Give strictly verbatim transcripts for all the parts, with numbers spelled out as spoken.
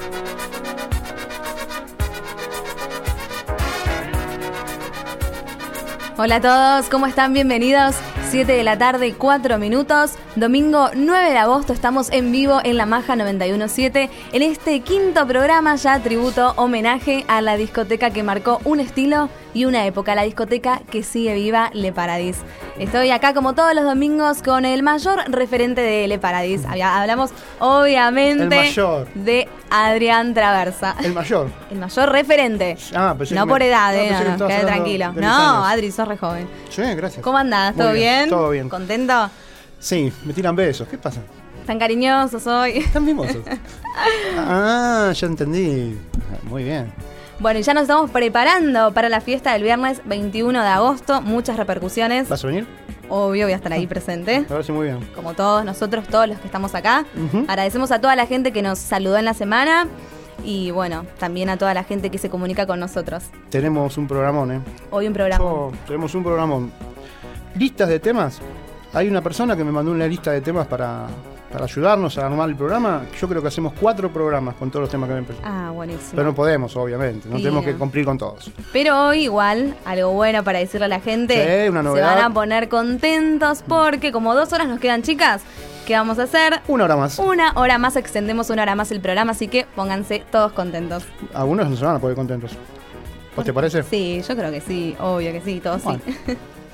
Hola a todos, ¿cómo están? Bienvenidos. siete de la tarde, cuatro minutos. Domingo nueve de agosto, estamos en vivo en La Maja noventa y uno punto siete. En este quinto programa ya tributo, homenaje a la discoteca que marcó un estilo y una época. La discoteca que sigue viva, Le Paradis. Estoy acá como todos los domingos con el mayor referente de Le Paradis. Hablamos obviamente mayor. de Adrián Traversa. El mayor. El mayor referente. Ah, pensé no que por me... edad, no, eh, no, no, quede tranquilo. No, Adri, sos re joven. Sí, gracias. ¿Cómo andás? ¿Todo bien? bien? Todo bien. ¿Contento? Sí, me tiran besos. ¿Qué pasa? ¿Tan cariñosos hoy? Están mimosos. Ah, ya entendí. Muy bien. Bueno, y ya nos estamos preparando para la fiesta del viernes veintiuno de agosto. Muchas repercusiones. ¿Vas a venir? Obvio, voy a estar ahí presente. A ver si muy bien. Como todos nosotros, todos los que estamos acá. Uh-huh. Agradecemos a toda la gente que nos saludó en la semana. Y bueno, también a toda la gente que se comunica con nosotros. Tenemos un programón, ¿eh? Hoy un programa. Oh, tenemos un programón. Listas de temas. Hay una persona que me mandó una lista de temas para, para ayudarnos a armar el programa. Yo creo que hacemos cuatro programas con todos los temas que me empezó. Ah, buenísimo. Pero no podemos, obviamente. No sí, tenemos no. que cumplir con todos. Pero hoy igual, algo bueno para decirle a la gente. Sí, una novedad. Se van a poner contentos porque como dos horas nos quedan, chicas. ¿Qué vamos a hacer? Una hora más. Una hora más, extendemos una hora más el programa, así que pónganse todos contentos. Algunos no se van a poner contentos. ¿Vos te parece? Sí, yo creo que sí, obvio que sí, todos bueno. sí.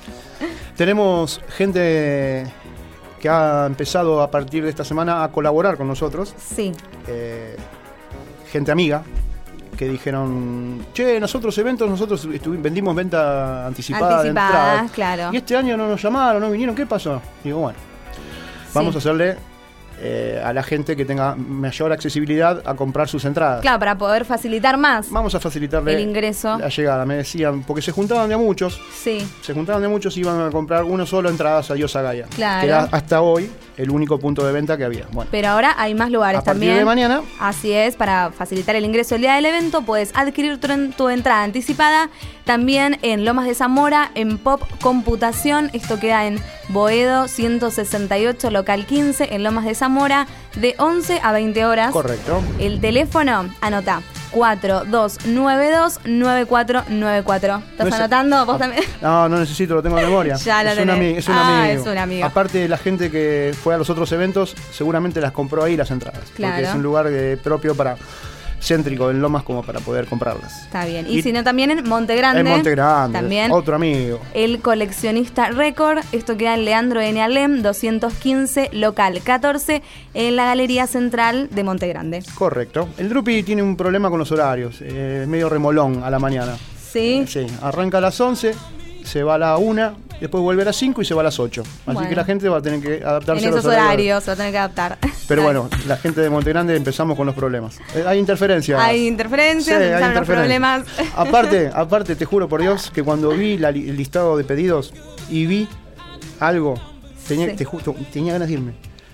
Tenemos gente que ha empezado a partir de esta semana a colaborar con nosotros. Sí. Eh, gente amiga que dijeron, che, nosotros eventos, nosotros vendimos venta anticipada, anticipada de entradas. Claro. Y este año no nos llamaron, no vinieron, ¿qué pasó? Digo, bueno, vamos sí. a hacerle eh, a la gente que tenga mayor accesibilidad a comprar sus entradas. Claro, para poder facilitar más. Vamos a facilitarle el ingreso. La llegada, me decían, porque se juntaban de a muchos. Sí. Se juntaban de muchos y iban a comprar uno solo entradas a Diosa Gaia. Claro. Que era hasta hoy el único punto de venta que había. Bueno. Pero ahora hay más lugares a partir también. de mañana. Así es, para facilitar el ingreso el día del evento, puedes adquirir tu, tu entrada anticipada también en Lomas de Zamora, en Pop Computación. Esto queda en Boedo ciento sesenta y ocho, local quince, en Lomas de Zamora, de once a veinte horas. Correcto. El teléfono, anota, cuatro dos nueve dos nueve cuatro nueve cuatro. ¿Estás no anotando? ¿Vos ah, también? No, no necesito, lo tengo en memoria. Ya lo es, tenés. un ami- es un ah, amigo. es un amigo. Aparte, la gente que fue a los otros eventos seguramente las compró ahí las entradas. Claro. Porque es un lugar eh, propio para... céntrico en Lomas como para poder comprarlas. Está bien. Y, y si no, también en Monte Grande. En Monte Grande. También. Otro amigo. El Coleccionista Record. Esto queda en Leandro N. Alem, doscientos quince, local catorce, en la Galería Central de Monte Grande. Correcto. El Drupi tiene un problema con los horarios. Eh, medio remolón a la mañana. Sí. Sí. Arranca a las once, se va a la una, después vuelve a las cinco y se va a las ocho. Así bueno. que la gente va a tener que adaptarse en a los esos horarios. horarios. Se va a tener que adaptar. Pero bueno, la gente de Monte Grande empezamos con los problemas. Eh, hay interferencias. Hay interferencias, sí, hay empezaron los problemas. Aparte, aparte, te juro por Dios que cuando vi la, el listado de pedidos y vi algo, tenía, sí. te ju- tenía ganas de irme.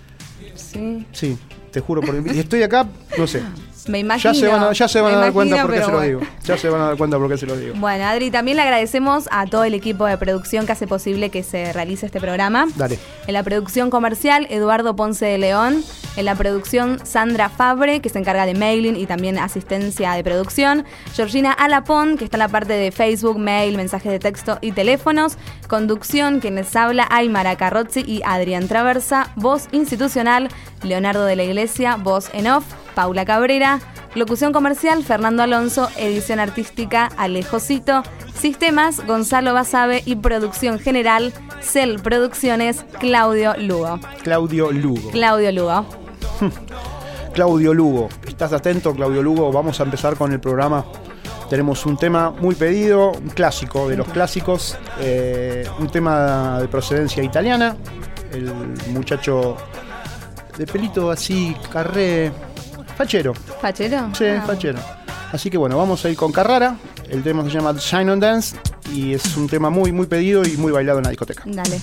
Sí. Sí, te juro por Dios. Y estoy acá, no sé. Me imagino. Ya se van a, ya se van a dar imagino, cuenta por qué se bueno. lo digo. Ya se van a dar cuenta por qué se lo digo. Bueno, Adri, también le agradecemos a todo el equipo de producción que hace posible que se realice este programa. Dale. En la producción comercial, Eduardo Ponce de León. En la producción, Sandra Fabre, que se encarga de mailing y también asistencia de producción. Georgina Alapón, que está en la parte de Facebook, mail, mensajes de texto y teléfonos. Conducción, quien les habla, Aymara Carrozzi y Adrián Traversa. Voz institucional, Leonardo de la Iglesia. Voz en off, Paula Cabrera. Locución comercial, Fernando Alonso. Edición artística, Alejosito. Sistemas, Gonzalo Basabe. Y producción general, Cel Producciones, Claudio Lugo. Claudio Lugo. Claudio Lugo. Claudio Lugo. ¿Estás atento, Claudio Lugo? Vamos a empezar con el programa. Tenemos un tema muy pedido, un clásico de los clásicos. Eh, un tema de procedencia italiana. El muchacho de pelito así, carré... Fachero. ¿Fachero? Sí, ah. fachero. Así que bueno, vamos a ir con Carrara. El tema se llama Shine on Dance y es un tema muy, muy pedido y muy bailado en la discoteca. Dale.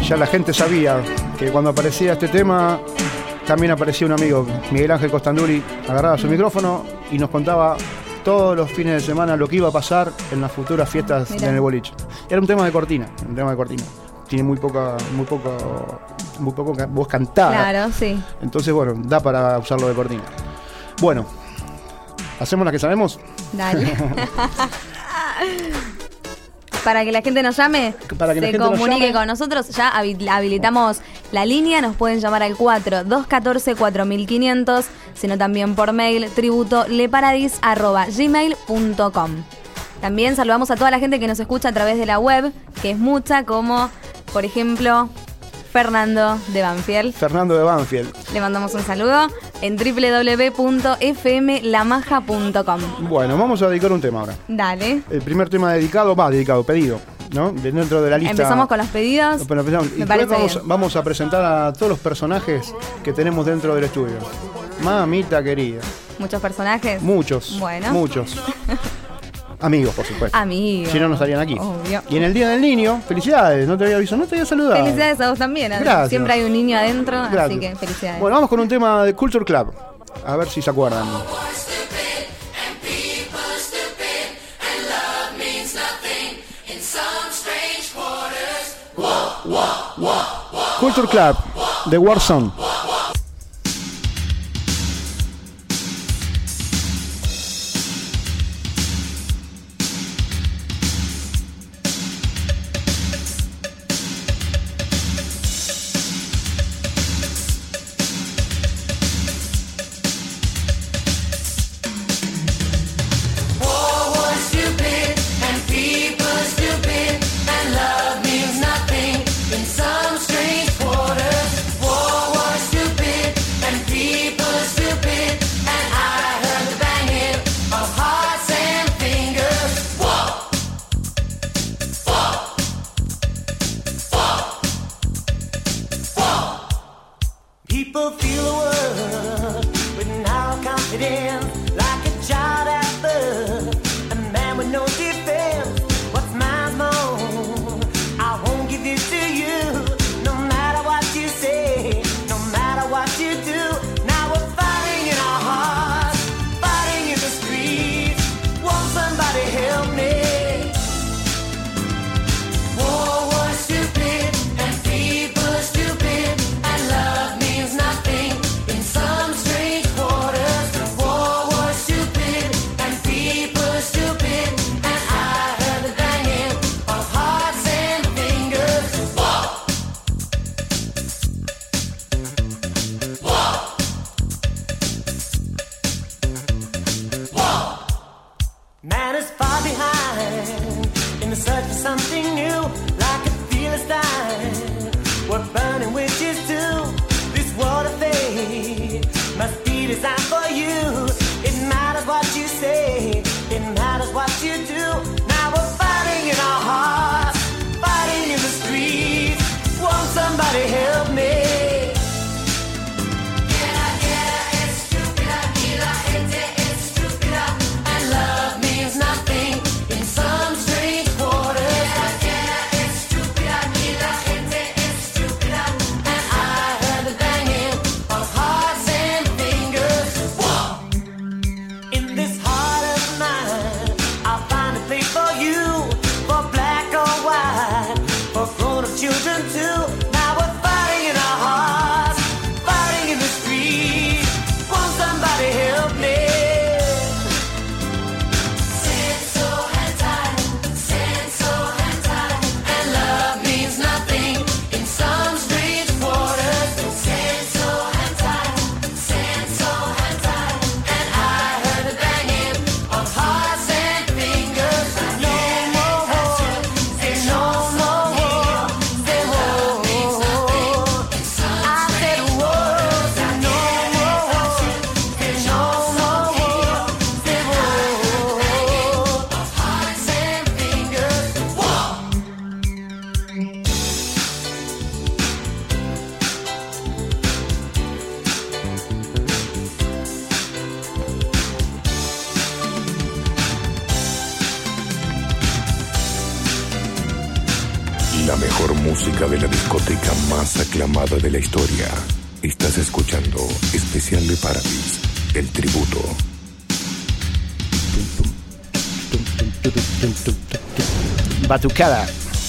ya la gente sabía que cuando aparecía este tema, también aparecía un amigo, Miguel Ángel Costanduri, agarraba su micrófono y nos contaba todos los fines de semana lo que iba a pasar en las futuras fiestas en el boliche. Era un tema de cortina, un tema de cortina. Tiene muy poca, muy poco, muy poco voz cantada. Claro, sí. Entonces, bueno, da para usarlo de cortina. Bueno, ¿hacemos la que sabemos? Dale. Para que la gente nos llame, Para que la se gente nos comunique llame. con nosotros. Ya habilitamos la línea, nos pueden llamar al cuatro dos uno cuatro cuatro mil quinientos, sino también por mail tributo leparadis arroba gmail punto com. También saludamos a toda la gente que nos escucha a través de la web, que es mucha, como por ejemplo Fernando de Banfield. Fernando de Banfield. Le mandamos un saludo en doble u doble u doble u punto f m lamaja punto com. Bueno, vamos a dedicar un tema ahora. Dale. El primer tema dedicado, va, dedicado, pedido, ¿no? Dentro de la lista. Empezamos con los pedidos. Bueno, empezamos. Y Me después parece vamos, bien. vamos a presentar a todos los personajes que tenemos dentro del estudio. Mamita querida. Muchos personajes. Muchos. Bueno. Muchos. Amigos, por supuesto. Amigos. Si no, no estarían aquí. Obvio. Y en el Día del Niño, felicidades. No te había avisado, no te había saludado. Felicidades a vos también. ¿eh? Gracias. Siempre hay un niño adentro, Gracias. así que felicidades. Bueno, vamos con un tema de Culture Club. A ver si se acuerdan. Culture Club, de Warzone. People feel the world with no confidence, like a child at birth, a man with no defense. What's mine's mine? I won't give this to you, no matter what you say, no matter what you do. Now we're fighting in our hearts, fighting in the streets. Won't somebody help me? War was stupid and people are stupid and love means nothing in some strange quarters. War was stupid and people are stupid and I heard the banging of hearts and fingers. War. War. War. Man is far behind in the search for something new, like a Philistine. We're burning witches too. This world of fate must be designed for you. It matters what you say, it matters what you do. Now we're fighting in our hearts, fighting in the streets. Won't somebody help me? And love means nothing in some strange quarters. And I heard the banging of hearts and fingers. música de la discoteca más aclamada de la historia. Estás escuchando Especial de Paradis, el tributo. Batucada.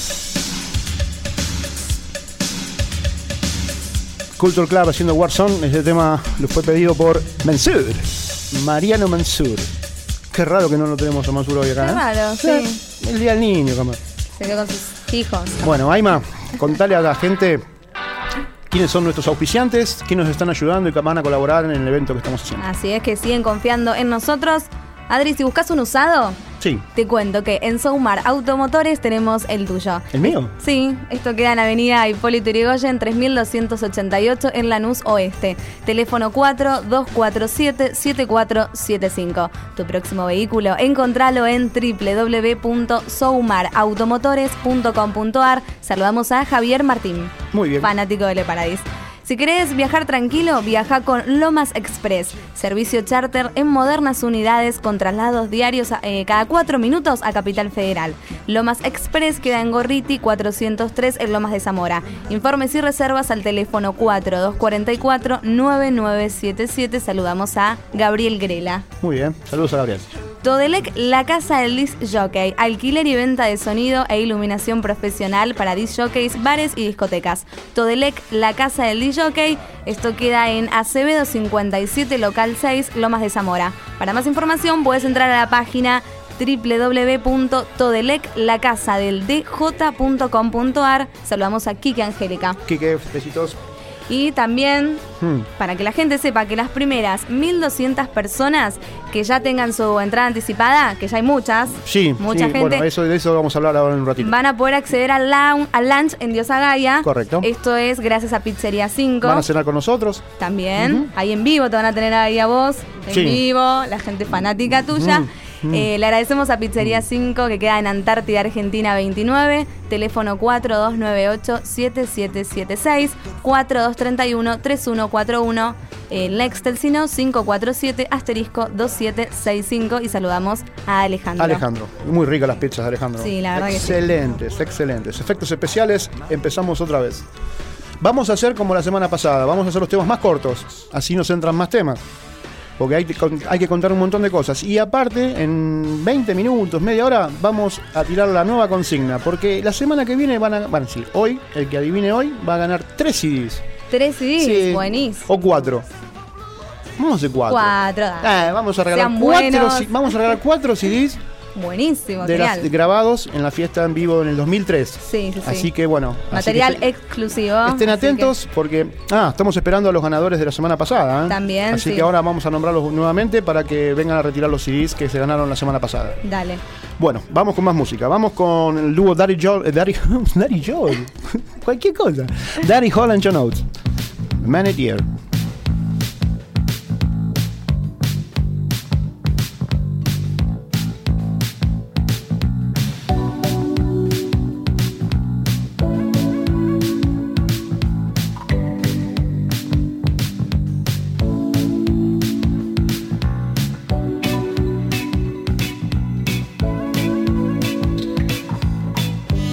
Culture Club haciendo Warzone. Este tema lo fue pedido por Mansur, Mariano Mansur. Qué raro que no lo tenemos a Mansur hoy acá. Qué ¿eh? raro, sí. El día del niño, como. Se quedó con sus hijos. Bueno, Aima, contale a la gente quiénes son nuestros auspiciantes, quiénes nos están ayudando y que van a colaborar en el evento que estamos haciendo. Así es, que siguen confiando en nosotros. Adri, si buscas un usado, Sí. te cuento que en Soumar Automotores tenemos el tuyo. ¿El mío? Sí, esto queda en Avenida Hipólito Yrigoyen, tres mil doscientos ochenta y ocho en Lanús Oeste. Teléfono cuatro dos cuatro siete siete cuatro siete cinco. Tu próximo vehículo, encontralo en w w w punto soumar automotores punto com punto a r. Saludamos a Javier Martín, Muy bien. fanático de Le Paradis. Si querés viajar tranquilo, viaja con Lomas Express, servicio charter en modernas unidades con traslados diarios eh, cada cuatro minutos a Capital Federal. Lomas Express queda en Gorriti cuatrocientos tres en Lomas de Zamora. Informes y reservas al teléfono cuatro dos cuatro cuatro nueve nueve siete siete. Saludamos a Gabriel Grela. Muy bien. Saludos a Gabriel. Todelec, la casa del disc jockey, alquiler y venta de sonido e iluminación profesional para disc jockeys, bares y discotecas. Todelec, la casa del disc jockey, esto queda en Acevedo cincuenta y siete, local seis, Lomas de Zamora. Para más información puedes entrar a la página w w w punto todelec la casa del d j punto com punto a r. Saludamos a Kike Angélica. Quique, besitos. Y también, Hmm. para que la gente sepa que las primeras mil doscientas personas que ya tengan su entrada anticipada, que ya hay muchas, Sí, mucha sí, gente, bueno, eso, de eso vamos a hablar ahora en un ratito. van a poder acceder al, lounge, al lunch en Diosa Gaia. Correcto. Esto es gracias a Pizzería cinco. Van a cenar con nosotros. También, Ujú. ahí en vivo te van a tener ahí a vos, en Sí. vivo, la gente fanática tuya. Mm, mm. Eh, le agradecemos a Pizzería cinco, que queda en Antártida, Argentina veintinueve, teléfono cuatro dos nueve ocho siete siete siete seis, cuatro dos tres uno tres uno cuatro uno, el Nextelcino cinco cuatro siete asterisco dos siete seis cinco, y saludamos a Alejandro. Alejandro. Muy ricas las pizzas de Alejandro. Sí, la verdad que sí. Excelentes, excelentes. Efectos especiales, empezamos otra vez. Vamos a hacer como la semana pasada, vamos a hacer los temas más cortos, así nos entran más temas. Porque hay que, hay que contar un montón de cosas. Y aparte, en veinte minutos, media hora, vamos a tirar la nueva consigna. Porque la semana que viene van a... Bueno, sí, hoy, el que adivine hoy, va a ganar tres C Ds. Tres C Ds, Sí. buenísimo. O cuatro. Vamos a hacer cuatro. Cuatro, dale. Eh, vamos a regalar Sean cuatro, buenos. C- vamos a regalar cuatro C Ds Buenísimo, de genial. las, grabados en la fiesta en vivo en el dos mil tres. Sí, sí, sí. Así que bueno. así Material que se- exclusivo. Estén así atentos porque ah, estamos esperando a los ganadores de la semana pasada. ¿eh? También, Así sí. que ahora vamos a nombrarlos nuevamente para que vengan a retirar los C Ds que se ganaron la semana pasada. que- Dale. Bueno, vamos con más música. Vamos con el dúo Daddy Joel. eh, Daddy, Daddy Joel. Cualquier cosa. Daddy Hall and John Oates. Man It Year.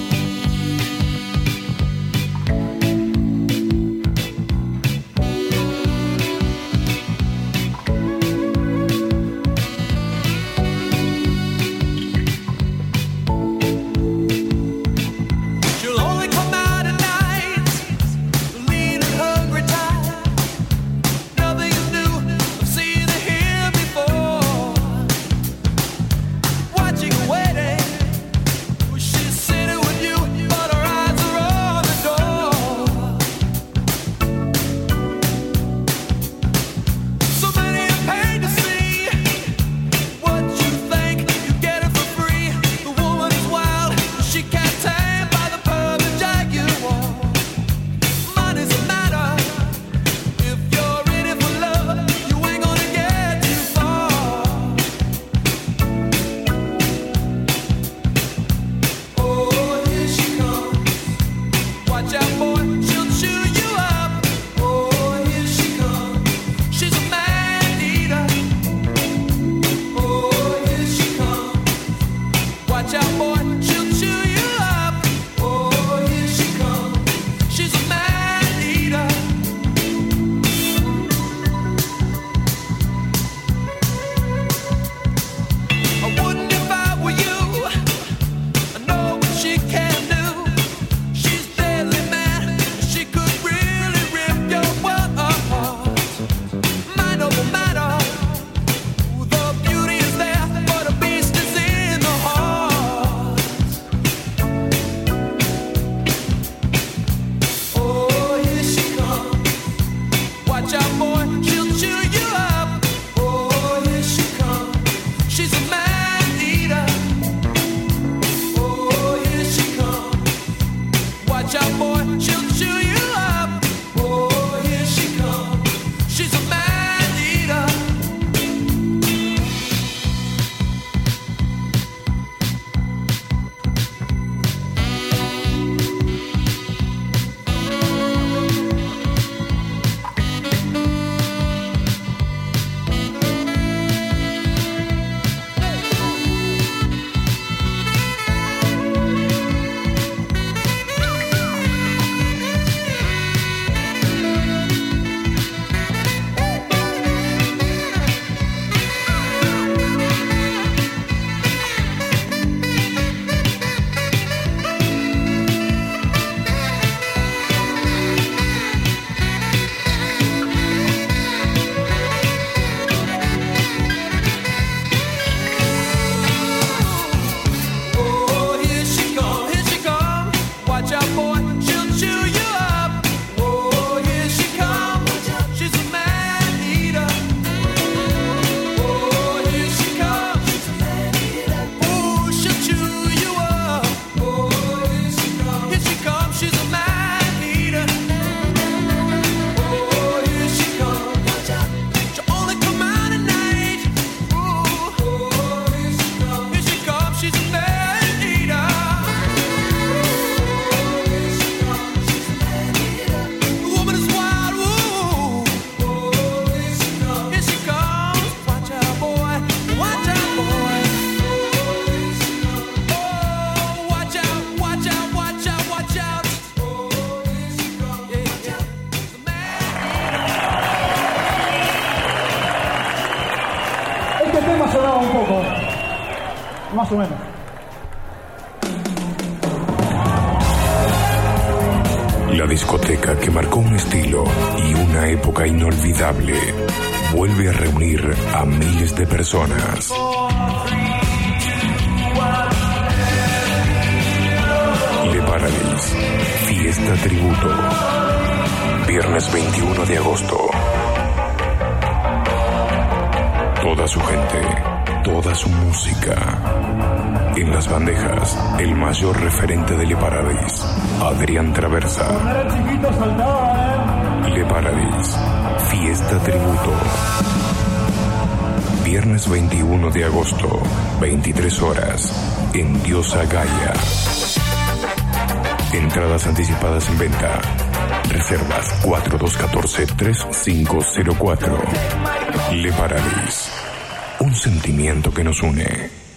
Thank Watch out, boy, she'll chew you up. Oh, here she comes. She's a man eater. Oh, here she comes. Watch out, boy, she'll chew you up. Oh, here she comes. She's a man eater. Más o menos. La discoteca que marcó un estilo y una época inolvidable vuelve a reunir a miles de personas. Le Paradise, fiesta tributo. Viernes veintiuno de agosto. Toda su gente, toda su música. En las bandejas, el mayor referente de Le Paradise, Adrián Traversa. Le Paradise, fiesta tributo. Viernes veintiuno de agosto, veintitrés horas, en Diosa Gaia. Entradas anticipadas en venta. Reservas cuatro dos uno cuatro, tres cinco cero cuatro. Le Paradise, un sentimiento que nos une.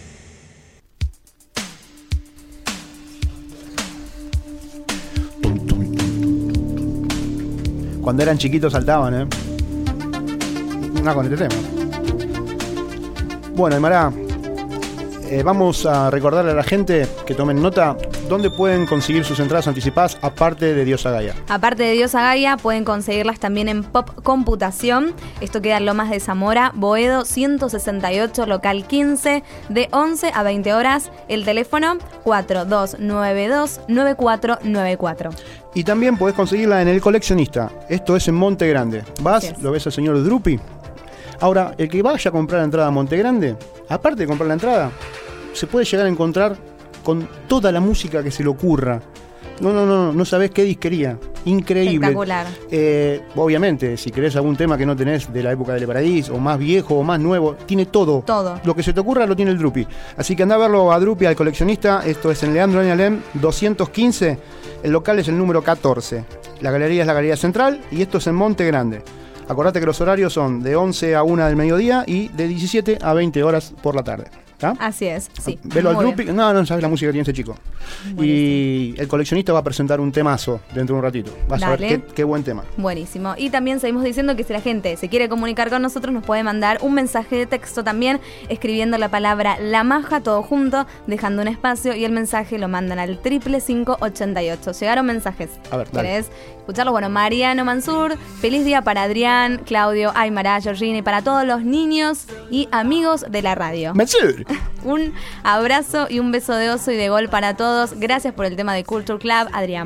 Cuando eran chiquitos saltaban, ¿eh? No, con este tema. Bueno, Aymara, eh, vamos a recordarle a la gente que tomen nota dónde pueden conseguir sus entradas anticipadas aparte de Diosa Gaia. Aparte de Diosa Gaia, pueden conseguirlas también en Pop Computación. Esto queda en Lomas de Zamora, Boedo ciento sesenta y ocho, local quince, de once a veinte horas. El teléfono cuatro dos nueve dos, nueve cuatro nueve cuatro. Y también podés conseguirla en El Coleccionista. Esto es en Monte Grande. Vas, Yes. lo ves al señor Drupi. Ahora, el que vaya a comprar la entrada a Monte Grande, aparte de comprar la entrada, se puede llegar a encontrar con toda la música que se le ocurra. No, no, no, no sabés qué disquería. Increíble. Espectacular. Eh, obviamente, si querés algún tema que no tenés de la época de Le Paradise, o más viejo, o más nuevo, tiene todo. Todo. Lo que se te ocurra lo tiene el Drupi. Así que anda a verlo a Drupi, al Coleccionista. Esto es en Leandro Añalem doscientos quince. El local es el número catorce. La galería es la Galería Central y esto es en Monte Grande. Acordate que los horarios son de once a una del mediodía y de diecisiete a veinte horas por la tarde. ¿Está? Así es, sí. Velo al Muy Drupi. bien. No, no sabes la música que tiene ese chico. Buenísimo. Y el Coleccionista va a presentar un temazo dentro de un ratito. Vas a Dale. ver qué, qué buen tema. Buenísimo. Y también seguimos diciendo que si la gente se quiere comunicar con nosotros, nos puede mandar un mensaje de texto también, escribiendo la palabra La Maja, todo junto, dejando un espacio, y el mensaje lo mandan al triple cinco ochenta y ocho. Llegaron mensajes. A ver, dale. ¿Querés escucharlo? Bueno, Mariano Mansur, feliz día para Adrián, Claudio, Aymara, Georgina y para todos los niños y amigos de la radio. Mansur. Un abrazo y un beso de oso y de gol para todos. Gracias por el tema de Culture Club, Adrián.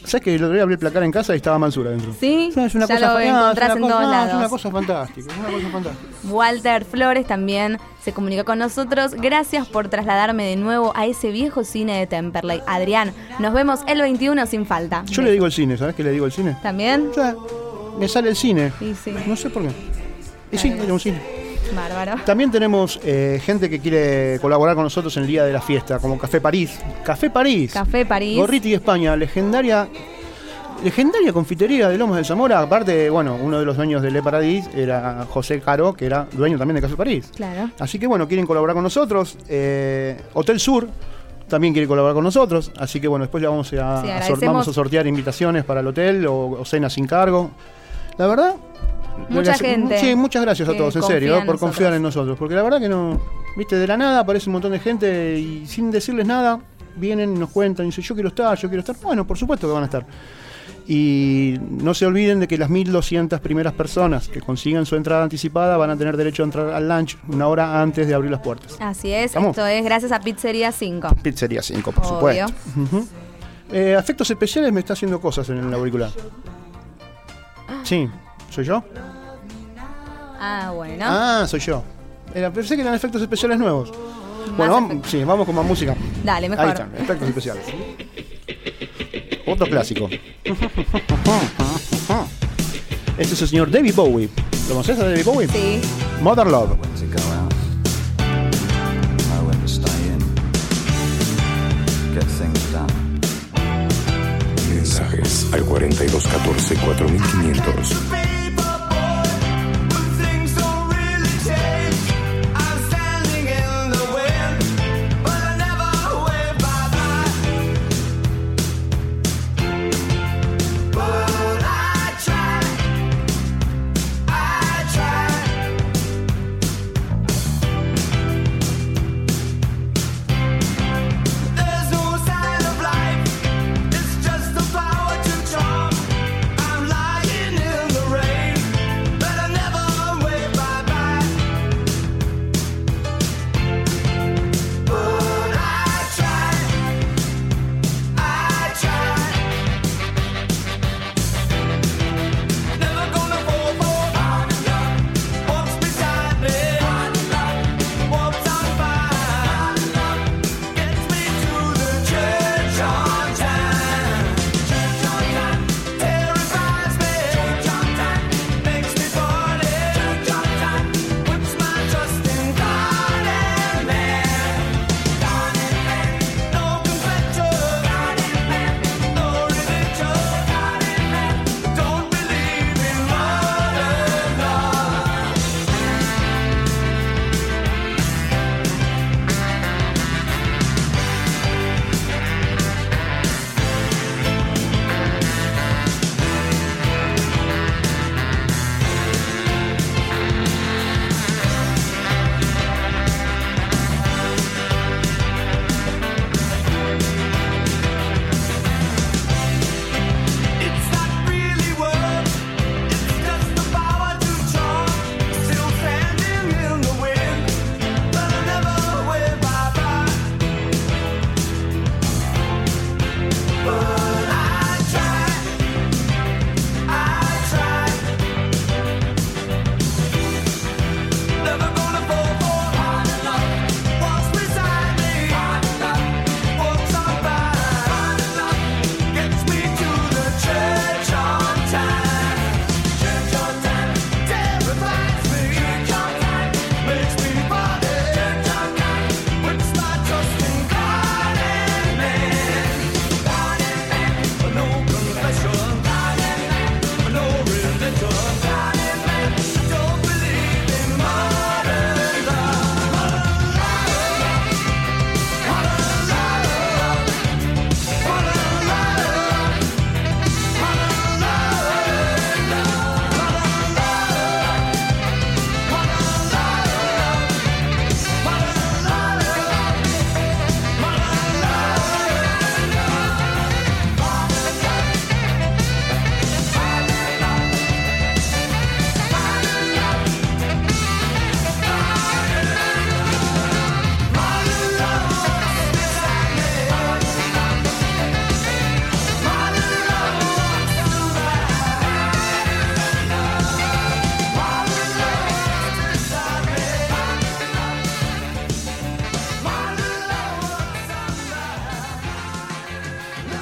¿Sabes que el otro día abrí el placar en casa y estaba Mansur adentro? ¿Sí? No, es una ya cosa lo fa- no, encontrás es en una todos cosa- no, lados. Es una cosa fantástica, es una cosa fantástica. Walter Flores también se comunicó con nosotros. Gracias por trasladarme de nuevo a ese viejo cine de Temperley. Adrián, nos vemos el veintiuno sin falta. Yo le digo el cine, ¿sabes qué le digo el cine? ¿También? O sea, me sale el cine. Sí, sí. No sé por qué. Y sí, era un cine. Bárbaro. También tenemos eh, gente que quiere colaborar con nosotros en el día de la fiesta, como Café París. Café París. Café París. Gorriti España, legendaria legendaria confitería de Lomas de Zamora. Aparte, bueno, uno de los dueños de Le Paradis era José Caro, que era dueño también de Café París. Claro. Así que bueno, quieren colaborar con nosotros. Eh, Hotel Sur también quiere colaborar con nosotros. Así que bueno, después le vamos a, Sí, a sor- agradecemos. vamos a sortear invitaciones para el hotel o, o cenas sin cargo. La verdad... Mucha gracias- gente Sí, muchas gracias a que todos, en confía serio, en por nosotros. confiar en nosotros. Porque la verdad que no, viste, de la nada aparece un montón de gente y sin decirles nada, vienen y nos cuentan y dicen, yo quiero estar, yo quiero estar. Bueno, por supuesto que van a estar. Y no se olviden de que las mil doscientas primeras personas que consigan su entrada anticipada van a tener derecho a entrar al lunch una hora antes de abrir las puertas. Así es, ¿Estamos? esto es gracias a Pizzería cinco. Pizzería cinco, por Obvio. supuesto. Ujú. Eh, Afectos especiales me está haciendo cosas en el auricular. Sí, ¿soy yo? Ah, bueno. Ah, soy yo. Era, pensé que eran efectos especiales nuevos. Bueno, vamos, sí, vamos con más música. Dale, mejor. Ahí están, efectos especiales. Otro clásico. Este es el señor David Bowie. ¿Lo conoces a David Bowie? Sí. Mother Love. To go out, know when to stay in, get things done. Mensajes al cuarenta y dos catorce cuatro mil quinientos. Just the power to charm. I'm lying in the rain.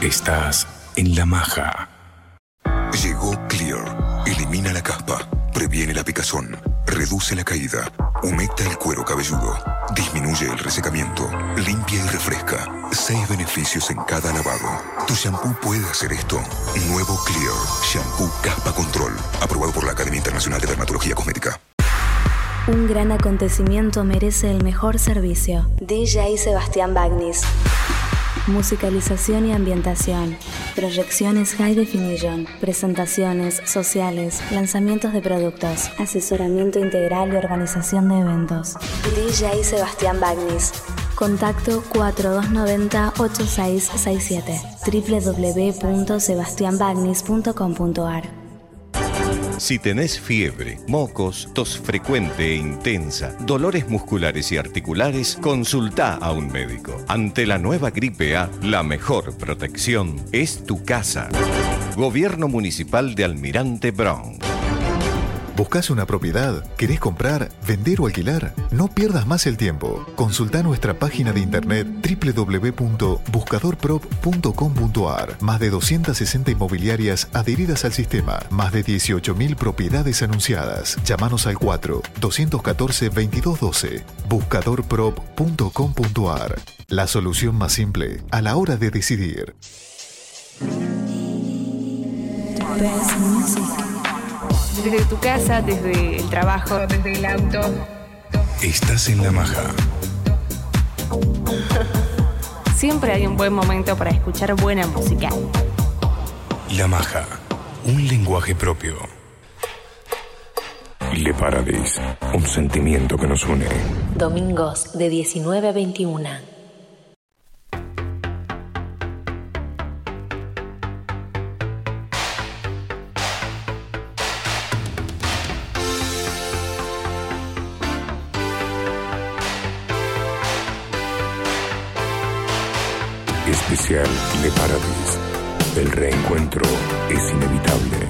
Estás en La Maja. Llegó Clear. Elimina la caspa, previene la picazón, reduce la caída, humecta el cuero cabelludo, disminuye el resecamiento, limpia y refresca. Seis beneficios en cada lavado. Tu shampoo puede hacer esto. Nuevo Clear. Shampoo Caspa Control. Aprobado por la Academia Internacional de Dermatología Cosmética. Un gran acontecimiento merece el mejor servicio. D J Sebastián Bagnis. Musicalización y ambientación. Proyecciones High Definition. Presentaciones sociales. Lanzamientos de productos. Asesoramiento integral y organización de eventos. D J Sebastián Bagnis. Contacto cuatro dos nueve cero ocho seis seis siete. doble u doble u doble u punto sebastian bagnis punto com punto a r. Si tenés fiebre, mocos, tos frecuente e intensa, dolores musculares y articulares, consultá a un médico. Ante la nueva gripe A, la mejor protección es tu casa. Gobierno Municipal de Almirante Brown. ¿Buscás una propiedad? ¿Querés comprar, vender o alquilar? No pierdas más el tiempo. Consultá nuestra página de internet doble u doble u doble u punto buscador prop punto com punto a r. Más de doscientas sesenta inmobiliarias adheridas al sistema. Más de dieciocho mil propiedades anunciadas. Llámanos al cuatro dos uno cuatro dos dos uno dos. buscador prop punto com punto a r. La solución más simple a la hora de decidir. Best Music. Desde tu casa, desde el trabajo, desde el auto. Estás en La Maja. Siempre hay un buen momento para escuchar buena música. La Maja, un lenguaje propio. Le Paradis, un sentimiento que nos une. Domingos de diecinueve a veintiuna. Especial Le Paradis. El reencuentro es inevitable.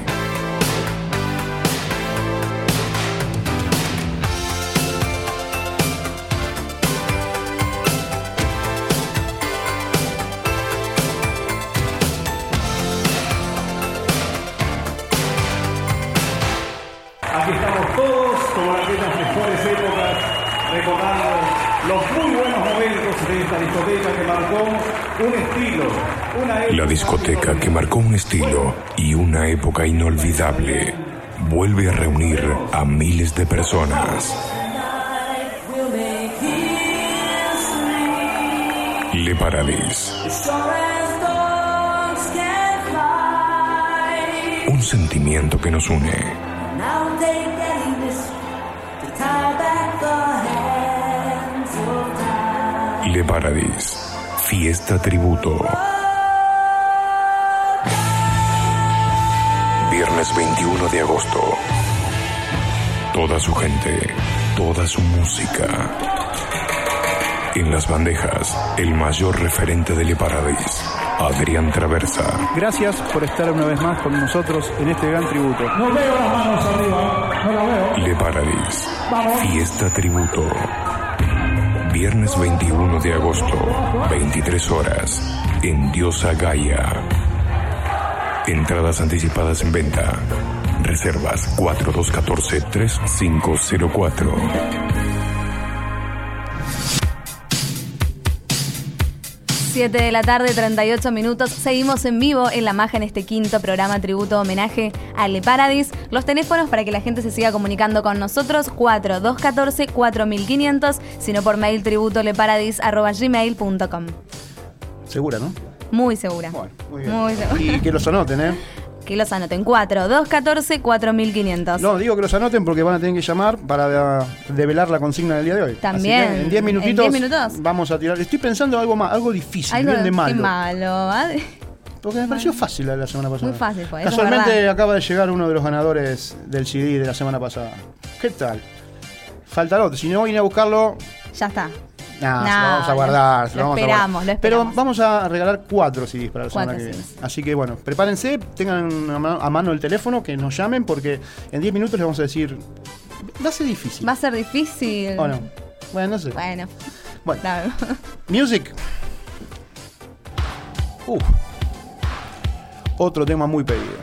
Aquí estamos todos, como en aquellas mejores épocas, recordando los muy buenos momentos de esta discoteca que marcó un estilo, una época. La discoteca que marcó un estilo y una época inolvidable vuelve a reunir a miles de personas. Le Paradis. Un sentimiento que nos une. Le Paradis. Fiesta tributo. Viernes veintiuno de agosto. Toda su gente, toda su música. En las bandejas, el mayor referente de Le Paradis, Adrián Traversa. Gracias por estar una vez más con nosotros en este gran tributo. No veo las manos arriba, no la veo. Le Paradis. Fiesta tributo. Viernes veintiuno de agosto, veintitrés horas, en Diosa Gaia. Entradas anticipadas en venta. Reservas cuatro dos uno cuatro tres cinco cero cuatro. siete de la tarde, treinta y ocho minutos. Seguimos en vivo en La Maja en este quinto programa tributo homenaje a Le Paradis. Los teléfonos para que la gente se siga comunicando con nosotros: cuatro dos uno cuatro cuatro mil quinientos, sino por mail tributoleparadis arroba gmail punto com. Segura, ¿no? Muy segura. Bueno, muy bien. Muy segura. Y que los anoten, ¿eh? Que los anoten. cuatro dos uno cuatro cuatro mil quinientos. No, digo que los anoten porque van a tener que llamar para develar la consigna del día de hoy. También. Así que en diez minutitos, ¿En diez minutos? Vamos a tirar. Estoy pensando algo más, algo difícil, Algo bien de malo. Qué malo. ¿eh? Porque me pareció fácil la, la semana pasada. Muy fácil fue. Eso es Casualmente verdad. acaba de llegar uno de los ganadores del C D de la semana pasada. ¿Qué tal? Falta otro. Si no viene a buscarlo, Ya está. nah, No, se lo vamos a guardar. lo- se lo vamos a esperamos, guardar. lo esperamos. Pero vamos a regalar cuatro C Ds para la semana Cuatro que viene. C Ds. Así que bueno, prepárense, tengan a mano, a mano el teléfono, que nos llamen, porque en diez minutos les vamos a decir. Va a ser difícil. Va a ser difícil. ¿O no? Bueno, no sé. Bueno. Bueno. Claro. Music. Uf. Otro tema muy pedido.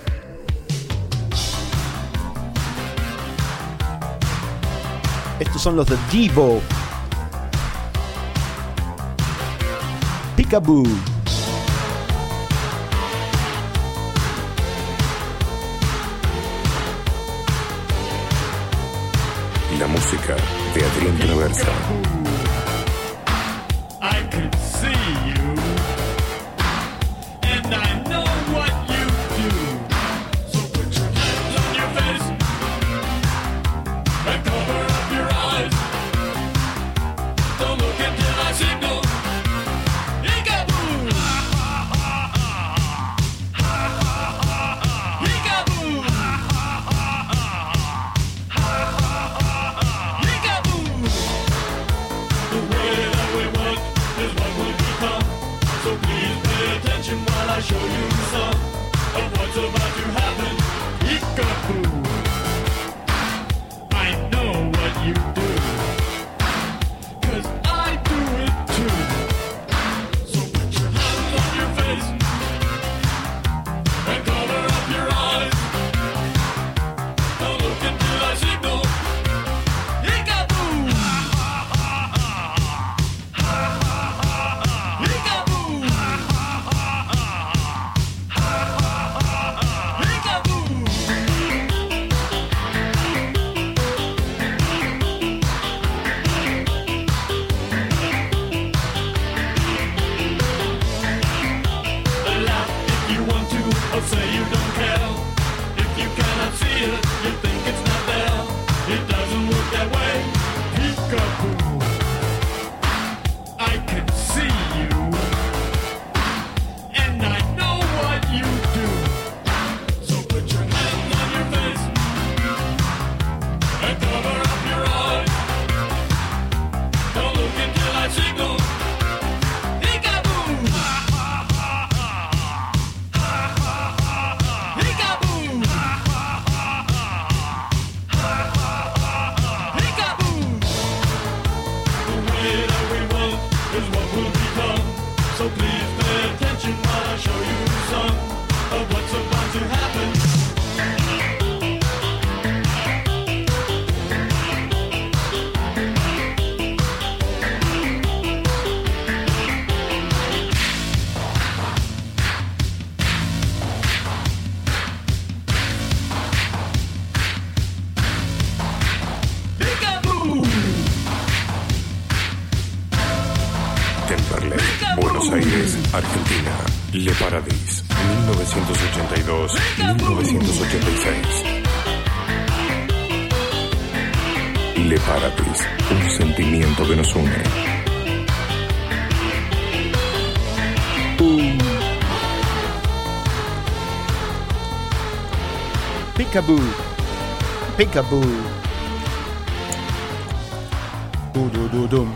Estos son los de Devo. Peekaboo. La música de Adrián Traversa. I can see you, and I know what you do. So put your hands on your face and cover up your eyes. Don't look until I signal. Peekaboo! Peekaboo! Peekaboo! The way that we want is what will become. So please pay attention while I show you some of what's about to happen. Peekaboo! I know what you do, 'cause I do it too. So put your hands on your face and cover up your eyes. Don't look until I signal. Peekaboo! Peekaboo! Laugh if you want to, or say you don't care. If you cannot see it, you think it's not there. It doesn't work that way. Peekaboo! I can see you, and I know what you do. So put your hands on your face and cover up your eyes. Don't look until I signal. Peekaboo! Peekaboo! Peekaboo! The way that we want is what will become. So please pay attention while I show you some of what's about to happen. Peekaboo! Temperley, Buenos Aires, Argentina. Le Paradis, mil novecientos ochenta y dos a mil novecientos ochenta y seis. Le Paradis, un sentimiento que nos une. Peekaboo. Peekaboo. Du, du, du, dum.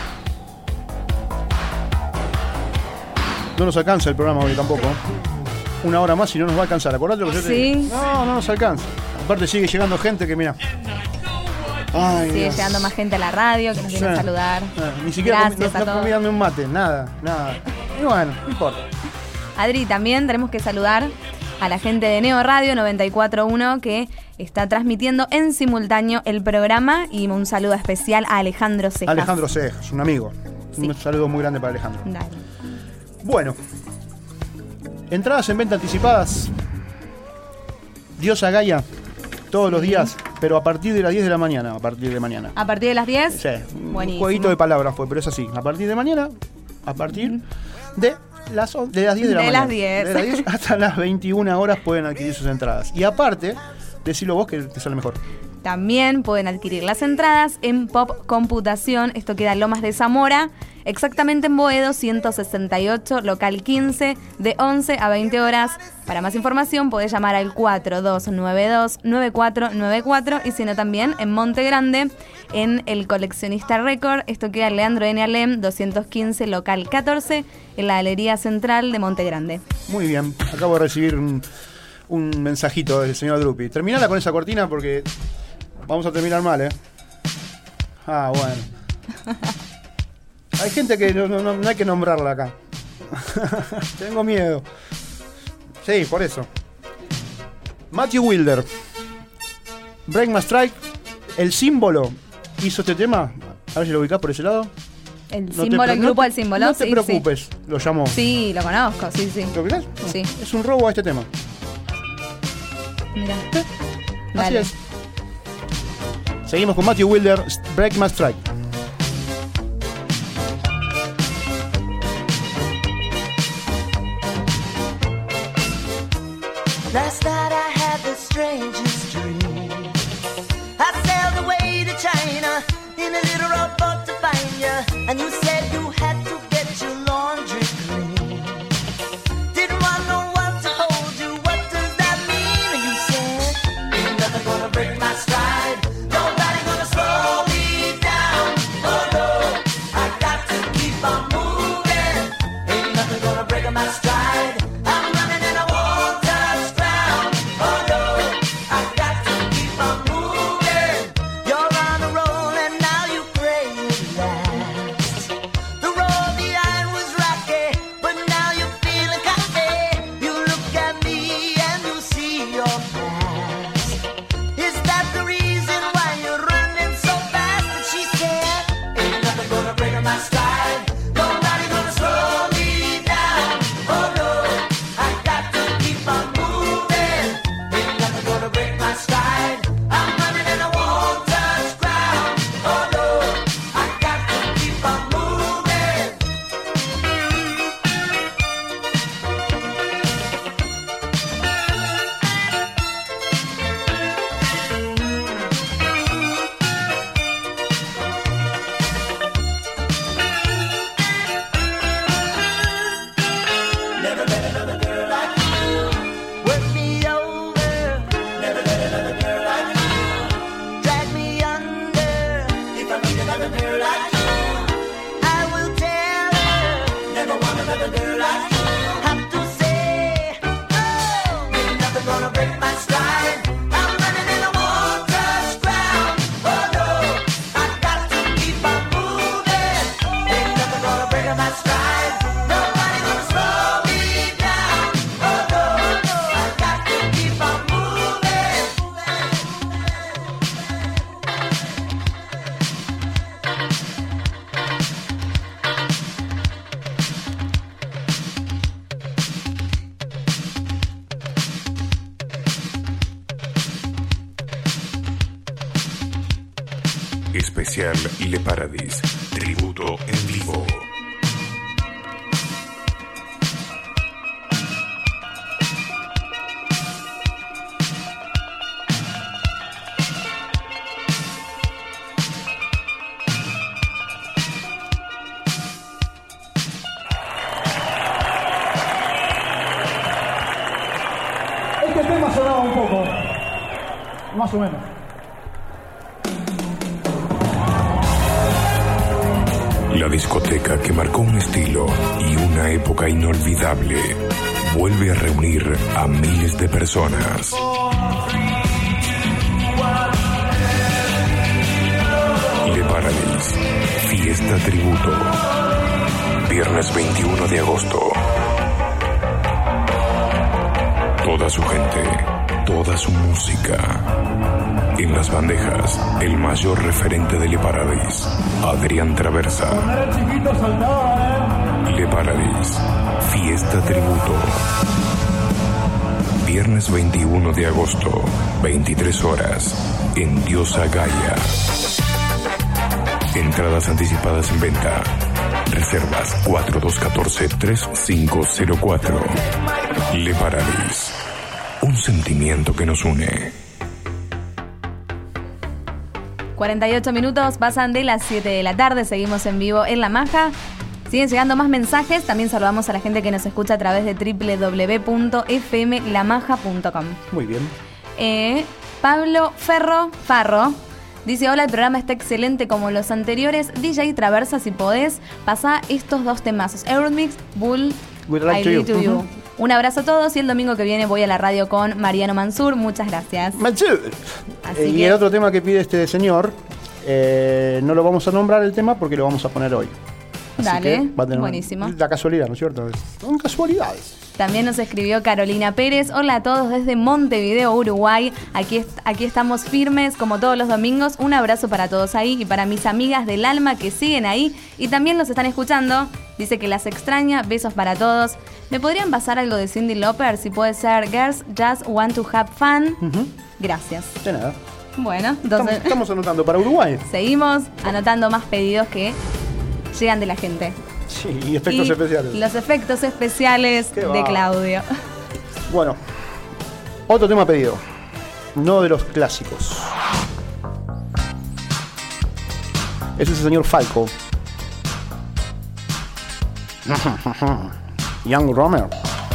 No nos alcanza el programa hoy tampoco. Una hora más y no nos va a alcanzar. Acordate lo que yo te ¿Sí? digo. No, no nos alcanza. Aparte sigue llegando gente que mira. Ay, Sigue Dios. llegando más gente a la radio que nos viene a Sí. saludar. Ah, ni siquiera comi- Gracias no, a no todos. comían un mate, nada, nada. Y bueno, no importa. Adri, también tenemos que saludar a la gente de Neo Radio noventa y cuatro punto uno que está transmitiendo en simultáneo el programa, y un saludo especial a Alejandro Cejas. Alejandro Cejas, un amigo. Un saludo muy grande para Alejandro. Dale. Bueno, entradas en venta anticipadas. Diosa Gaia, todos los días, pero a partir de las diez de la mañana. A partir de mañana. A partir de las diez. Sí, un Buenísimo. jueguito de palabras fue, pero es así. A partir de mañana, a partir de las, on- de las diez de la De mañana. las diez. De las diez hasta las veintiuna horas pueden adquirir sus entradas. Y aparte, decilo vos que te sale mejor. También pueden adquirir las entradas en Pop Computación. Esto queda en Lomas de Zamora, exactamente en Boedo ciento sesenta y ocho, local quince, de once a veinte horas. Para más información podés llamar al cuatro dos nueve dos nueve cuatro nueve cuatro, y si no también en Monte Grande, en el Coleccionista Record. Esto queda en Leandro N. Alem doscientos quince, local catorce, en la Galería Central de Monte Grande. Muy bien, acabo de recibir un, un mensajito del señor Drupi. Terminala con esa cortina porque vamos a terminar mal, ¿eh? Ah, bueno. Hay gente que no, no- no hay que nombrarla acá. Tengo miedo. Sí, por eso. Matthew Wilder. Break My Strike. El símbolo hizo este tema. A ver si lo ubicás por ese lado. El No te símbolo, pre- el no grupo te- del símbolo. No te sí, preocupes, Sí. lo llamó. Sí, lo conozco, sí, sí. ¿Lo ubicás? Sí. Es un robo a este tema. Mira. Así Dale. es. Seguimos con Matthew Wilder, Break My Strike. Last night I had the strangest dream. I sailed away to China in a little rowboat to find you, and you said you had to get your laundry clean. Didn't want no one to hold you. What does that mean? And you said, ain't nothing gonna break my stride. Nobody gonna slow me down. Oh no, I got to keep on moving. Ain't nothing gonna break my stride. I'm running and I won't touch ground. Oh no, I got to keep on moving. You're on a roll and now you pray it lasts. The road behind was rocky, but now you're feeling cocky. You look at me and you see your past. Is that the reason why you're running so fast? And she said, ain't nothing gonna break my stride. Nobody gonna slow me down. Oh no, I got to keep on moving. Ain't nothing gonna break my stride. I'm running and I won't touch ground. Oh no, I got to keep on moving. Never met another girl like you. Work me over. Never let another girl like you. Drag me under. If I meet another girl like you, I will tell her. Never want another girl like you. Have to say, oh, ain't nothing gonna break my stride. I'm running and I won't touch ground. Oh no, I got to keep on moving. Ain't nothing gonna break my stride. Nobody gonna slow me down. Oh no, I got to keep on moving. Especial Le Paradis. Tributo en vivo. Este tema sonaba un poco, más o menos. La discoteca que marcó un estilo y una época inolvidable vuelve a reunir a miles de personas. Le Paradis, fiesta tributo. Viernes veintiuno de agosto. Toda su gente, toda su música. En las bandejas, el mayor referente de Le Paradis, Adrián Traversa. Le Paradis, fiesta tributo. Viernes veintiuno de agosto, veintitrés horas, en Diosa Gaia. Entradas anticipadas en venta. Reservas cuatro dos uno cuatro, tres cinco cero cuatro. Le Paradis, un sentimiento que nos une. cuarenta y ocho minutos pasan de las siete de la tarde, seguimos en vivo en La Maja. Siguen llegando más mensajes, también saludamos a la gente que nos escucha a través de doble u doble u doble u punto f m la maja punto com. Muy bien. Eh, Pablo Ferro Farro dice, hola, el programa está excelente como los anteriores. D J Traversa, si podés, pasá estos dos temazos. Eurodmix, Bull, Would like I to Need you. to You. Ujú. Un abrazo a todos y el domingo que viene voy a la radio con Mariano Mansur. Muchas gracias. Mansur. Así Eh, y que- el otro tema que pide este señor, eh, no lo vamos a nombrar el tema porque lo vamos a poner hoy. Así Dale, que va a tener buenísimo. La casualidad, ¿no es cierto? Son casualidades. También nos escribió Carolina Pérez. Hola a todos desde Montevideo, Uruguay. Aquí, est- aquí estamos firmes como todos los domingos. Un abrazo para todos ahí y para mis amigas del alma que siguen ahí y también los están escuchando. Dice que las extraña. Besos para todos. ¿Me podrían pasar algo de Cyndi Lauper? Si puede ser Girls Just Want to Have Fun. Uh-huh. Gracias. De nada. Bueno, Estamos, entonces estamos anotando para Uruguay. seguimos anotando más pedidos que llegan de la gente. Sí, y efectos Y especiales. Los efectos especiales Qué de va. Claudio. Bueno, otro tema pedido. No de los clásicos. Es el señor Falco. Young Romer.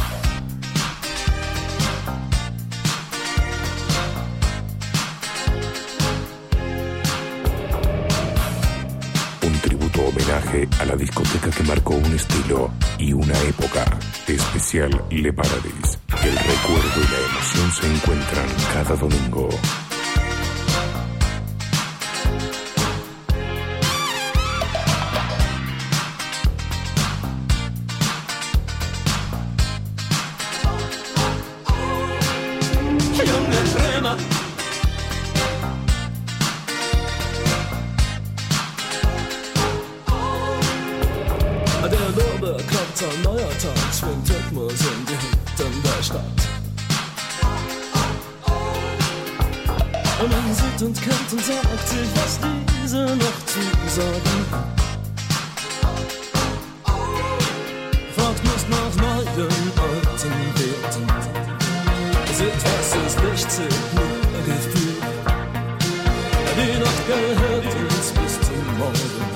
Un tributo homenaje a la discoteca que marcó un estilo y una época. Especial Le Paradis. El recuerdo y la emoción se encuentran cada domingo. Der Wirbel kommt ein neuer Tag, schwingt Rhythmus in die Hütten der Stadt. Und man sieht und kennt und sagt sich, was diese noch zu sagen hat. Fragt nicht nach neuen, alten Werten. Seht, was ist nicht, zählt nur Gefühl. Die Nacht gehört uns bis zum Morgen.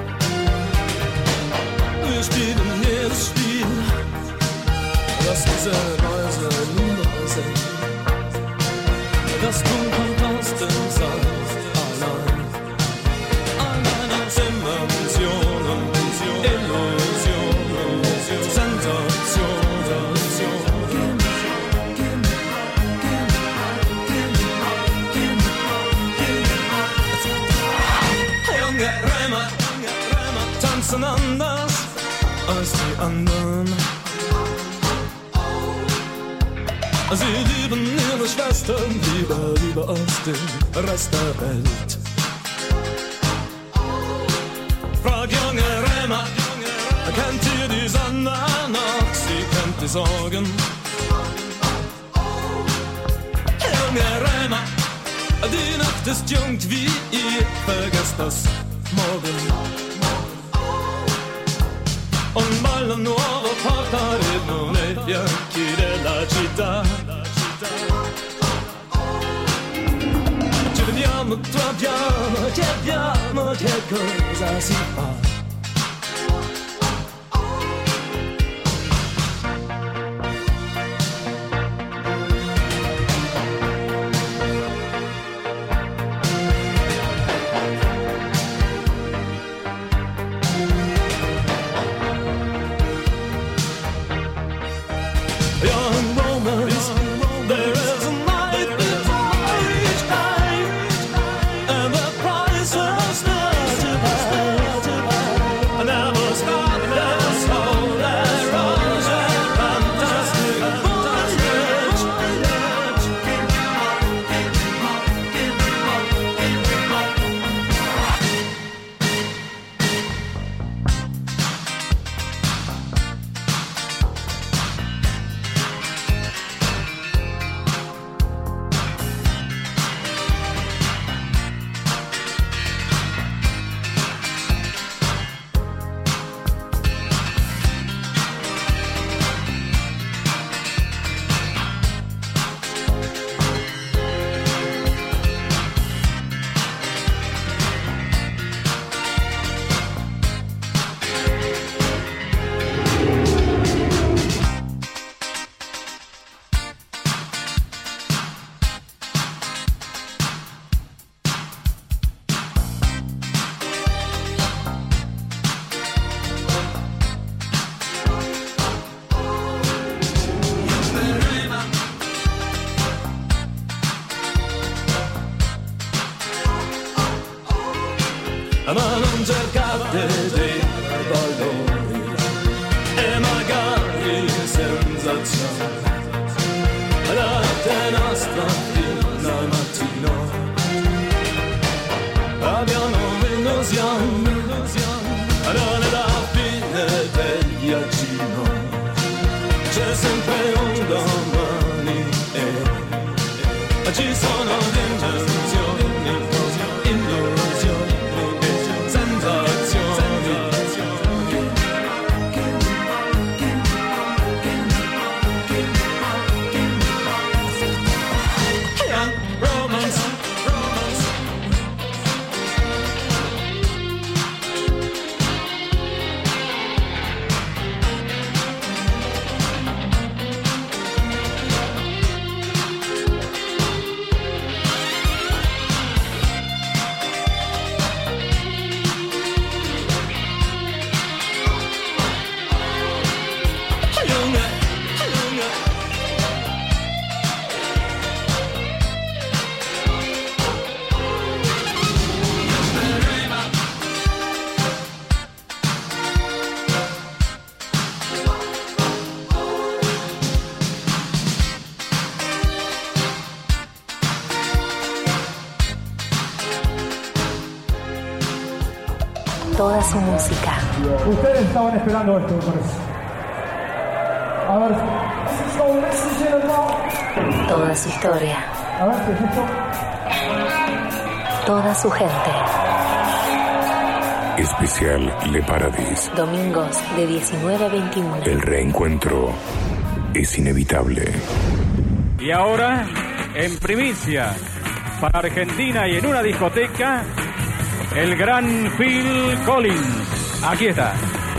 Wir spielen jedes Spiel, das diese Reise niemals sind. Das tun kommt aus dem Saft allein. Allein aus Emotionen, Illusionen, Sensationen. Junge Römer tanzen anders als die anderen. Sie lieben ihre Schwestern lieber, lieber als den Rest der Welt. Frag junge Römer, kennt ihr die Sonne noch? Sie kennt die Sorgen. Junge Römer, die Nacht ist jung wie ihr, vergesst das morgen. Un ballo nuovo porta ritmo negli occhi della città. Ci vediamo, troviamo, chiediamo che cosa si fa. Bye. ma non cercate dei valori e magari sensazioni. La notte nostra fino al mattino abbiamo un'illusione, non è la fine del viaggino, c'è sempre un domani e ci sono illusioni, illusioni e sensazioni. Romance, romance. Toda su música. Ustedes estaban esperando esto, me parece. A ver. Toda su historia. A ver, ¿qué es esto? Toda su gente. Especial Le Paradis. Domingos de diecinueve a veintiuno. El reencuentro es inevitable. Y ahora, en primicia, para Argentina y en una discoteca, el gran Phil Collins. Aquí está.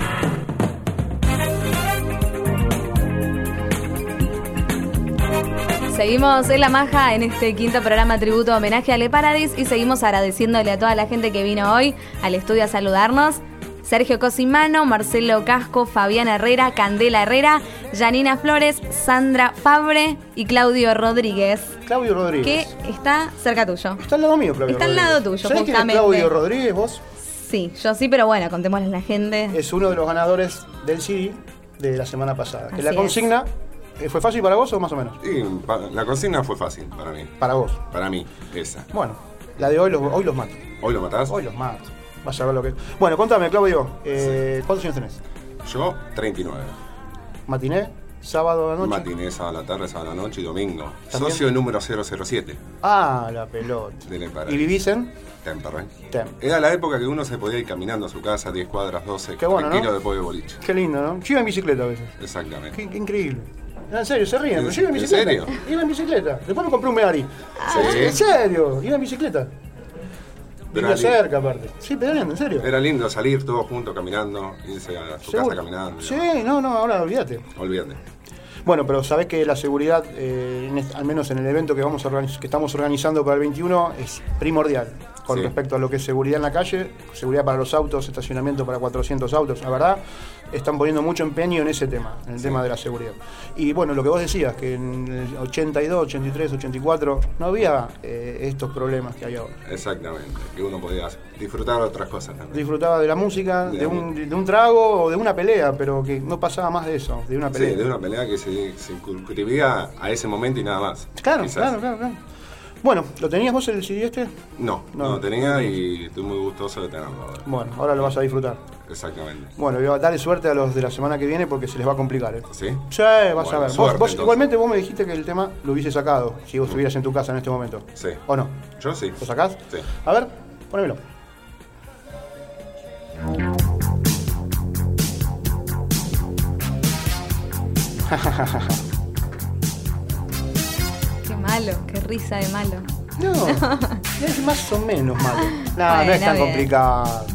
Seguimos en La Maja en este quinto programa tributo homenaje a Le Paradis y seguimos agradeciéndole a toda la gente que vino hoy al estudio a saludarnos. Sergio Cosimano, Marcelo Casco, Fabián Herrera, Candela Herrera, Janina Flores, Sandra Fabre y Claudio Rodríguez. Claudio Rodríguez. Que está cerca tuyo. Está al lado mío, Claudio Está al Rodríguez. lado tuyo, ¿Sabés quién es justamente. Claudio Rodríguez, vos? Sí, yo sí, pero bueno, contémosle a la gente. Es uno de los ganadores del C D de la semana pasada. Que Así la es. consigna, eh, ¿fue fácil para vos o más o menos? Sí, pa- la consigna fue fácil para mí. Para vos. Para mí, esa. Bueno, la de hoy los, hoy los mato. ¿Hoy lo matás? Hoy los mato. Vas a ver lo que... Bueno, contame, Claudio, eh, ¿cuántos años tenés? Yo, treinta y nueve. ¿Matiné? ¿Sábado a la noche? Matiné, sábado a la tarde, sábado a la noche y domingo. ¿También? Socio número cero cero siete Ah, la pelota. de Le Paradis. ¿Y vivís en? Temperley. Tem. Era la época que uno se podía ir caminando a su casa, diez cuadras, doce, Qué bueno, tranquilo ¿no? después de boliche. Qué lindo, ¿no? Yo iba en bicicleta a veces. Exactamente. Qué, qué increíble. No, en serio, se ríen, pero yo iba en ¿En bicicleta. serio? Iba en bicicleta. Después me compré un Medari. Sí. En serio, iba en bicicleta. Pero Vivía era cerca, aparte. Sí, pedaleando, en serio. Era lindo salir todos juntos caminando, irse a su Seguro. casa caminando. Sí, no, no, ahora olvídate. Olvídate. Bueno, pero sabés que la seguridad, eh, en este- al menos en el evento que, vamos a organiz- que estamos organizando para el veintiuno, es primordial con Sí. respecto a lo que es seguridad en la calle, seguridad para los autos, estacionamiento para cuatrocientos autos. La verdad, están poniendo mucho empeño en ese tema, en el Sí. tema de la seguridad. Y bueno, lo que vos decías, que en el ochenta y dos, ochenta y tres, ochenta y cuatro no había eh, estos problemas que hay ahora. Exactamente. Que uno podía disfrutar de otras cosas también. Disfrutaba de la música, De de la un, de un trago o de una pelea, pero que no pasaba más de eso, de una pelea. Sí, de una pelea que se, se circunscribía a ese momento y nada más. Claro, Quizás. claro, claro, claro. Bueno, ¿lo tenías vos el C D este? No, no, No. lo tenía y estoy muy gustoso de tenerlo ahora. Bueno, ahora lo vas a disfrutar. Exactamente. Bueno, y darle suerte a los de la semana que viene porque se les va a complicar. ¿eh? ¿Sí? Sí, vas a Bueno, ver. Vos- suerte, vos- entonces. igualmente vos me dijiste que el tema lo hubiese sacado si vos estuvieras en tu casa en este momento. Sí. ¿O no? Yo sí. ¿Lo sacás? Sí. A ver, ponémelo. Qué malo, qué risa de malo. No, es más o menos malo. No, no Bueno, es tan bien. complicado.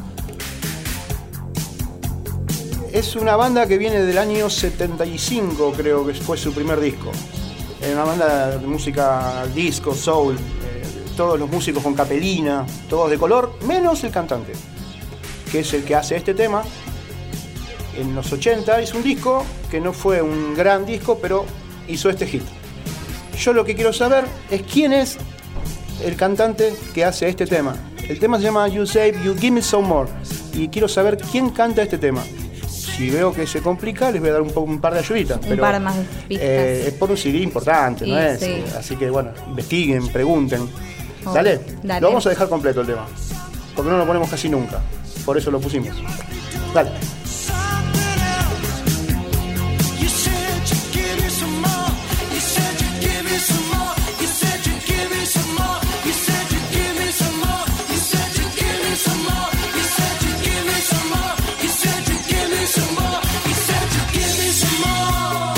Es una banda que viene del año setenta y cinco, creo que fue su primer disco. Es una banda de música disco, soul, eh, todos los músicos con capelina, todos de color, menos el cantante, que es el que hace este tema. En los ochenta hizo un disco que no fue un gran disco, pero hizo este hit. Yo lo que quiero saber es quién es el cantante que hace este tema. El tema se llama You Say You Give Me Some More. Y quiero saber quién canta este tema. Si veo que se complica, les voy a dar un, po- un par de ayuditas. Un pero, par más de pistas. eh, es por un C D importante, Sí, ¿no es? sí. Así que bueno, investiguen, pregunten. Oh, Dale. dale. Lo vamos a dejar completo el tema. Porque no lo ponemos casi nunca. Por eso lo pusimos. Dale. You said you'd give me some more. You said you'd give me some more. You said you'd give me some more. You said you'd give me some more. You said you'd give me some more. You said you'd give me some more. You said you'd give me some more. You said you'd give me some more.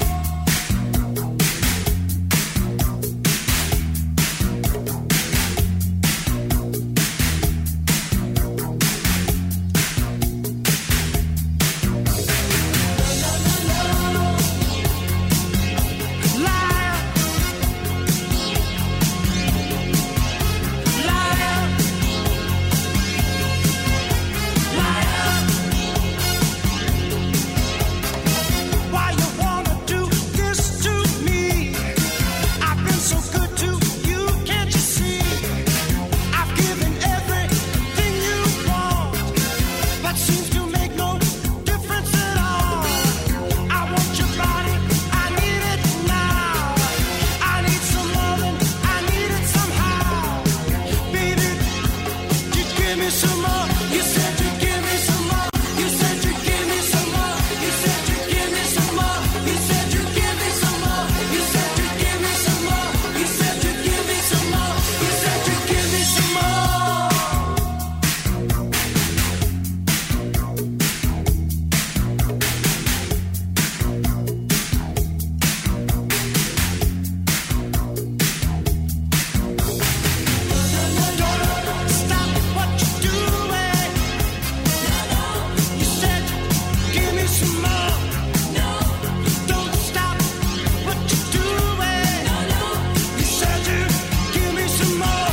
Why you wanna do this to me? I've been so good to you, can't you see? I've given everything you want, but seems to make no difference at all. I want your body, I need it now. I need some loving, I need it somehow. Baby, you give me some more. You said you give me some more. You said you give me some more. You said you give me some more. You said you give me some more. You said you give me some more. You said you give me some more. You said you give me some more. Stop what you're doing. You said give me some more. Don't stop what you're doing. You said you give me some more.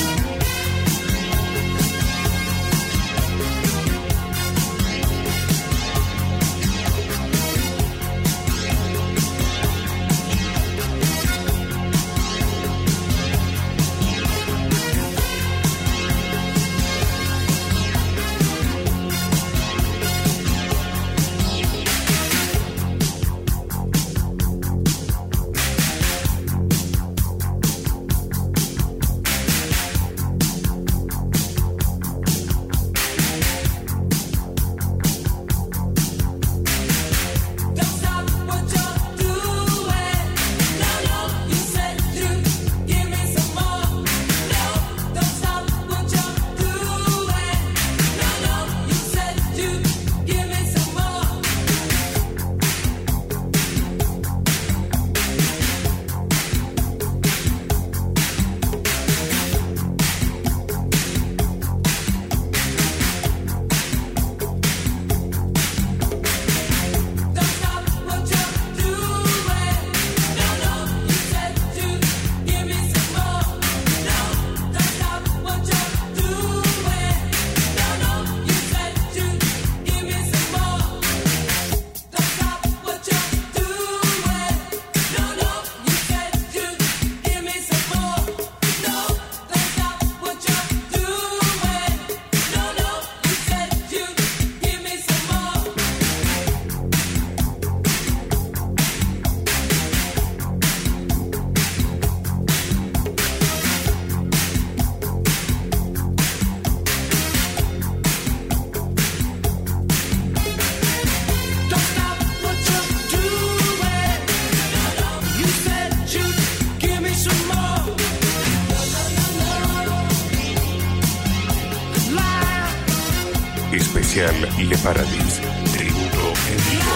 Don't stop what you're doing. No, no, you said you give me some more. No, don't stop what you're doing. No, no, you said you give me some more. Don't stop what you're doing. No, no, you said you give me some more. No, don't stop what you're doing. No, no, you said you give me some more. Don't stop what you're doing. No, no, you said you give me some more. No, don't stop what you're doing. No, no, you said you give me some more. Don't stop what you're doing. No, no, you said you'd give me some more. Liar, Especial Le Paradis. Tributo en vivo.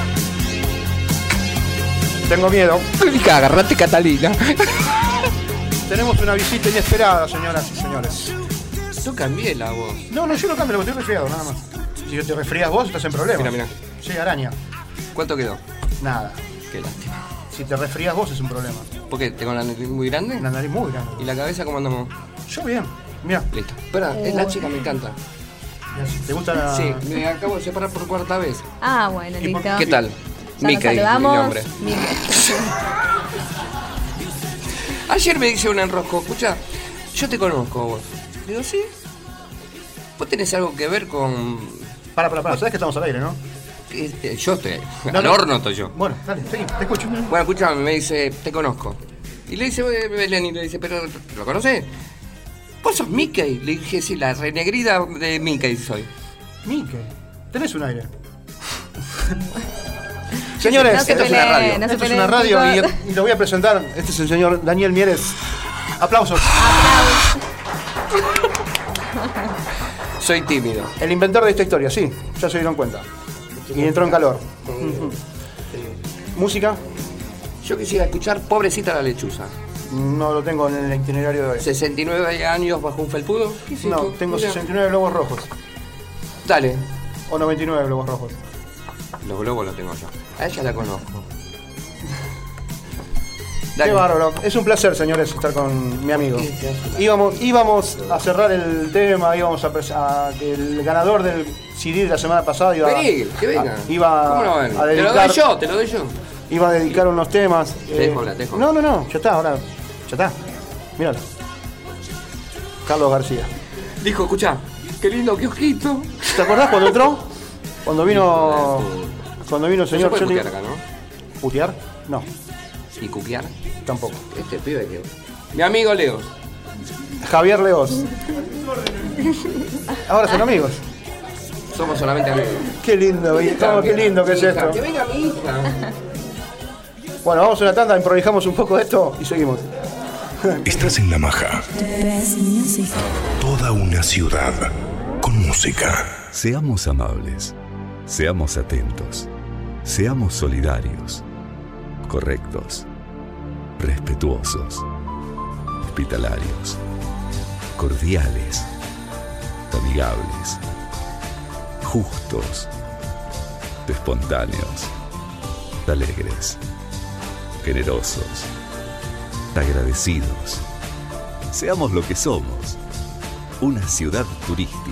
Tengo miedo. Agarrate, Catalina. Tenemos una visita inesperada, señoras y señores. Yo cambié la voz. No, no, yo no cambio, estoy resfriado, nada más. Si te resfrías vos, estás en problemas. Mira, mira. Sí, araña. ¿Cuánto quedó? Nada. Qué lástima. Si te resfrías vos es un problema. ¿Por qué? ¿Tengo la nariz muy grande? La nariz muy grande. ¿Y la cabeza cómo andamos? Yo bien. Mira. Listo. Espera, es la chica, me encanta. ¿Te gusta la...? Sí, me acabo de separar por cuarta vez. Ah, bueno, listo. ¿Qué tal? Ya Mica, nos mi saludamos. nombre. Mica. Ayer me dice un enrosco, escucha, yo te conozco vos. Digo, sí. ¿Vos tenés algo que ver con...? Para, para, para, sabés que estamos al aire, ¿no? Eh, Yo estoy... No, al no. horno estoy yo. Bueno, dale, seguí, te escucho. Bueno, escúchame, me dice, te conozco. Y le dice, eh, Belén, y le dice, pero ¿lo conocés? ¿Vos sos Mickey? Le dije, sí, la renegrida de Mickey soy. Mickey, tenés un aire. Señores, No se esto es peleen, una radio. no se esto es peleen, una radio chicos. y, y lo voy a presentar. Este es el señor Daniel Mieres. Aplausos. Soy tímido. El inventor de esta historia, sí, ya se dieron cuenta. Y entró en calor. Ujú. ¿Música? Yo quisiera escuchar Pobrecita la lechuza. No lo tengo en el itinerario de hoy. ¿sesenta y nueve años bajo un felpudo? ¿Qué es No, esto? tengo Mira. sesenta y nueve globos rojos. Dale. O noventa y nueve globos rojos. Los globos los tengo yo. A ella la conozco. Qué Dale. bárbaro. Es un placer, señores, estar con mi amigo. Íbamos, íbamos a cerrar el tema, íbamos a, pres- a que el ganador del C D de la semana pasada iba, Vení, que venga. a, iba ¿Cómo no ven? a Te lo dedicar, doy yo, te lo doy yo. iba a dedicar unos temas. Te dejo hablar, te dejo No, no, no, ya está, ahora, ya está. Míralo. Carlos García. Dijo, escuchá, qué lindo kiosquito. ¿Te acordás cuando entró? Cuando vino, cuando vino el señor. No se puede yo le- putear acá, ¿no? ¿Putear? No, ¿Y cuquear? tampoco. Este pibe que... Mi amigo Leo. Javier Leos. Ahora son amigos. Somos solamente amigos. Qué lindo, Hija, oh, qué lindo que es hija, esto. Que venga mi hija. Bueno, vamos a una tanda, improvisamos un poco esto y seguimos. Estás en La Maja. Best Music. Toda una ciudad con música. Seamos amables, seamos atentos, seamos solidarios, correctos, respetuosos, hospitalarios, cordiales, amigables, justos, espontáneos, alegres, generosos, agradecidos. Seamos lo que somos, una ciudad turística.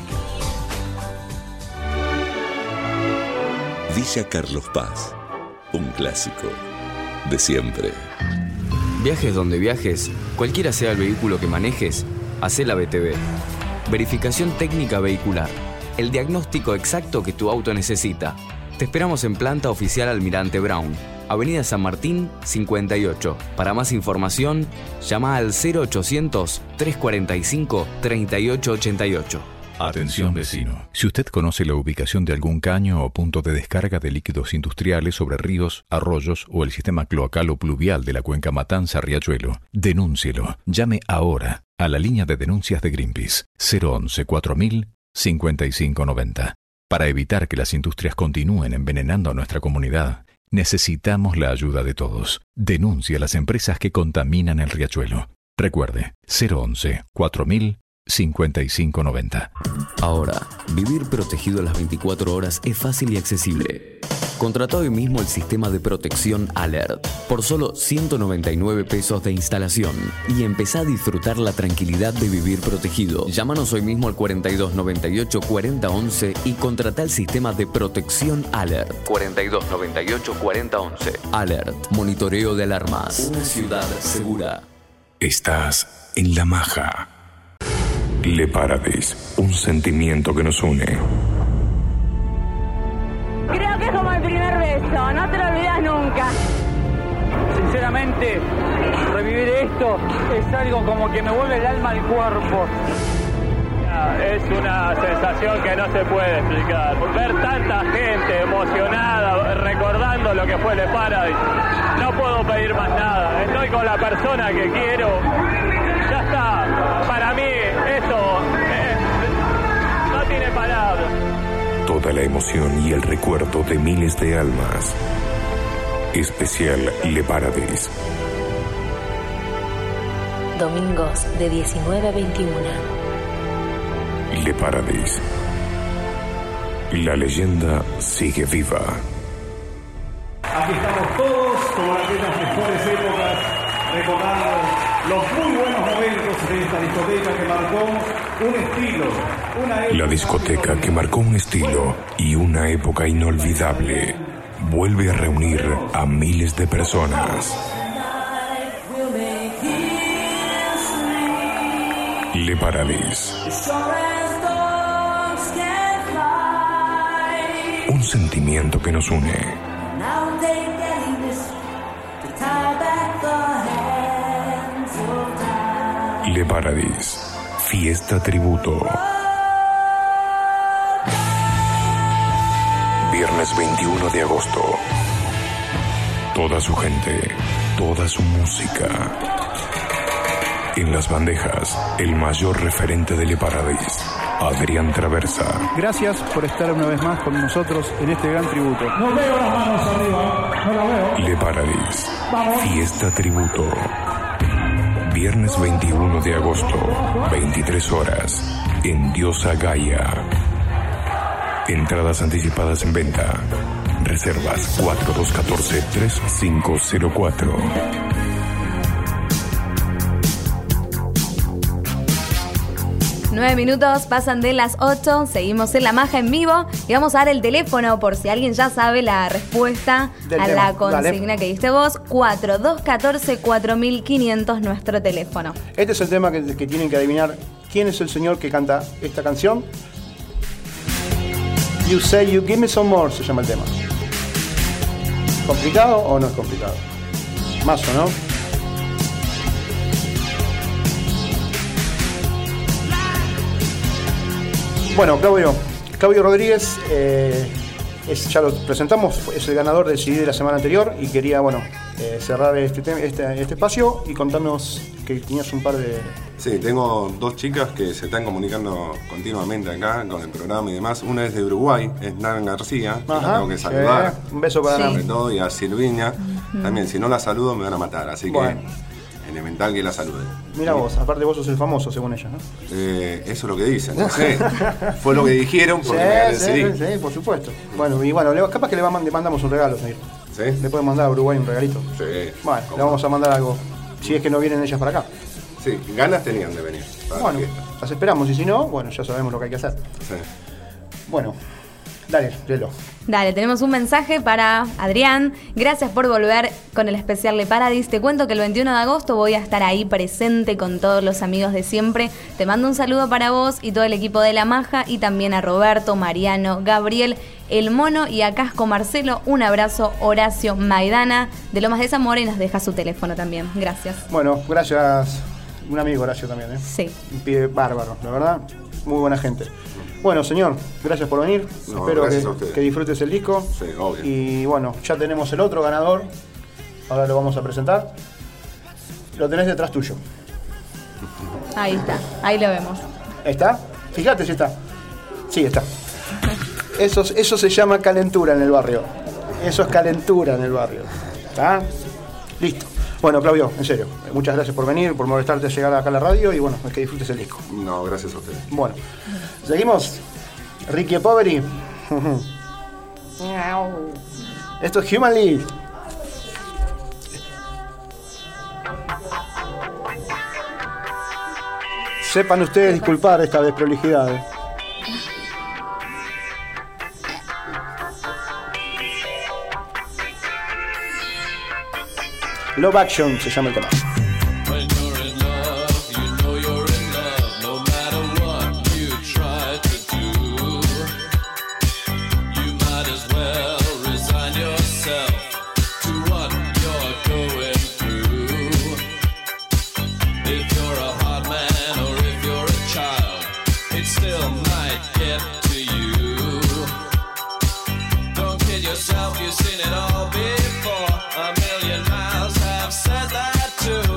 Villa Carlos Paz, un clásico de siempre. Viajes donde viajes, cualquiera sea el vehículo que manejes, hacé la B T V. Verificación técnica vehicular. El diagnóstico exacto que tu auto necesita. Te esperamos en planta oficial Almirante Brown, Avenida San Martín, cincuenta y ocho. Para más información, llama al cero ochocientos, trescientos cuarenta y cinco, treinta y ocho ochenta y ocho. Atención vecino, si usted conoce la ubicación de algún caño o punto de descarga de líquidos industriales sobre ríos, arroyos o el sistema cloacal o pluvial de la cuenca Matanza-Riachuelo, denúncielo. Llame ahora a la línea de denuncias de Greenpeace cero once, cuatro mil, cincuenta y cinco noventa. Para evitar que las industrias continúen envenenando a nuestra comunidad, necesitamos la ayuda de todos. Denuncie a las empresas que contaminan el riachuelo. Recuerde, cero once, cuatro mil, cincuenta y cinco noventa. Ahora, vivir protegido las veinticuatro horas es fácil y accesible. Contrata hoy mismo el sistema de protección Alert por solo ciento noventa y nueve pesos de instalación y empezá a disfrutar la tranquilidad de vivir protegido. Llámanos hoy mismo al cuarenta y dos noventa y ocho cuarenta once y contrata el sistema de protección Alert. cuarenta y dos noventa y ocho cuarenta once. Alert, monitoreo de alarmas. Una ciudad segura. Estás en La Maja. Le Paradis, un sentimiento que nos une. Creo que es como el primer beso, no te lo olvidas nunca. Sinceramente, revivir esto es algo como que me vuelve el alma al cuerpo. Es una sensación que no se puede explicar. Ver tanta gente emocionada, recordando lo que fue Le Paradis, no puedo pedir más nada. Estoy con la persona que quiero. Ya está. Para mí, eso eh, no tiene palabras. Toda la emoción y el recuerdo de miles de almas. Especial Le Paradis. Domingos de diecinueve a veintiuno. Le Paradis. La leyenda sigue viva. Aquí estamos todos, como en aquellas mejores épocas, recordando los muy buenos momentos de esta discoteca que marcó un estilo, una época. La discoteca que marcó un estilo y una época inolvidable vuelve a reunir a miles de personas. Le Paradis. Un sentimiento que nos une. Le Paradis. Fiesta tributo. Viernes veintiuno de agosto. Toda su gente, toda su música. En las bandejas, el mayor referente de Le Paradis, Adrián Traversa. Gracias por estar una vez más con nosotros en este gran tributo. No veo las manos arriba, no las veo. Le Paradis. Vamos. Fiesta tributo. Viernes veintiuno de agosto, veintitrés horas, en Diosa Gaia. Entradas anticipadas en venta. Reservas cuatro dos uno cuatro, tres cinco cero cuatro. Nueve minutos pasan de las ocho, seguimos en La Maja en vivo y vamos a dar el teléfono por si alguien ya sabe la respuesta Del a tema. la consigna Dale. que diste vos. cuatro dos uno cuatro, cuatro mil quinientos nuestro teléfono. Este es el tema que, que tienen que adivinar quién es el señor que canta esta canción. You Say You Give Me Some More se llama el tema. ¿Complicado o no es complicado? Más o no. Bueno, Claudio, Claudio Rodríguez, eh, es, ya lo presentamos, es el ganador del C D de la semana anterior y quería, bueno, eh, cerrar este, tem- este, este espacio y contarnos que tenías un par de... Sí, tengo dos chicas que se están comunicando continuamente acá con el programa y demás. Una es de Uruguay, es Nan García, que la Ajá, tengo que saludar. sí, un beso para Sobre Nan. todo, y a Silviña. Ujú. También, si no la saludo me van a matar, así Bueno. que elemental que la salude. Mira vos, aparte vos sos el famoso según ella, ¿no? Eh, eso es lo que dicen, no sé. Fue lo que dijeron porque me gané el sí, C D. sí, sí, por supuesto. Bueno, y bueno, le- capaz que le, va- le mandamos un regalo, señor. ¿Sí? Le podemos mandar a Uruguay un regalito. Sí. Bueno, le vamos a mandar algo. Si es que no vienen ellas para acá. Sí, ganas tenían de venir. para Bueno, la fiesta. las esperamos y si no, bueno, ya sabemos lo que hay que hacer. Sí. Bueno, dale, léelo. Dale, tenemos un mensaje para Adrián. Gracias por volver con el especial Le Paradis. Te cuento que el veintiuno de agosto voy a estar ahí presente con todos los amigos de siempre. Te mando un saludo para vos y todo el equipo de La Maja y también a Roberto, Mariano, Gabriel, El Mono y a Casco Marcelo. Un abrazo, Horacio Maidana de Lomas de Zamora y nos deja su teléfono también. Gracias. Bueno, gracias. Un amigo Horacio también, ¿eh? Sí. Un pibe bárbaro, la verdad. Muy buena gente. Bueno, señor, gracias por venir. No, Espero gracias que, a ustedes. que disfrutes el disco. Sí, obvio. Y bueno, ya tenemos el otro ganador. Ahora lo vamos a presentar. Lo tenés detrás tuyo. Ahí está, ahí lo vemos. ¿Está? Fíjate si está. Sí, está. Eso, eso se llama calentura en el barrio. Eso es calentura en el barrio. ¿Está? Listo. Bueno, Claudio, en serio, muchas gracias por venir, por molestarte a llegar acá a la radio y bueno, es que disfrutes el disco. No, gracias a ustedes. Bueno, seguimos. Ricky Poveri. Esto es Human League. Sepan ustedes disculpar esta desprolijidad. ¿eh? Love Action se llama el tema. When you're in love, you know you're in love, no matter what you try to do. You might as well resign yourself to what you're going through. If you're a hard man or if you're a child, it still might get to you. Don't kid yourself, you've seen it all before. A million miles have said that too.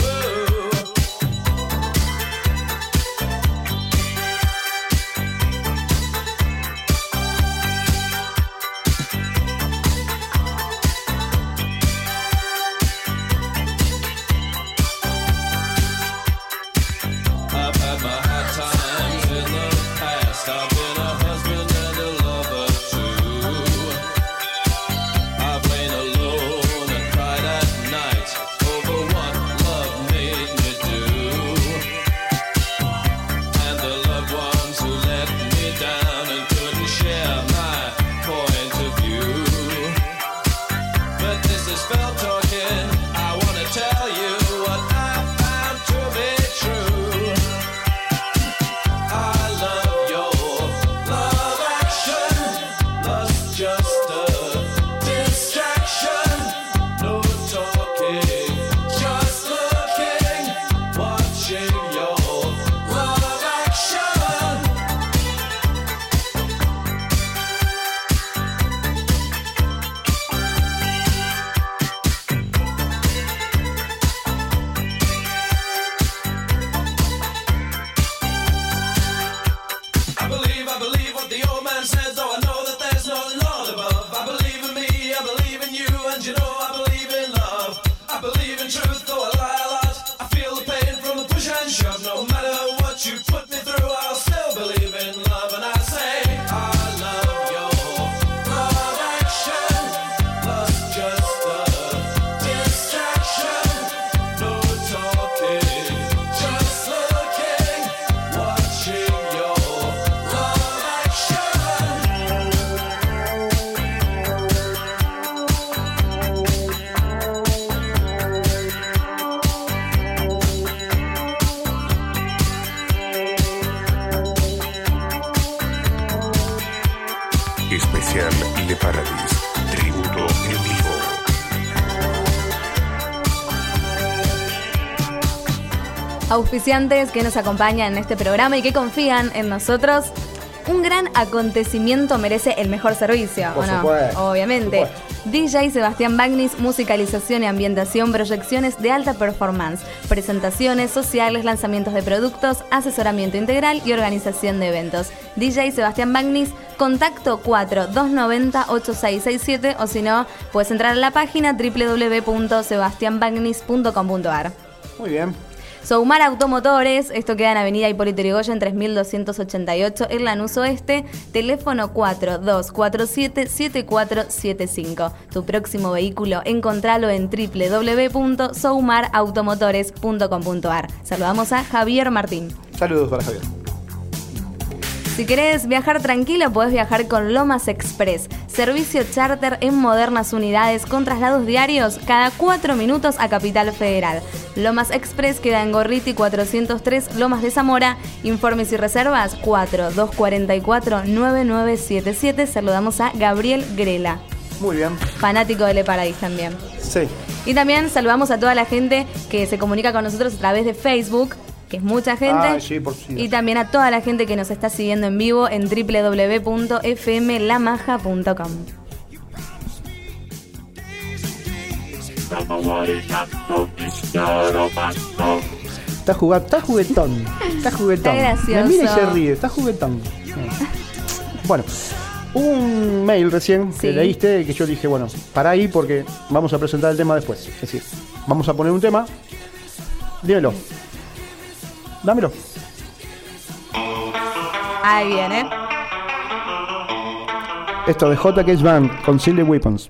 I've had my hard times in the past. I've been a husband and a lover too. I Especial Le Paradis. Tributo en vivo. Auspiciantes que nos acompañan en este programa y que confían en nosotros. Un gran acontecimiento merece el mejor servicio, Por ¿o no? supuesto, Obviamente. por supuesto. D J Sebastián Bagnis, musicalización y ambientación, proyecciones de alta performance, presentaciones sociales, lanzamientos de productos, asesoramiento integral y organización de eventos. D J Sebastián Bagnis, contacto cuatro dos nueve cero ocho seis seis siete o si no, puedes entrar a la página doble u doble u doble u punto sebastián bagnis punto com punto a r. Muy bien. Soumar Automotores, esto queda en Avenida Hipólito Yrigoyen tres mil doscientos ochenta y ocho en Lanús Oeste, teléfono cuatro dos cuatro siete siete cuatro siete cinco. Tu próximo vehículo, encontralo en doble u doble u doble u punto soumar automotores punto com punto a r. Saludamos a Javier Martín. Saludos para Javier. Si querés viajar tranquilo, podés viajar con Lomas Express. Servicio charter en modernas unidades con traslados diarios cada cuatro minutos a Capital Federal. Lomas Express queda en Gorriti cuatrocientos tres, Lomas de Zamora. Informes y reservas cuatro dos cuatro cuatro nueve nueve siete siete. Saludamos a Gabriel Grela. Muy bien. Fanático de Le Paradis también. Sí. Y también saludamos a toda la gente que se comunica con nosotros a través de Facebook, que es mucha gente. Ah, sí, por sí. Y también a toda la gente que nos está siguiendo en vivo en doble u doble u doble u punto f m la maja punto com. Está jugando, está juguetón. Está juguetón. Está gracioso. Me mira y se ríe, está juguetón. Bueno, hubo un mail recién Sí. que leíste que yo dije, bueno, para ahí porque vamos a presentar el tema después. Es decir, vamos a poner un tema. Dímelo. Dámelo. Ahí viene. Esto de J K S Band con Silly Weapons.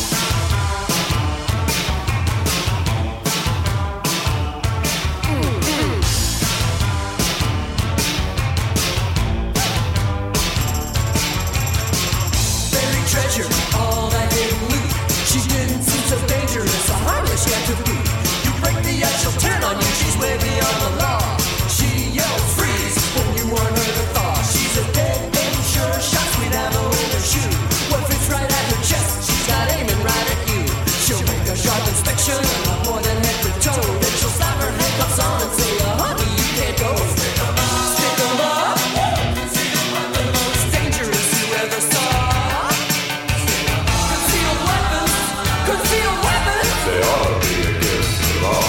Buried treasure, all that hidden loot. She didn't seem so dangerous, a harmless yet to boot. You break the ice, she'll turn on you, she's way beyond the law. She yells freeze when you want her to thaw. She's a dead end, sure shot, sweet ammo in her shoe. What fits right at her chest, she's got aiming right at you. She'll make a sharp inspection, not more than head to toe. Then she'll slap her handcuffs on and say, oh honey, you can't go. Stick 'em up, stick 'em up. The most dangerous you ever saw. Concealed weapons, concealed weapons. They ought to be against the law.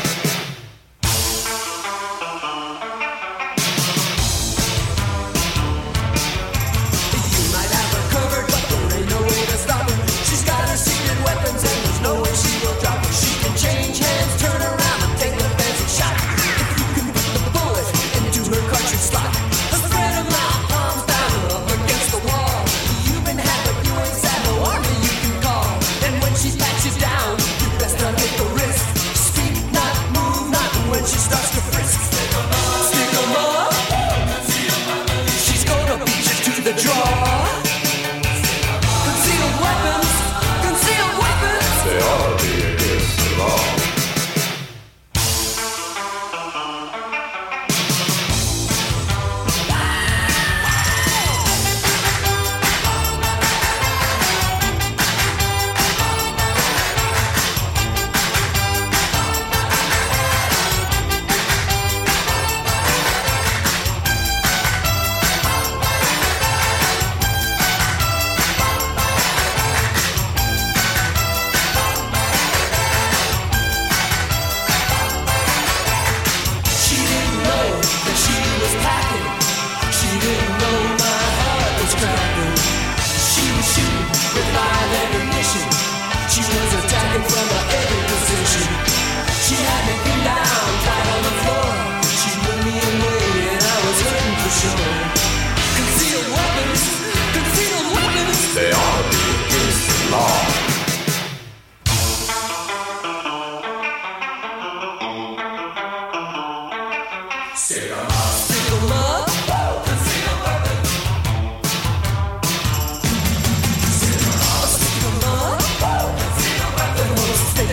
You might have her covered, but there ain't no way to stop her. She's got her secret weapons and there's no way she will drop her. She can change hands, turn around and take a fancy shot. If you can put the bullet into her cartridge slot, spread 'em out, palms down up against the wall. You've been had, but you ain't sad, no army you can call. And when she pats you down, you best not take the risk. Speak, not move, not when she starts to frisk. Stick 'em up, stick 'em up. She's gonna beat you to the draw. Concealed weapons, concealed weapons. They ought to be against the law. She didn't know that she was packing. She didn't know my heart was cracking. She was shooting with live ammunition. She was attacking from a every position. She had me pinned down, flat on the floor. She blew me away and I was hurting for sure. Concealed weapons, concealed weapons. They ought to be against the law. Stick 'em up, stick 'em up. Concealed weapons. Stick 'em up, stick 'em up. Concealed weapons.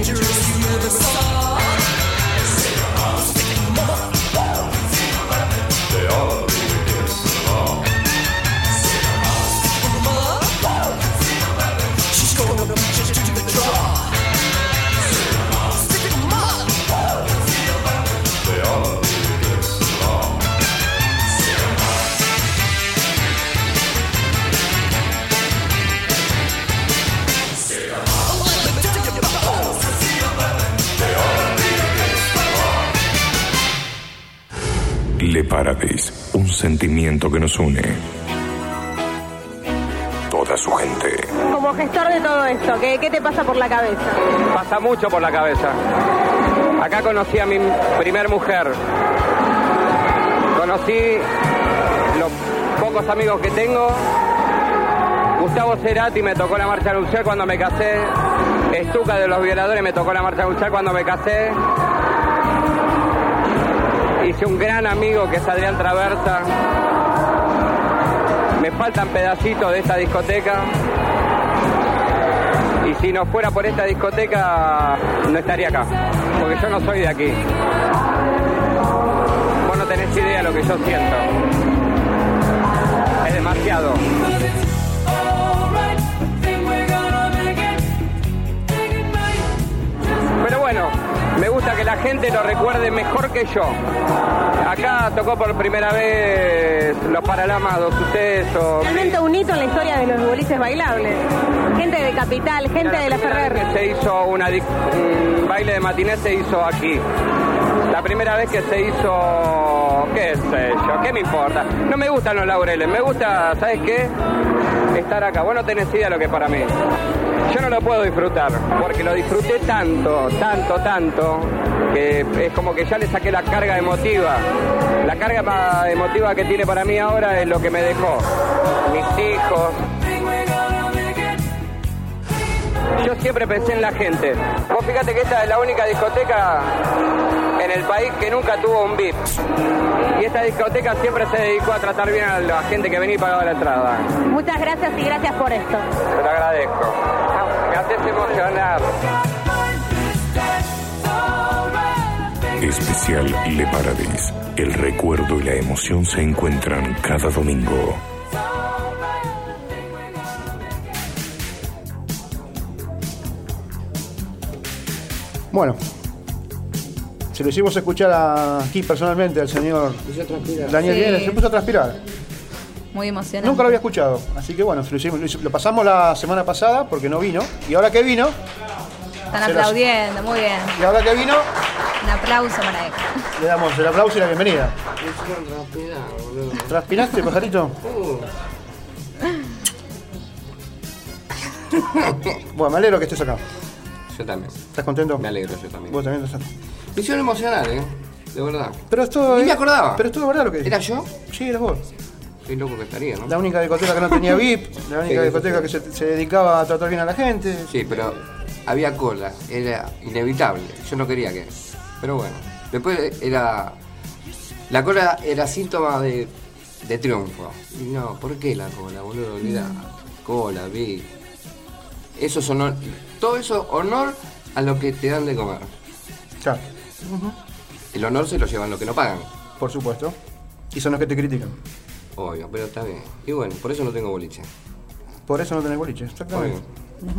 Paradis, un sentimiento que nos une. Toda su gente. Como gestor de todo esto, ¿qué, qué te pasa por la cabeza? Pasa mucho por la cabeza. Acá conocí a mi primer mujer. Conocí los pocos amigos que tengo. Gustavo Cerati me tocó la marcha nupcial cuando me casé. Estuca de los Violadores me tocó la marcha nupcial cuando me casé. Hice un gran amigo que es Adrián Traversa. Me faltan pedacitos de esta discoteca. Y si no fuera por esta discoteca, no estaría acá. Porque yo no soy de aquí. Vos no tenés idea de lo que yo siento. Es demasiado. Pero bueno, me gusta que la gente lo recuerde mejor que yo. Acá tocó por primera vez los Paralamas, Dos Sucesos. Realmente un hito en la historia de los boliches bailables. Gente de Capital, gente de la Ferrer. Que se hizo una, un baile de matiné se hizo aquí. La primera vez que se hizo, qué sé yo, qué me importa. No me gustan los laureles, me gusta, ¿sabes qué? Estar acá. Vos no tenés idea de lo que es para mí. Yo no lo puedo disfrutar, porque lo disfruté tanto, tanto, tanto, que es como que ya le saqué la carga emotiva. La carga emotiva que tiene para mí ahora es lo que me dejó. Mis hijos. Yo siempre pensé en la gente. Vos fíjate que esta es la única discoteca en el país que nunca tuvo un V I P. Y esta discoteca siempre se dedicó a tratar bien a la gente que venía y pagaba la entrada. Muchas gracias y gracias por esto. Te lo agradezco. Me haces emocionar. Especial Le Paradis. El recuerdo y la emoción se encuentran cada domingo. Bueno, se lo hicimos escuchar a, aquí personalmente al señor Daniel Sí. Viene, se puso a transpirar. Muy emocionante. Nunca lo había escuchado, así que bueno, se lo, hicimos, lo, hicimos- lo pasamos la semana pasada porque no vino. Y ahora que vino, Están se los- aplaudiendo, muy bien. y ahora que vino, Un aplauso para él. le damos el aplauso y la bienvenida. ¿Transpiraste, pajarito? Bueno, me alegro que estés acá. Yo también. ¿Estás contento? Me alegro, yo también. Vos también estás. Me hicieron emocionar, ¿eh? De verdad. Pero es todo. Ni eh, me acordaba. Pero es todo verdad lo que ¿Era yo? Sí, eras vos. Qué loco que estaría, ¿no? La única discoteca que no tenía V I P, la única Sí, discoteca que se, se dedicaba a tratar bien a la gente. Sí, pero había cola, era inevitable. Yo no quería que. Pero bueno, después era. La cola era síntoma de, de triunfo. Y no, ¿por qué la cola, boludo? Olvidá. Cola, vi. Eso es honor. Todo eso, honor a lo que te dan de comer. Claro. El honor se lo llevan los que no pagan. Por supuesto. Y son los que te critican. Obvio, pero está bien. Y bueno, por eso no tengo boliche. Por eso no tenés boliche, exactamente. Obvio.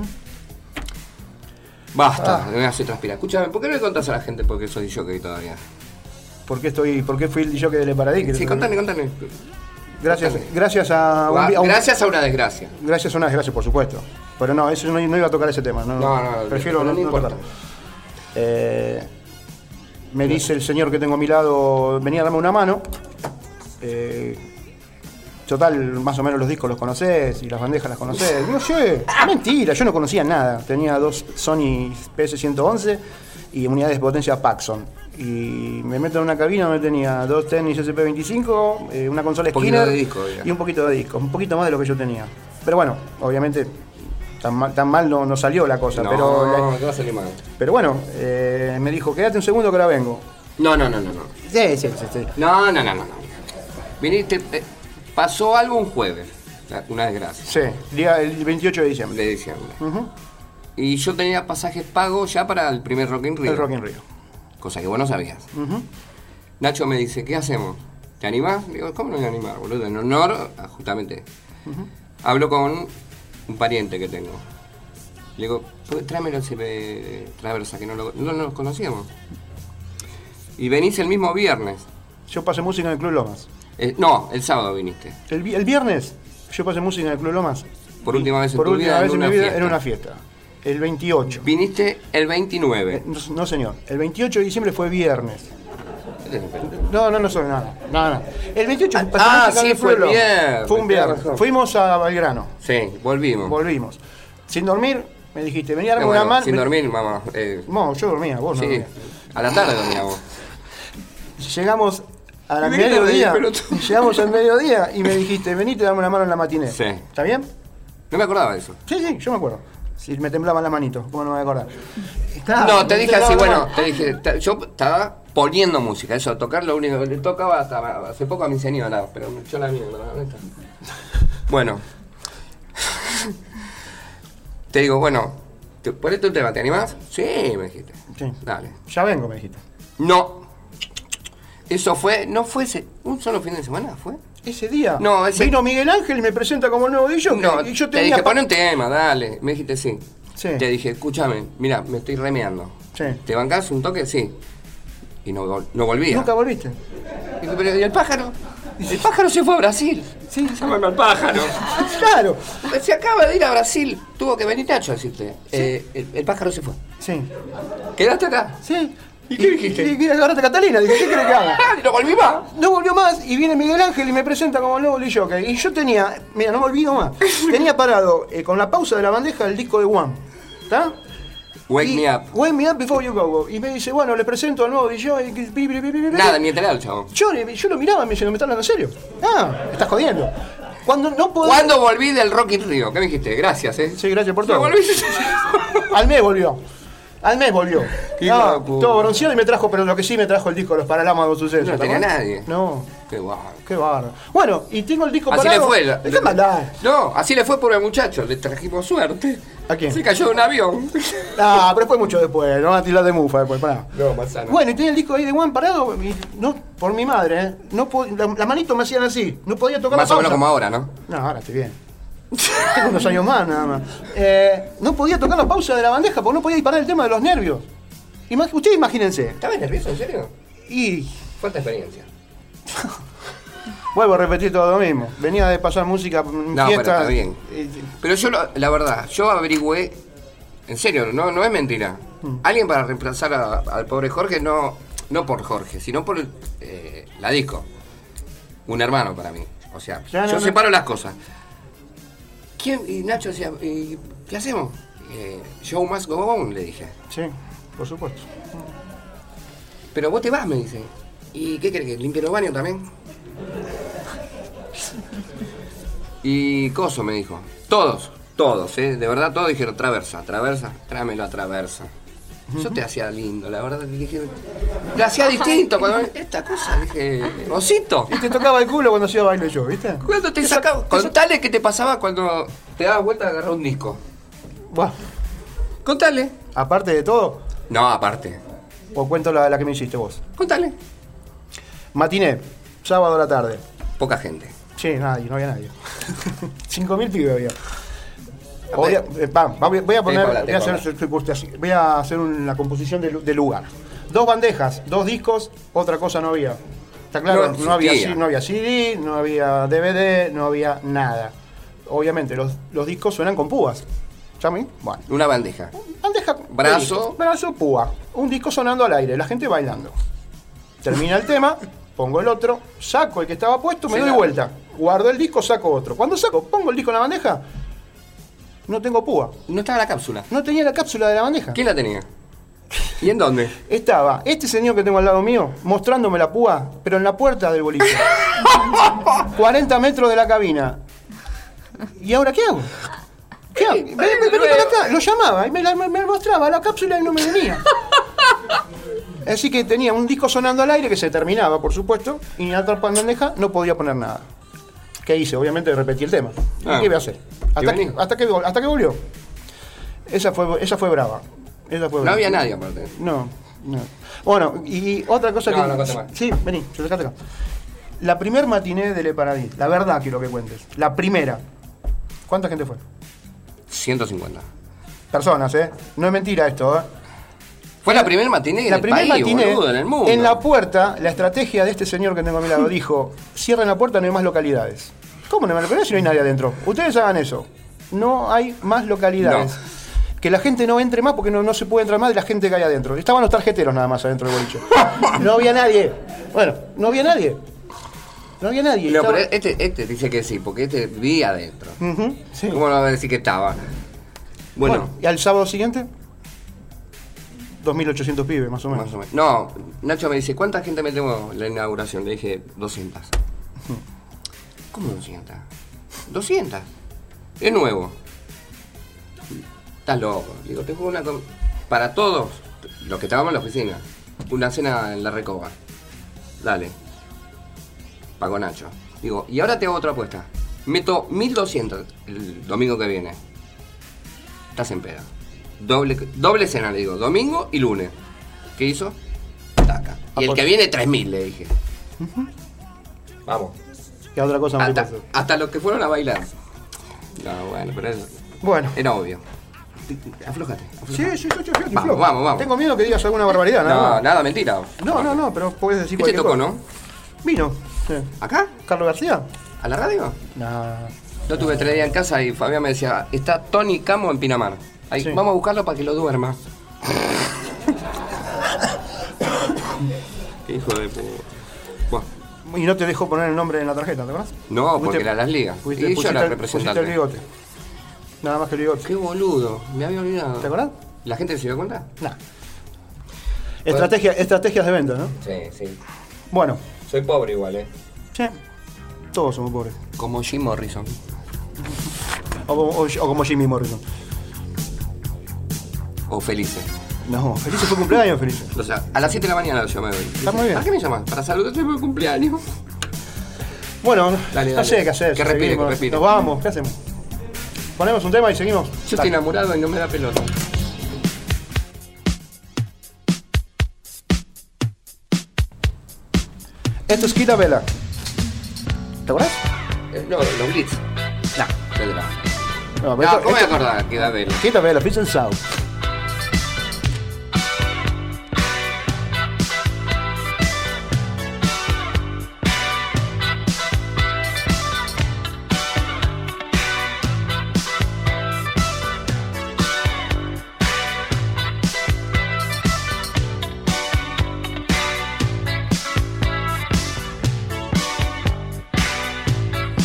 Basta, Ah. me hace transpirar. Escúchame, ¿por qué no le contás a la gente por qué soy jockey todavía? ¿Por qué estoy, por qué fui el jockey de Le Paradis? Sí, contame, contame. Gracias, Contame. gracias a, un, Ah, a un- gracias a una desgracia. Gracias a una desgracia, por supuesto. Pero no, eso no, no iba a tocar ese tema. No, No, no, prefiero pero no, no no importa. tocarlo. Eh, me dice el señor que tengo a mi lado, venía a darme una mano. Eh, total, más o menos los discos los conocés y las bandejas las conocés. No sé, mentira, yo no conocía nada. Tenía dos Sony P S ciento once y unidades de potencia Paxson. Y me meto en una cabina donde tenía dos tenis S P veinticinco, eh, una consola Un poquito Skinner de disco, ya. y un poquito de disco, un poquito más de lo que yo tenía. Pero bueno, obviamente tan mal, tan mal no, no salió la cosa. No, pero, no, te va a salir mal. pero bueno, eh, me dijo, quédate un segundo que ahora vengo. No, no, no, no, no. Sí, sí, sí, sí. No, no, no, no, no. Viniste, eh, pasó algo un jueves, la- una desgracia. Sí, día, el veintiocho de diciembre. De diciembre. Ujú. Y yo tenía pasajes pagos ya para el primer Rock in Rio. El Rock in Rio. Cosa que vos no sabías. Ujú. Nacho me dice, ¿qué hacemos? ¿Te animás? Digo, ¿cómo no voy a animar, boludo? En honor a justamente. Ujú. Hablo con un pariente que tengo. Le digo, tráemelo ese eh, Traversa, que no lo, no nos conocíamos. Y venís el mismo viernes. Yo pasé música en el Club Lomas. Eh, no, el sábado viniste. El, vi- el viernes yo pasé música en el Club Lomas. Por última vez en Por tu última vida vez en en una mi vida fiesta. en una fiesta. El veintiocho. Viniste el veintinueve. Eh, no, no, señor. El veintiocho de diciembre fue viernes. No, no, no soy nada. Nada, nada. El veintiocho. Ah, sí, fue el viernes. Fue un viernes. Fuimos a Belgrano. Sí, volvimos. Volvimos. Sin dormir, me dijiste, venía a darme Eh, bueno, una mano. sin me- dormir, mamá. Eh, No, yo dormía, vos no sí, dormías. a la tarde dormía vos. Llegamos al Y venite mediodía. de ahí, pelotudo. Llegamos al mediodía y me dijiste, venite a darme una mano en la matiné. Sí. ¿Está bien? No me acordaba de eso. Sí, sí, yo me acuerdo. Si me temblaban las manitos, ¿cómo no me voy a acordar? No, te me dije temblaban así, las bueno, manos. te dije, ta- yo estaba poniendo música, eso, tocar lo único que le tocaba hasta hace poco a mi señora, pero me echó la mierda, la neta. Bueno. Te digo, bueno, ¿te, ponete un tema, ¿te animás? Sí, me dijiste. Sí. Dale. Ya vengo, me dijiste. No. Eso fue, no fue ese, un solo fin de semana, ¿fue? Ese día No, ese... vino Miguel Ángel y me presenta como el nuevo D J. No, y yo te tenía dije, pa- pon un tema, dale. Me dijiste sí. Sí. Te dije, escúchame, mira, me estoy remeando. Sí. ¿Te bancás un toque? Sí. Y no, vol- no volvía. Nunca volviste. Y, pero, ¿y el pájaro? El pájaro se fue a Brasil. Sí. Llámame al pájaro. Claro. Se acaba de ir a Brasil. Tuvo que venir Nacho a decirte. Eh, el, el pájaro se fue. Sí. ¿Quedaste acá? Sí. ¿Y qué dijiste? Y, y agarrate a Catalina, dije, ¿qué querés que haga? Y no volví más. No volvió más y viene Miguel Ángel y me presenta como el nuevo D J. Y yo tenía, mira, no me olvido más, tenía parado eh, con la pausa de la bandeja el disco de One. ¿Está? Wake Y- me up. Wake me up before you go. Y me dice, bueno, le presento al nuevo D J. y- pi, pi, pi, pi, pi, pi. Nada, ni enterado, chabón. Yo, yo lo miraba y me dice, ¿no me estás hablando en serio? Ah, me estás jodiendo. Cuando no podía... ¿Cuándo volví del Rock in Rio? ¿Qué me dijiste? Gracias, eh. Sí, gracias por todo. ¿No volviste? Al mes volvió. Al mes volvió. Qué No, hijo de puta. todo bronceado y me trajo, pero lo que sí me trajo el disco de los Paralamas de Sucesos. No ¿te tenía acordás? nadie. No, Qué guau. qué bárbaro. Bueno, y tengo el disco Así parado. le fue. la- Déjame hablar. No, así le fue por el muchacho. Le trajimos suerte. ¿A quién? Se cayó de un avión. Ah, pero fue mucho después, no van a tirar de mufa después, pará. No, manzana. Bueno, y tenía el disco ahí de One parado, y no, por mi madre, ¿eh? No po- la, las manitos me hacían así, no podía tocar Más la o pausa. menos como ahora, ¿no? No, ahora estoy bien. Tengo unos años más nada más. Eh, no podía tocar la pausa de la bandeja porque no podía disparar el tema de los nervios. Ima- Ustedes imagínense. ¿Estabas nervioso, en serio? Y Falta experiencia. vuelvo a repetir todo lo mismo. Venía de pasar música en No, pero fiestas. está bien. eh, Pero yo, lo- la verdad, yo averigüé, en serio, no, no es mentira. Mm. Alguien para reemplazar a- al pobre Jorge, no, no por Jorge, sino por eh, la disco. Un hermano para mí. O sea, Ya, no, yo no. separo las cosas. ¿Quién? Y Nacho decía, eh, ¿qué hacemos? Eh, Show must go on, le dije. Sí, por supuesto. Pero vos te vas, me dice. ¿Y qué querés? ¿Que limpie los baños también? Y Coso me dijo. Todos, todos, ¿eh? De verdad todos dijeron, traversa, traversa, tráemelo a traversa. Yo te hacía lindo, la verdad. Dije, le hacía distinto. Cuando esta cosa, dije, osito. Y te tocaba el culo cuando hacía baile yo, ¿viste? ¿Cuándo te sacaba? Contale qué te pasaba cuando te dabas vuelta a agarrar un disco. Buah. Contale. Aparte de todo, No, aparte. o cuento la, la que me hiciste vos. Contale. Matiné, sábado a la tarde. Poca gente. Sí, nadie, no había nadie. Cinco mil pibes había. Voy a, eh, va, va, voy a poner, Paula, voy a hacer, voy a hacer una composición de, lu- de lugar. Dos bandejas, dos discos, otra cosa no había. Está claro, No no, había, existía. C- no había C D, no había D V D, no había nada. Obviamente, los, los discos suenan con púas. ¿Chami? Bueno. Una bandeja. Bandeja. Brazo. Brazo, púa. Un disco sonando al aire, la gente bailando. Termina el tema, pongo el otro, saco el que estaba puesto, me Sí, doy la- vuelta. Guardo el disco, saco otro. Cuando saco, pongo el disco en la bandeja, no tengo púa. No estaba la cápsula. No tenía la cápsula de la bandeja. ¿Quién la tenía? ¿Y en dónde? Estaba este señor que tengo al lado mío mostrándome la púa, pero en la puerta del boliche. cuarenta metros de la cabina. ¿Y ahora qué hago? ¿Qué hago? Ven, ven, vení para acá. Lo llamaba y me, la- me- me mostraba la cápsula y no me venía. Así que tenía un disco sonando al aire que se terminaba, por supuesto, y en la otra bandeja no podía poner nada. ¿Qué hice? Obviamente repetí el tema. ¿Y Ah. qué iba a hacer? Hasta que, vení. hasta, que, vol- hasta que volvió. Esa fue, esa fue brava. Esa fue No brava. había nadie aparte. No, no. Bueno, y otra cosa No, que. no, cuente más. Sí, vení, acercate acá. La primer matiné de Le Paradis, la verdad quiero que cuentes. La primera. ¿Cuánta gente fue? ciento cincuenta. Personas, ¿eh? No es mentira esto, ¿eh? Fue la primera matiné en La el primera país, matiné, boludo, en el mundo. en la puerta, la estrategia de este señor que tengo a mi lado dijo: cierren la puerta, no hay más localidades. ¿Cómo no hay más localidades si no hay nadie adentro? Ustedes hagan eso. No hay más localidades. No. que la gente no entre más porque no, no se puede entrar más y la gente cae adentro. Estaban los tarjeteros nada más adentro del boliche. No había nadie. Bueno, no había nadie. No había nadie. No, Estaba- pero este, este dice que sí, porque este vivía adentro. Ujú, sí. ¿Cómo no va a decir que estaba? Bueno, Bueno, ¿y al sábado siguiente? dos mil ochocientos pibes, más o menos. más o menos. No, Nacho me dice, ¿cuánta gente metemos en la inauguración? Le dije, doscientas. ¿Cómo doscientas? doscientas. Es nuevo. Estás loco. Le digo, tengo una... com- Para todos, los que estábamos en la oficina, una cena en la Recoba. Dale. Pagó Nacho. Digo, y ahora te hago otra apuesta. Meto mil doscientos el domingo que viene. Estás en peda. Doble, doble cena, le digo. Domingo y lunes. ¿Qué hizo? Taca. Y el que viene, tres mil, le dije. Vamos. ¿Qué otra cosa más Hasta, que pasó? hasta los que fueron a bailar. No, bueno, pero eso... Bueno. Era obvio. Aflójate. Sí, sí, sí, sí, sí, Vamos, flojo. vamos, vamos. Tengo miedo que digas alguna barbaridad, nada No, más. nada, mentira. No, no, no, pero puedes decir ¿Qué te cualquier tocó, cosa. no? Vino. Sí. ¿Acá? ¿Carlos García? ¿A la radio? No. Yo tuve tres días en casa y Fabián me decía, está Tony Camo en Pinamar. Ahí, Sí. vamos a buscarlo para que lo duerma. Qué hijo de puta. Bueno, Y no te dejó poner el nombre en la tarjeta, ¿te acuerdas? no, Fuiste- porque era las ligas. fuiste- y yo pusiste era el el- representante. pusiste el bigote. Nada más que el bigote. Qué boludo, me había olvidado. ¿Te acuerdas? ¿La gente se dio cuenta? No. Estrategia, estrategias de venta, ¿no? Sí, sí. Bueno, Soy pobre igual, ¿eh? sí. Todos somos pobres. Como Jim Morrison. O, o- o como Jimmy Morrison. O Felice. No, feliz fue cumpleaños, feliz. O sea, a las siete de la mañana yo me voy. Está muy bien. ¿Para qué me llamas? Para saludarte por el cumpleaños. Bueno, Dale, no dale. sé qué hacer. Que respire, seguimos. que respire. Nos vamos, ¿qué hacemos? Ponemos un tema y seguimos. Yo estoy enamorado y no me da pelota. Esto es Quita Vela. ¿Te acuerdas? Eh, no, los Blitz. No. Pedra. No, No, pero esto- ¿cómo me esto- acordar? Queda Vela. Quita Vela, Blitz and South.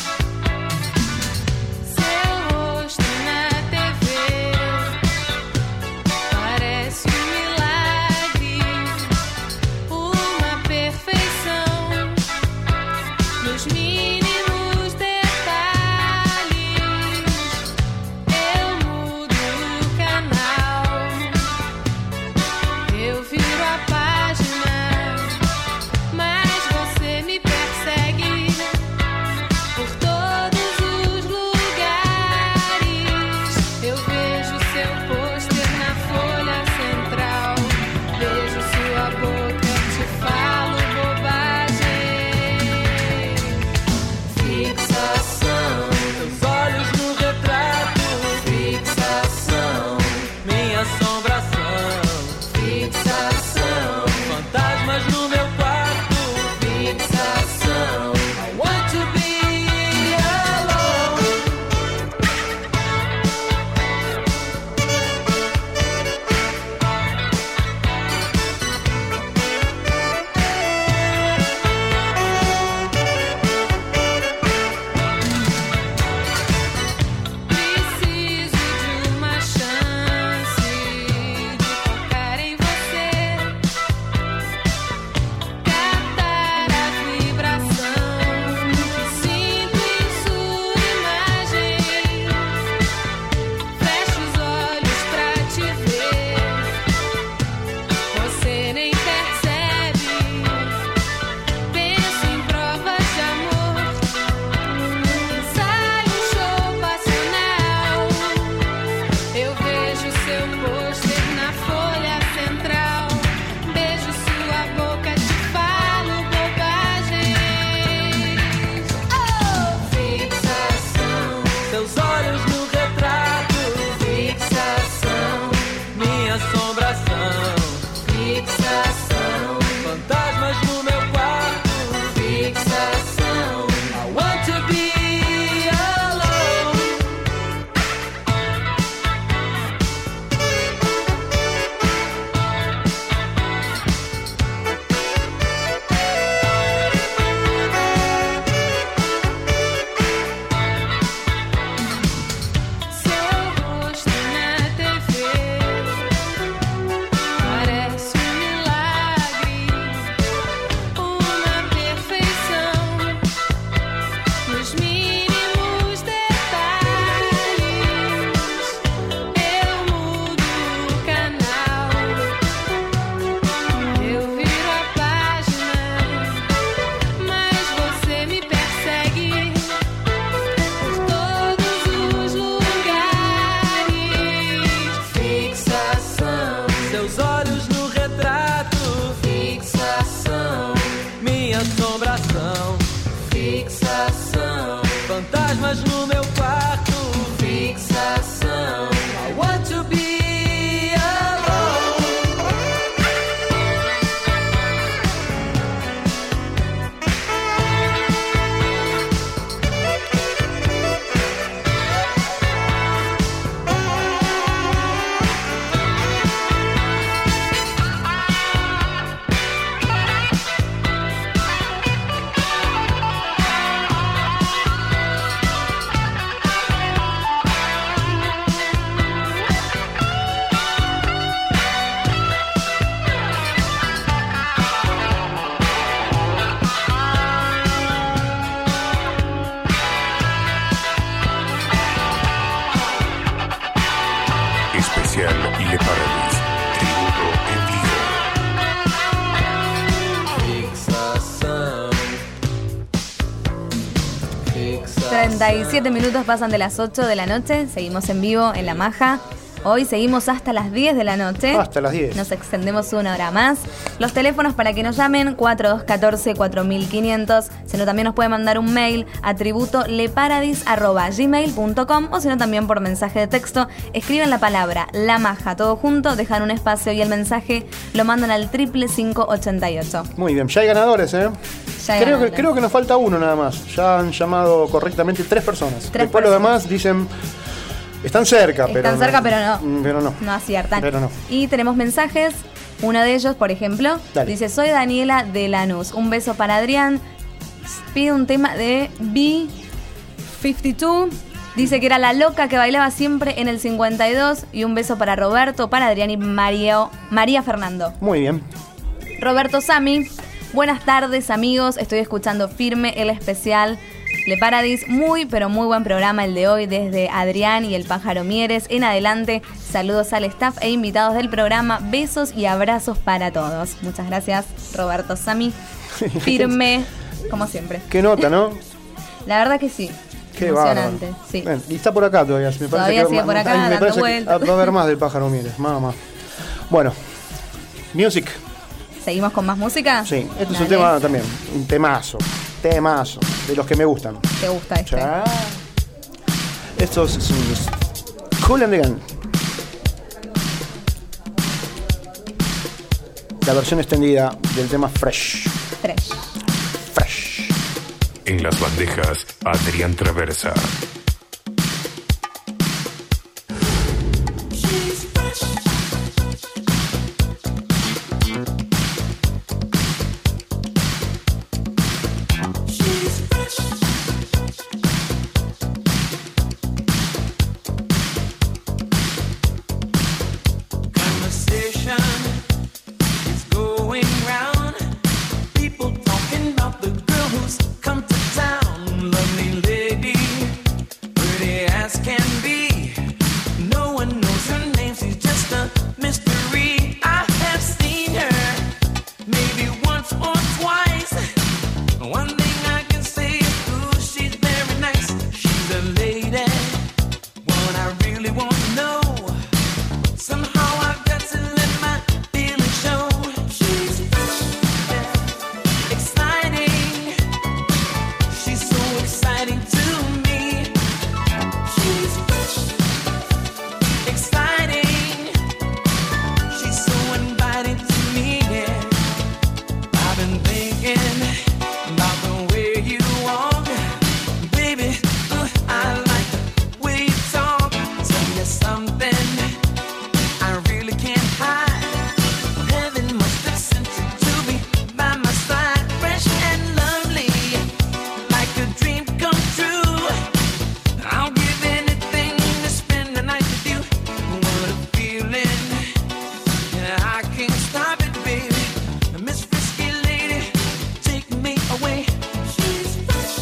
Seu rosto na T V meu quarto. Fixação. I want to be alone. Especial Le Paradis. Tributo en vivo. Fixação. treinta y siete minutos pasan de las ocho de la noche. Seguimos en vivo en La Maja. Hoy seguimos hasta las diez de la noche. Hasta las diez. Nos extendemos una hora más. Los teléfonos para que nos llamen, cuatro dos uno cuatro, cuatro mil quinientos. Si no, también nos puede mandar un mail a tributoleparadis arroba gmail punto com, o si no, también por mensaje de texto. Escriben la palabra La Maja, todo junto, dejan un espacio y el mensaje lo mandan al triple cinco ochenta y ocho. Muy bien, ya hay ganadores, ¿eh? Ya hay creo, ganadores. que, creo que nos falta uno nada más. Ya han llamado correctamente tres personas. Tres Después los demás dicen... Están cerca, pero Están cerca, pero no. Pero no. No aciertan. Pero no. Y tenemos mensajes. Uno de ellos, por ejemplo, Dale. dice: soy Daniela de Lanús. Un beso para Adrián. Pide un tema de B cincuenta y dos. Dice que era la loca que bailaba siempre en el cincuenta y dos. Y un beso para Roberto, para Adrián y María, María Fernando. Muy bien. Roberto Sami. Buenas tardes, amigos. Estoy escuchando firme el especial Le Paradis. Muy, pero muy buen programa el de hoy, desde Adrián y el Pájaro Mieres en adelante. Saludos al staff e invitados del programa. Besos y abrazos para todos. Muchas gracias, Roberto Sami. Firme, como siempre. Qué nota, ¿no? La verdad que sí. Qué Emocionante. bárbaro. Sí. Bien, y está por acá todavía. Me parece Todavía que sigue por acá, ay, me dando parece que vueltas. va a haber más del Pájaro Mieres. Mamá. Bueno. Music. ¿Seguimos con más música? Sí, este es un Dale. tema también. Un temazo. Temazo. De los que me gustan. ¿Te gusta este? Ya. Estos son los Cool and the Gang. La versión extendida del tema Fresh. Fresh. Fresh. En las bandejas, Adrián Traversa. Conversation is going round. People talking about the girl who's come to town. Lovely lady, pretty as can be. No one knows her name, she's just a mystery. I have seen her maybe once or twice. One thing I can say is, ooh, she's very nice. She's a lady, one I really want to know. Somehow I've got to let my feelings show. She's exciting. She's so exciting to me. She's exciting. She's so inviting to me. Yeah. I've been thinking about the way you walk, baby. uh, I like the way you talk. Tell me something I really can't hide. Heaven must have sent you to be by my side, fresh and lovely, like a dream come true. I'll give anything to spend the night with you. What a feeling, yeah, I can't stop it, baby. Miss Frisky Lady, take me away. She's fresh,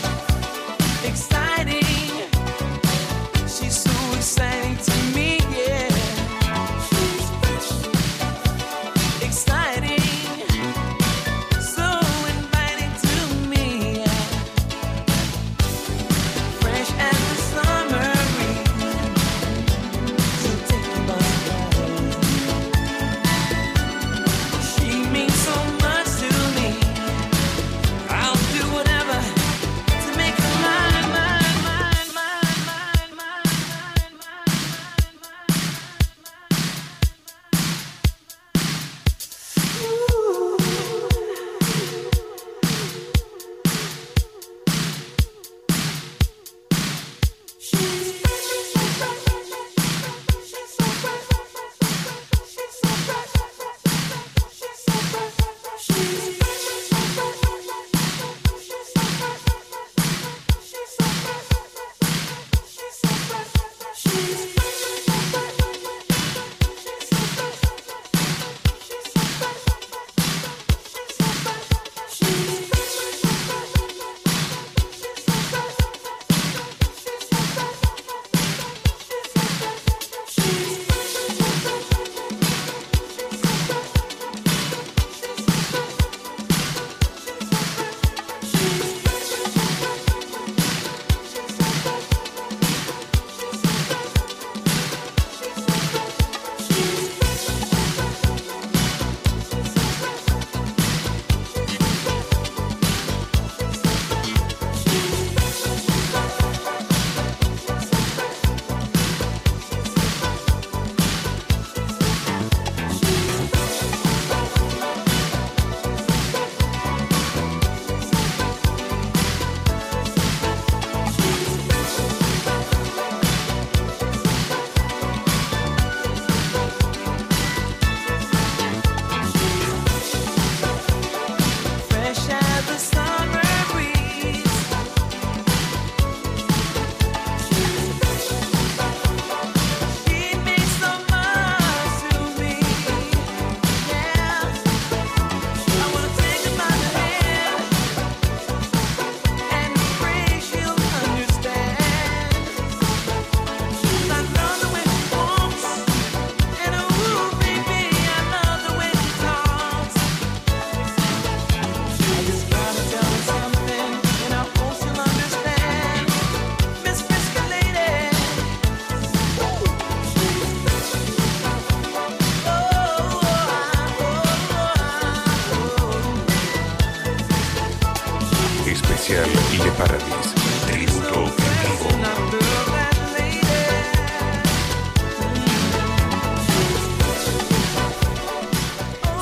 exciting. She's so exciting to me, yeah. She's fresh, exciting, so inviting to me. Fresh as the summer breeze, so take me by surprise. She means so much to me. I'll do whatever to make her mine, mine, mine, mine.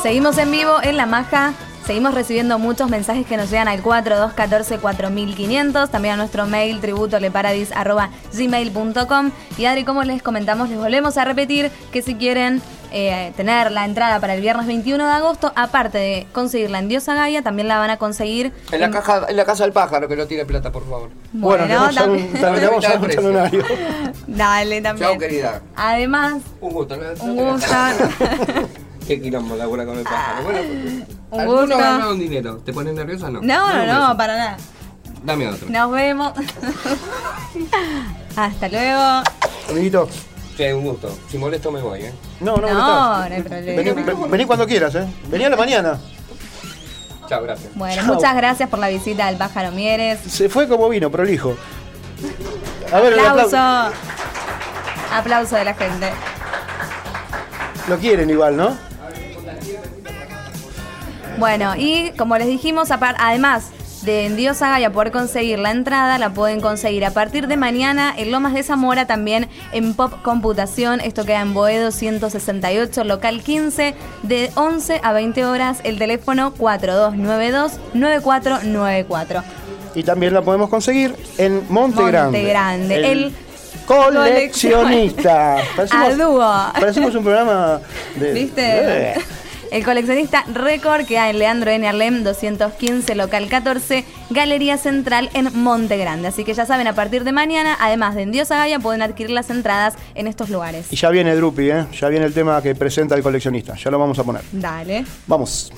Seguimos en vivo en La Maja. Seguimos recibiendo muchos mensajes que nos llegan al cuatro dos uno cuatro cuatro mil quinientos, también a nuestro mail tributoleparadis arroba gmail punto com. Y Adri, como les comentamos, les volvemos a repetir que si quieren eh, tener la entrada para el viernes veintiuno de agosto, aparte de conseguirla en Diosa Gaia, también la van a conseguir En la, caja, en la casa del pájaro, que no tire plata, por favor. Bueno, Bueno, te vamos a dar un- también- te vamos a dar un talonario. Dale, también. Chao, querida. Además, Un gusto. ¿no? un gusto. Qué quilombo labura con el pájaro. Bueno, Un algunos gusto. ganaron dinero. ¿Te pones nerviosa o no? No, no, Dame un no, beso. para nada. Dame otro. Nos vemos. Hasta luego. Amiguito. Sí, un gusto. Si molesto me voy, ¿eh? No, no, No, molestás. no hay problema. Vení, ven- vení cuando quieras, ¿eh? Vení a la mañana. Chao, gracias. Bueno, Chao. muchas gracias por la visita al Pájaro Mieres. Se fue como vino, prolijo. A ver, el Aplauso. aplauso. Aplauso de la gente. Lo quieren igual, ¿no? Bueno, y como les dijimos, apar- además de en Diosa Gaia poder conseguir la entrada, la pueden conseguir a partir de mañana en Lomas de Zamora, también en Pop Computación. Esto queda en Boedo ciento sesenta y ocho, local quince, de once a veinte horas, el teléfono cuatro dos nueve dos nueve cuatro nueve cuatro. Y también la podemos conseguir en Monte, Monte Grande. Grande, el coleccionista. A dúo. parecemos un programa de. ¿Viste? Eh. El coleccionista récord queda en Leandro N. Arlem doscientos quince, local catorce, Galería Central en Monte Grande. Así que ya saben, a partir de mañana, además de en Diosa Gaia, pueden adquirir las entradas en estos lugares. Y ya viene Drupi, ¿eh? Ya viene el tema que presenta el coleccionista. Ya lo vamos a poner. Dale. Vamos.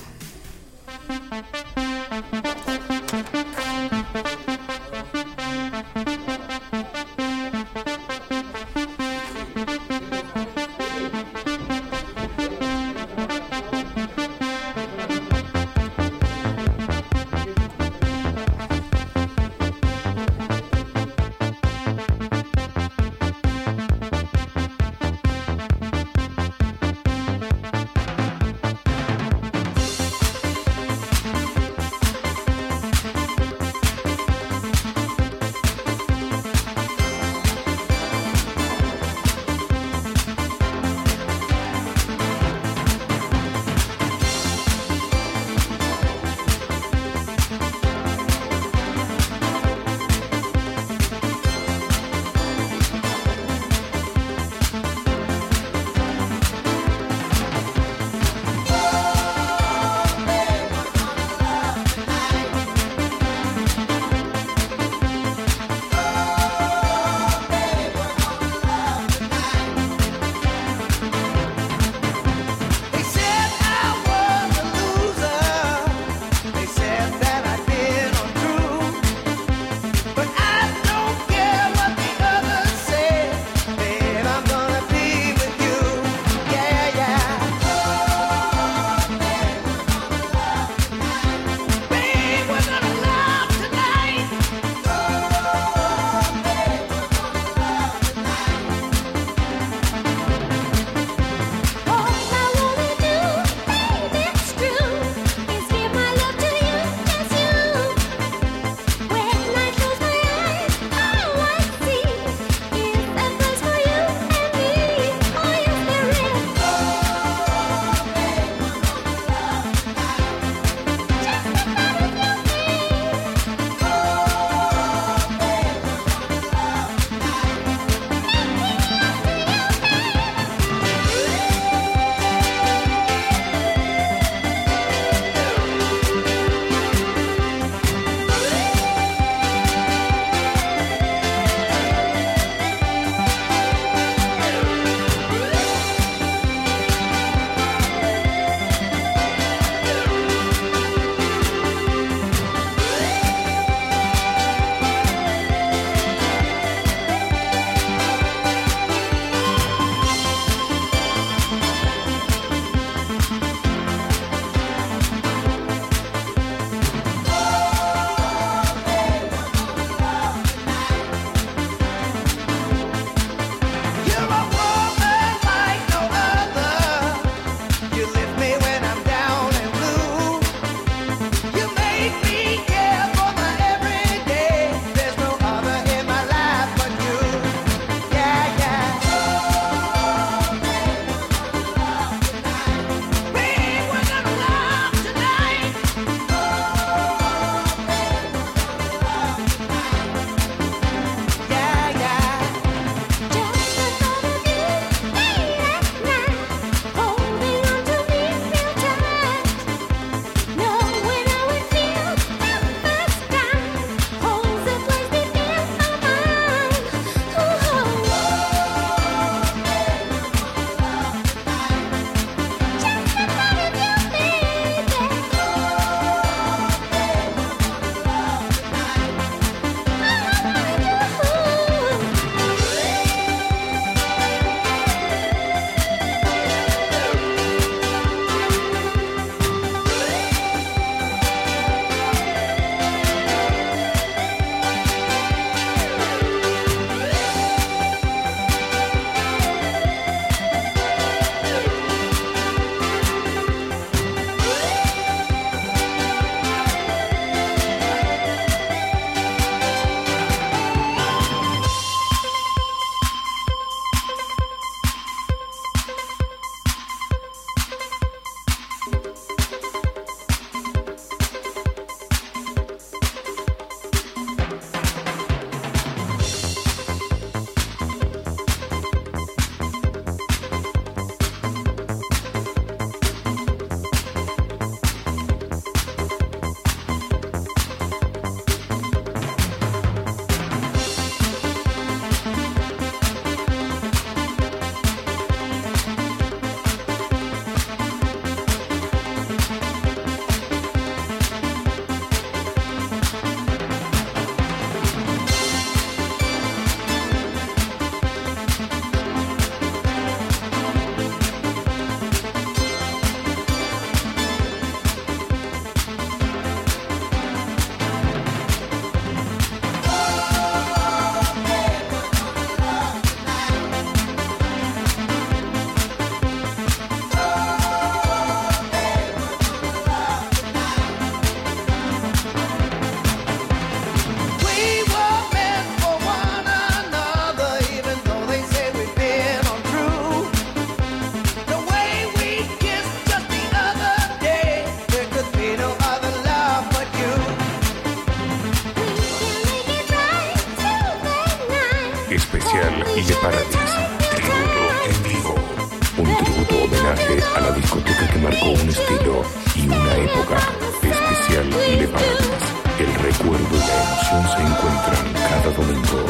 especial Le Paradis. Tributo en vivo. Un tributo homenaje a la discoteca que marcó un estilo y una época. Especial Le Paradis. El recuerdo y la emoción se encuentran cada domingo.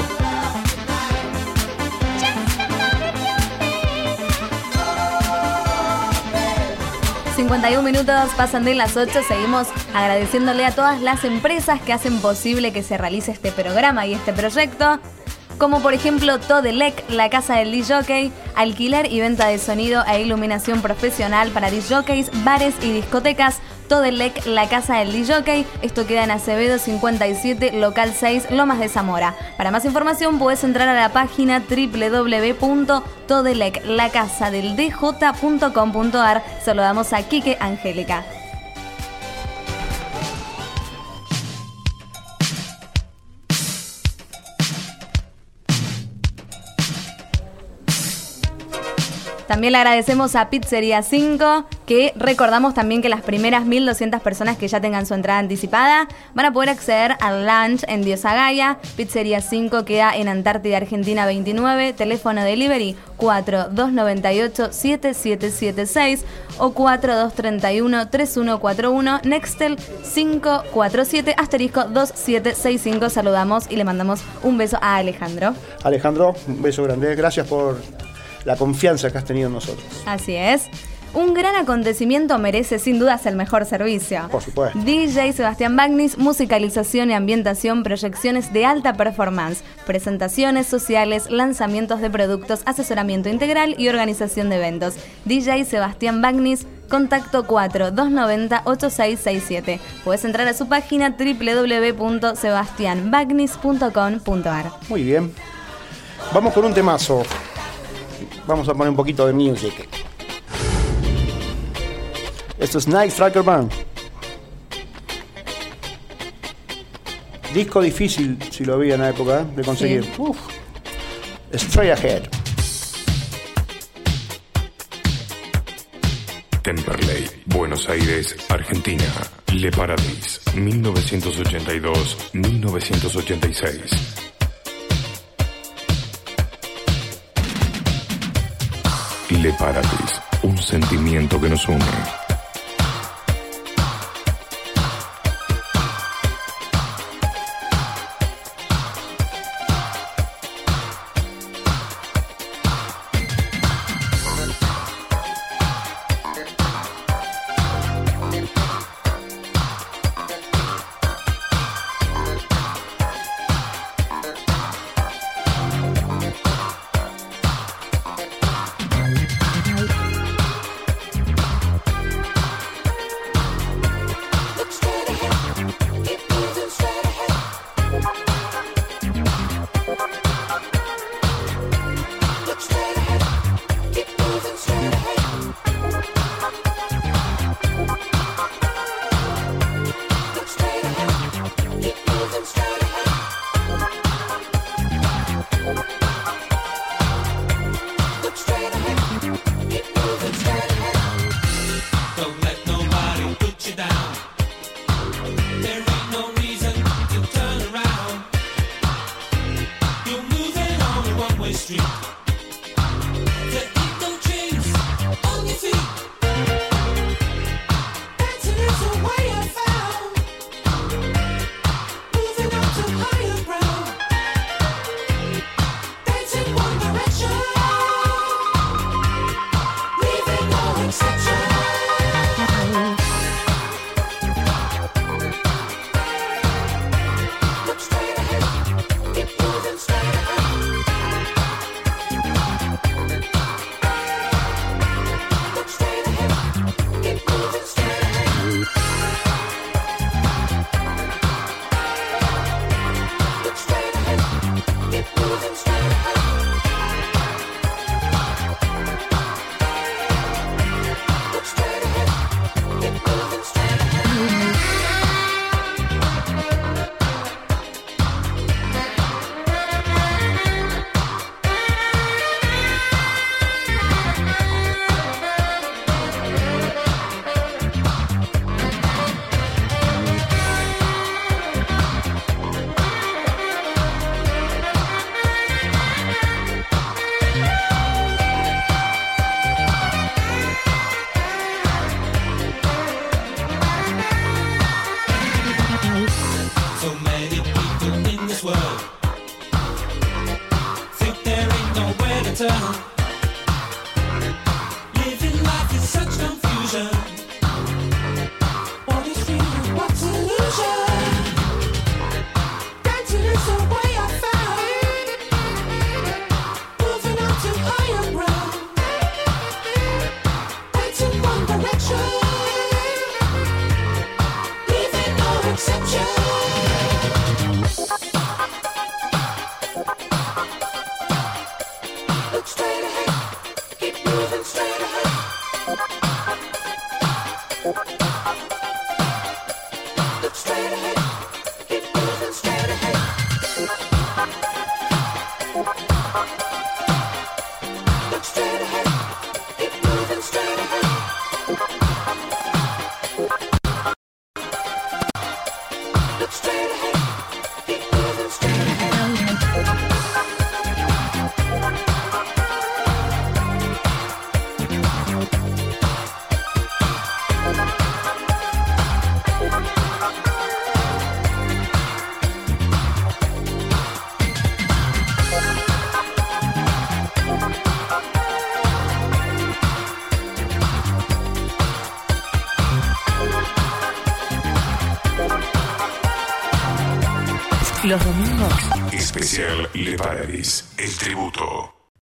cincuenta y un minutos pasan de las ocho. Seguimos agradeciéndole a todas las empresas que hacen posible que se realice este programa y este proyecto, como por ejemplo Todelec, la casa del disc jockey, alquiler y venta de sonido e iluminación profesional para disc jockeys, bares y discotecas. Todelec, la casa del disc jockey. Esto queda en Acevedo cincuenta y siete, local seis, Lomas de Zamora. Para más información puedes entrar a la página doble u doble u doble u punto todelec la casa del d j punto com punto a r. Saludamos a Quique Angélica. También le agradecemos a Pizzería cinco, que recordamos también que las primeras mil doscientas personas que ya tengan su entrada anticipada van a poder acceder al lunch en Diosa Gaia. Pizzería cinco queda en Antártida, Argentina veintinueve, teléfono delivery cuatro dos nueve ocho siete siete siete seis o cuatro dos tres uno tres uno cuatro uno, Nextel cinco cuatro siete asterisco dos siete seis cinco. Saludamos y le mandamos un beso a Alejandro. Alejandro, un beso grande. Gracias por la confianza que has tenido en nosotros. Así es. Un gran acontecimiento merece sin dudas el mejor servicio. Por supuesto. D J Sebastián Bagnis, musicalización y ambientación, proyecciones de alta performance, presentaciones sociales, lanzamientos de productos, asesoramiento integral y organización de eventos. D J Sebastián Bagnis, contacto cuatro dos nueve cero ocho seis seis siete. Puedes entrar a su página doble u doble u doble u punto sebastian bagnis punto com punto a r. Muy bien. Vamos con un temazo. Vamos a poner un poquito de music. Esto es Night Striker Band. Disco difícil, si lo había en la época, ¿eh? de conseguir. Sí. Uf. Straight Ahead. Temperley, Buenos Aires, Argentina. Le Paradis, mil novecientos ochenta y dos a mil novecientos ochenta y seis. Le Paradis, un sentimiento que nos une. town. Living life is such confusion. What is real, what's illusion? Dancing is the way I found. Moving on to higher ground. Dancing one direction. Leaving no exception. Look straight ahead, keep moving straight ahead. Look straight ahead, keep moving straight ahead. Look straight ahead, keep moving straight ahead. Look straight ahead, keep moving straight ahead. Los domingos. Especial Le Paradis, el tributo.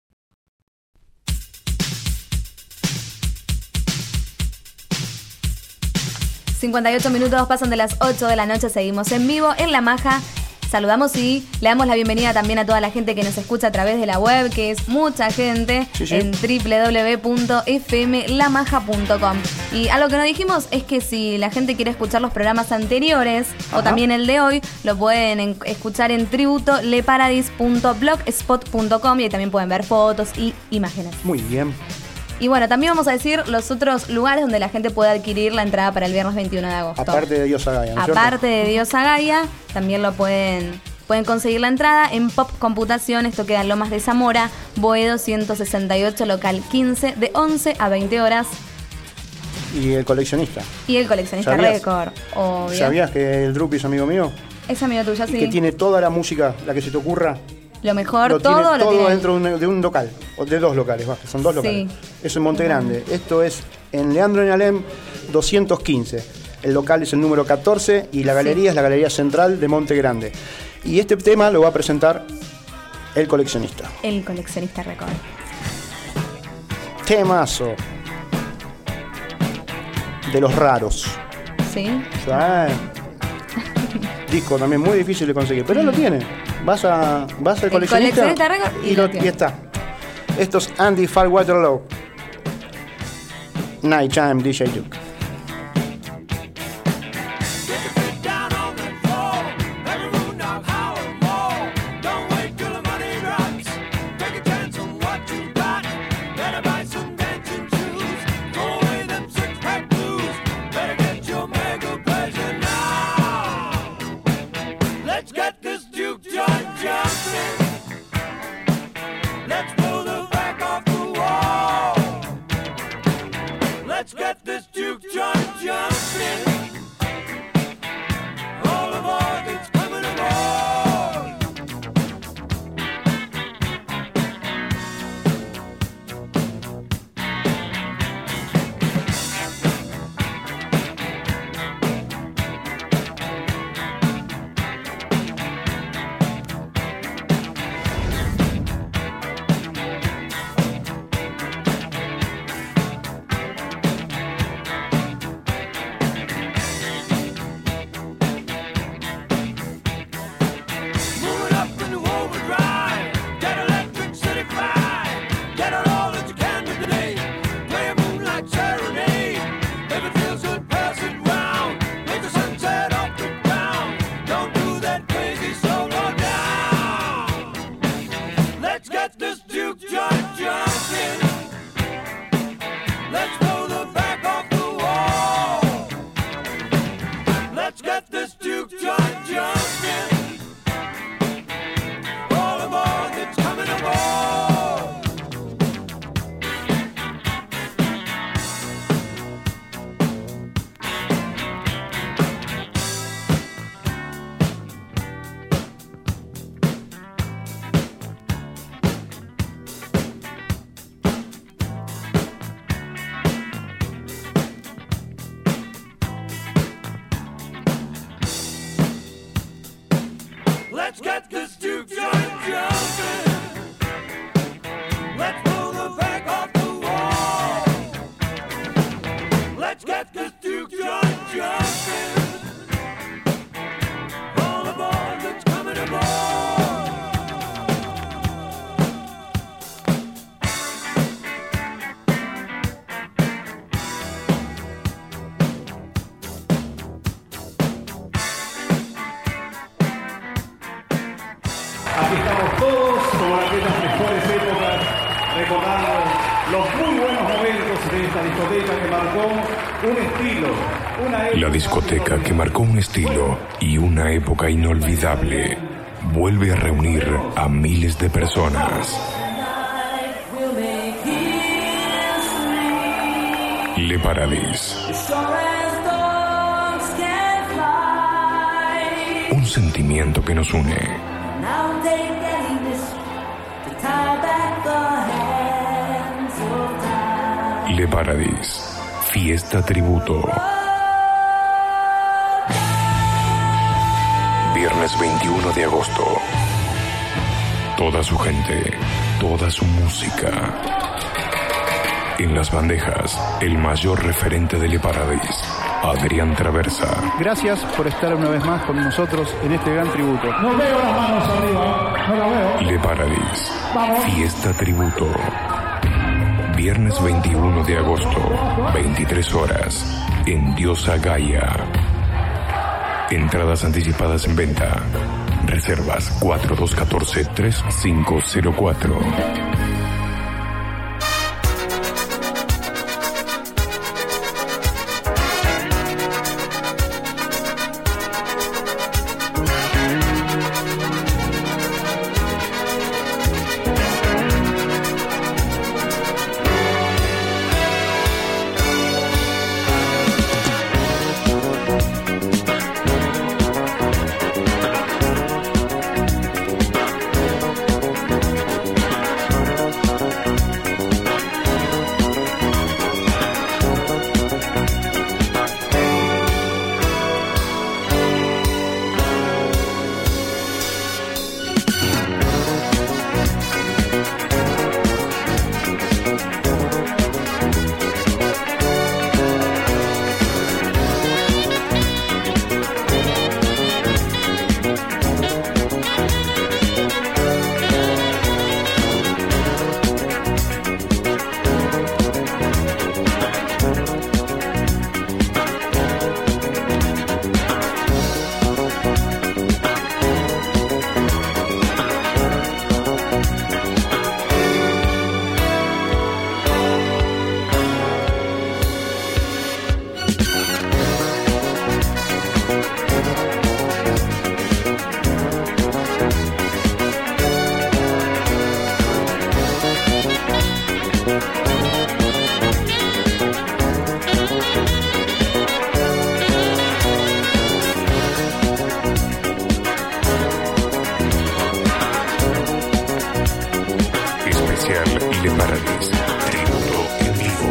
cincuenta y ocho minutos pasan de las ocho de la noche, seguimos en vivo en La Maja. Saludamos y le damos la bienvenida también a toda la gente que nos escucha a través de la web, que es mucha gente, Sí, sí. en doble u doble u doble u punto f m la maja punto com. Y algo que no dijimos es que si la gente quiere escuchar los programas anteriores o Ajá. también el de hoy, lo pueden en- escuchar en tributo le paradis punto blogspot punto com y ahí también pueden ver fotos y imágenes. Muy bien. Y bueno, también vamos a decir los otros lugares donde la gente puede adquirir la entrada para el viernes veintiuno de agosto. Aparte de Dios Agaya, ¿no es cierto? Aparte de Diosa Gaia, también lo pueden, pueden conseguir la entrada en Pop Computación. Esto queda en Lomas de Zamora, Boedo ciento sesenta y ocho, local quince, de once a veinte horas. Y el coleccionista. Y el coleccionista ¿Sabías? récord, obvio. ¿Sabías que el Drupi es amigo mío? Es amigo tuyo, Y sí. que tiene toda la música, la que se te ocurra. Lo mejor, lo todo tiene lo todo tiene. dentro de un, de un local, o de dos locales, va, que son dos locales. Sí. Eso en Monte Grande. Esto es en Leandro en Alem doscientos quince. El local es el número catorce y la galería es la Galería Central de Monte Grande. Y este tema lo va a presentar el coleccionista. El coleccionista récord. Temazo. De los raros. ¿Sí? Ah, disco también muy difícil de conseguir, pero él lo tiene. Vas a vas al El coleccionista, coleccionista récord y y, lo lo- tiene. y está. Esto es Andy Farwaterlow. Nighttime D J Duke. Let's get this Duke joint jumping. Let's blow the back off the wall. Let's get this Duke esta discoteca que marcó un estilo, una época. La discoteca que marcó un estilo y una época inolvidable vuelve a reunir a miles de personas. Le Paradis. Un sentimiento que nos une. Le Paradis. Fiesta tributo. Viernes veintiuno de agosto. Toda su gente, toda su música. En las bandejas, el mayor referente de Le Paradis, Adrián Traversa. Gracias por estar una vez más con nosotros en este gran tributo. No veo las manos arriba, no la veo. Le Paradis. Vamos. Fiesta tributo. Viernes veintiuno de agosto, veintitrés horas, en Diosa Gaia. Entradas anticipadas en venta. Reservas cuatro dos uno cuatro, tres cinco cero cuatro. Le Paradis, tributo en vivo.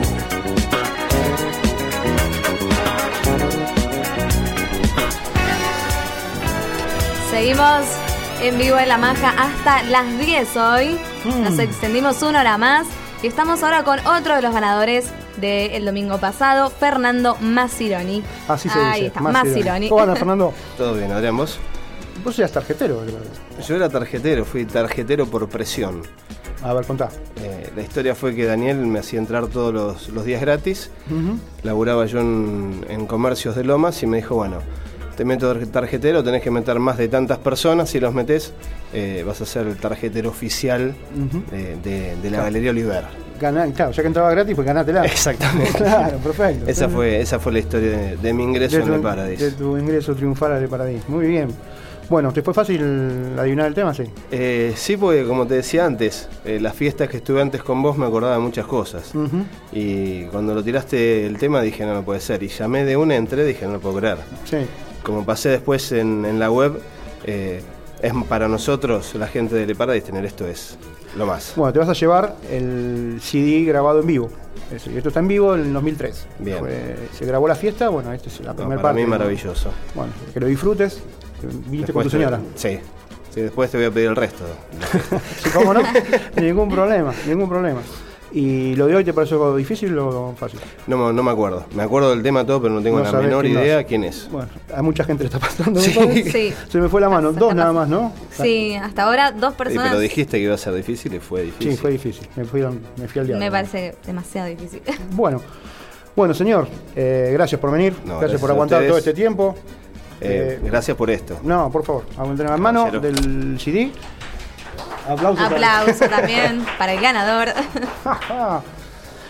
Seguimos en vivo en La Maja hasta las diez hoy. Mm. Nos extendimos una hora más y estamos ahora con otro de los ganadores del domingo pasado, Fernando Mazzironi. Así se Ahí dice, está, Mazzironi. Mazzironi. ¿Cómo anda, Fernando? Todo bien, Adrián, ¿vos? Vos eras tarjetero, creo. Yo era tarjetero, fui tarjetero por presión. A ver, contá. Eh, la historia fue que Daniel me hacía entrar todos los, los días gratis. Uh-huh. Laburaba yo en, en comercios de Lomas y me dijo, bueno, te meto tarjetero, tenés que meter más de tantas personas. Si los metés, eh, vas a ser el tarjetero oficial uh-huh. de, de, de la claro. Galería Oliver. Ganá, claro, ya que entraba gratis, pues ganátela. Exactamente. Claro, perfecto. Esa fue, esa fue la historia de, de mi ingreso de tu, en Le Paradis. De tu ingreso triunfal a Le Paradis. Muy bien. Bueno, ¿te fue fácil adivinar el tema, sí? Eh, sí, porque como te decía antes, eh, las fiestas que estuve antes con vos me acordaba de muchas cosas. Uh-huh. Y cuando lo tiraste el tema dije, no, no puede ser. Y llamé de una, entré, dije, no lo puedo creer. Sí. Como pasé después en, en la web, eh, es para nosotros, la gente de Le Paradis, tener esto es lo más. Bueno, te vas a llevar el C D grabado en vivo. Eso, y esto está en vivo en el dos mil tres. Bien. Fue, se grabó la fiesta, bueno, esta es la no, primera para parte. Para mí maravilloso. Bueno, que lo disfrutes. ¿Viniste después con tu señora? Te, sí. sí. Después te voy a pedir el resto. Sí, ¿cómo no? Ningún problema, ningún problema. ¿Y lo de hoy te pareció algo difícil o fácil? No, no me acuerdo. Me acuerdo del tema todo, pero no tengo no la menor quién idea quién es. Bueno, a mucha gente le está pasando. Sí. Sí. Se me fue la mano. Dos nada más, ¿no? Sí, hasta ahora dos personas. Sí, pero dijiste que iba a ser difícil y fue difícil. Sí, fue difícil. Me fui, me fui al diablo. Me parece demasiado difícil. Bueno, bueno señor, eh, gracias por venir. No, gracias, gracias por aguantar todo este tiempo. Eh, eh, gracias por esto. No, por favor, aguanten la mano del C D. Aplauso. Aplauso también para el ganador.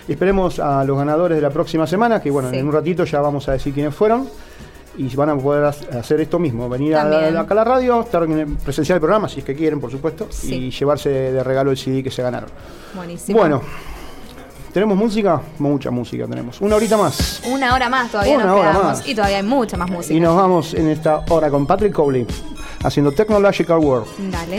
Esperemos a los ganadores de la próxima semana, que bueno, Sí. en un ratito ya vamos a decir quiénes fueron. Y van a poder hacer esto mismo, venir a la, También. acá a la radio, estar en presenciar el programa, si es que quieren, por supuesto, Sí. y llevarse de regalo el C D que se ganaron. Buenísimo. Bueno, ¿tenemos música? Mucha música tenemos. Una horita más. Una hora más todavía Una nos hora quedamos. más. Y todavía hay mucha más música. Y nos vamos en esta hora con Patrick Cowley, haciendo Technological World. Dale.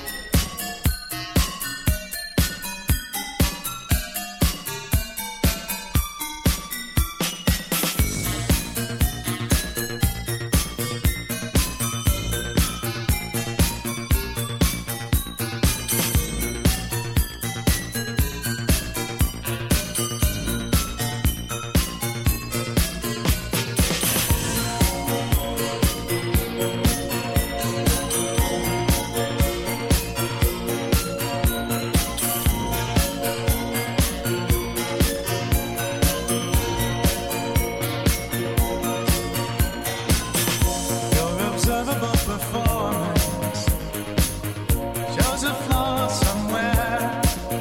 Your observable performance shows a flaw somewhere,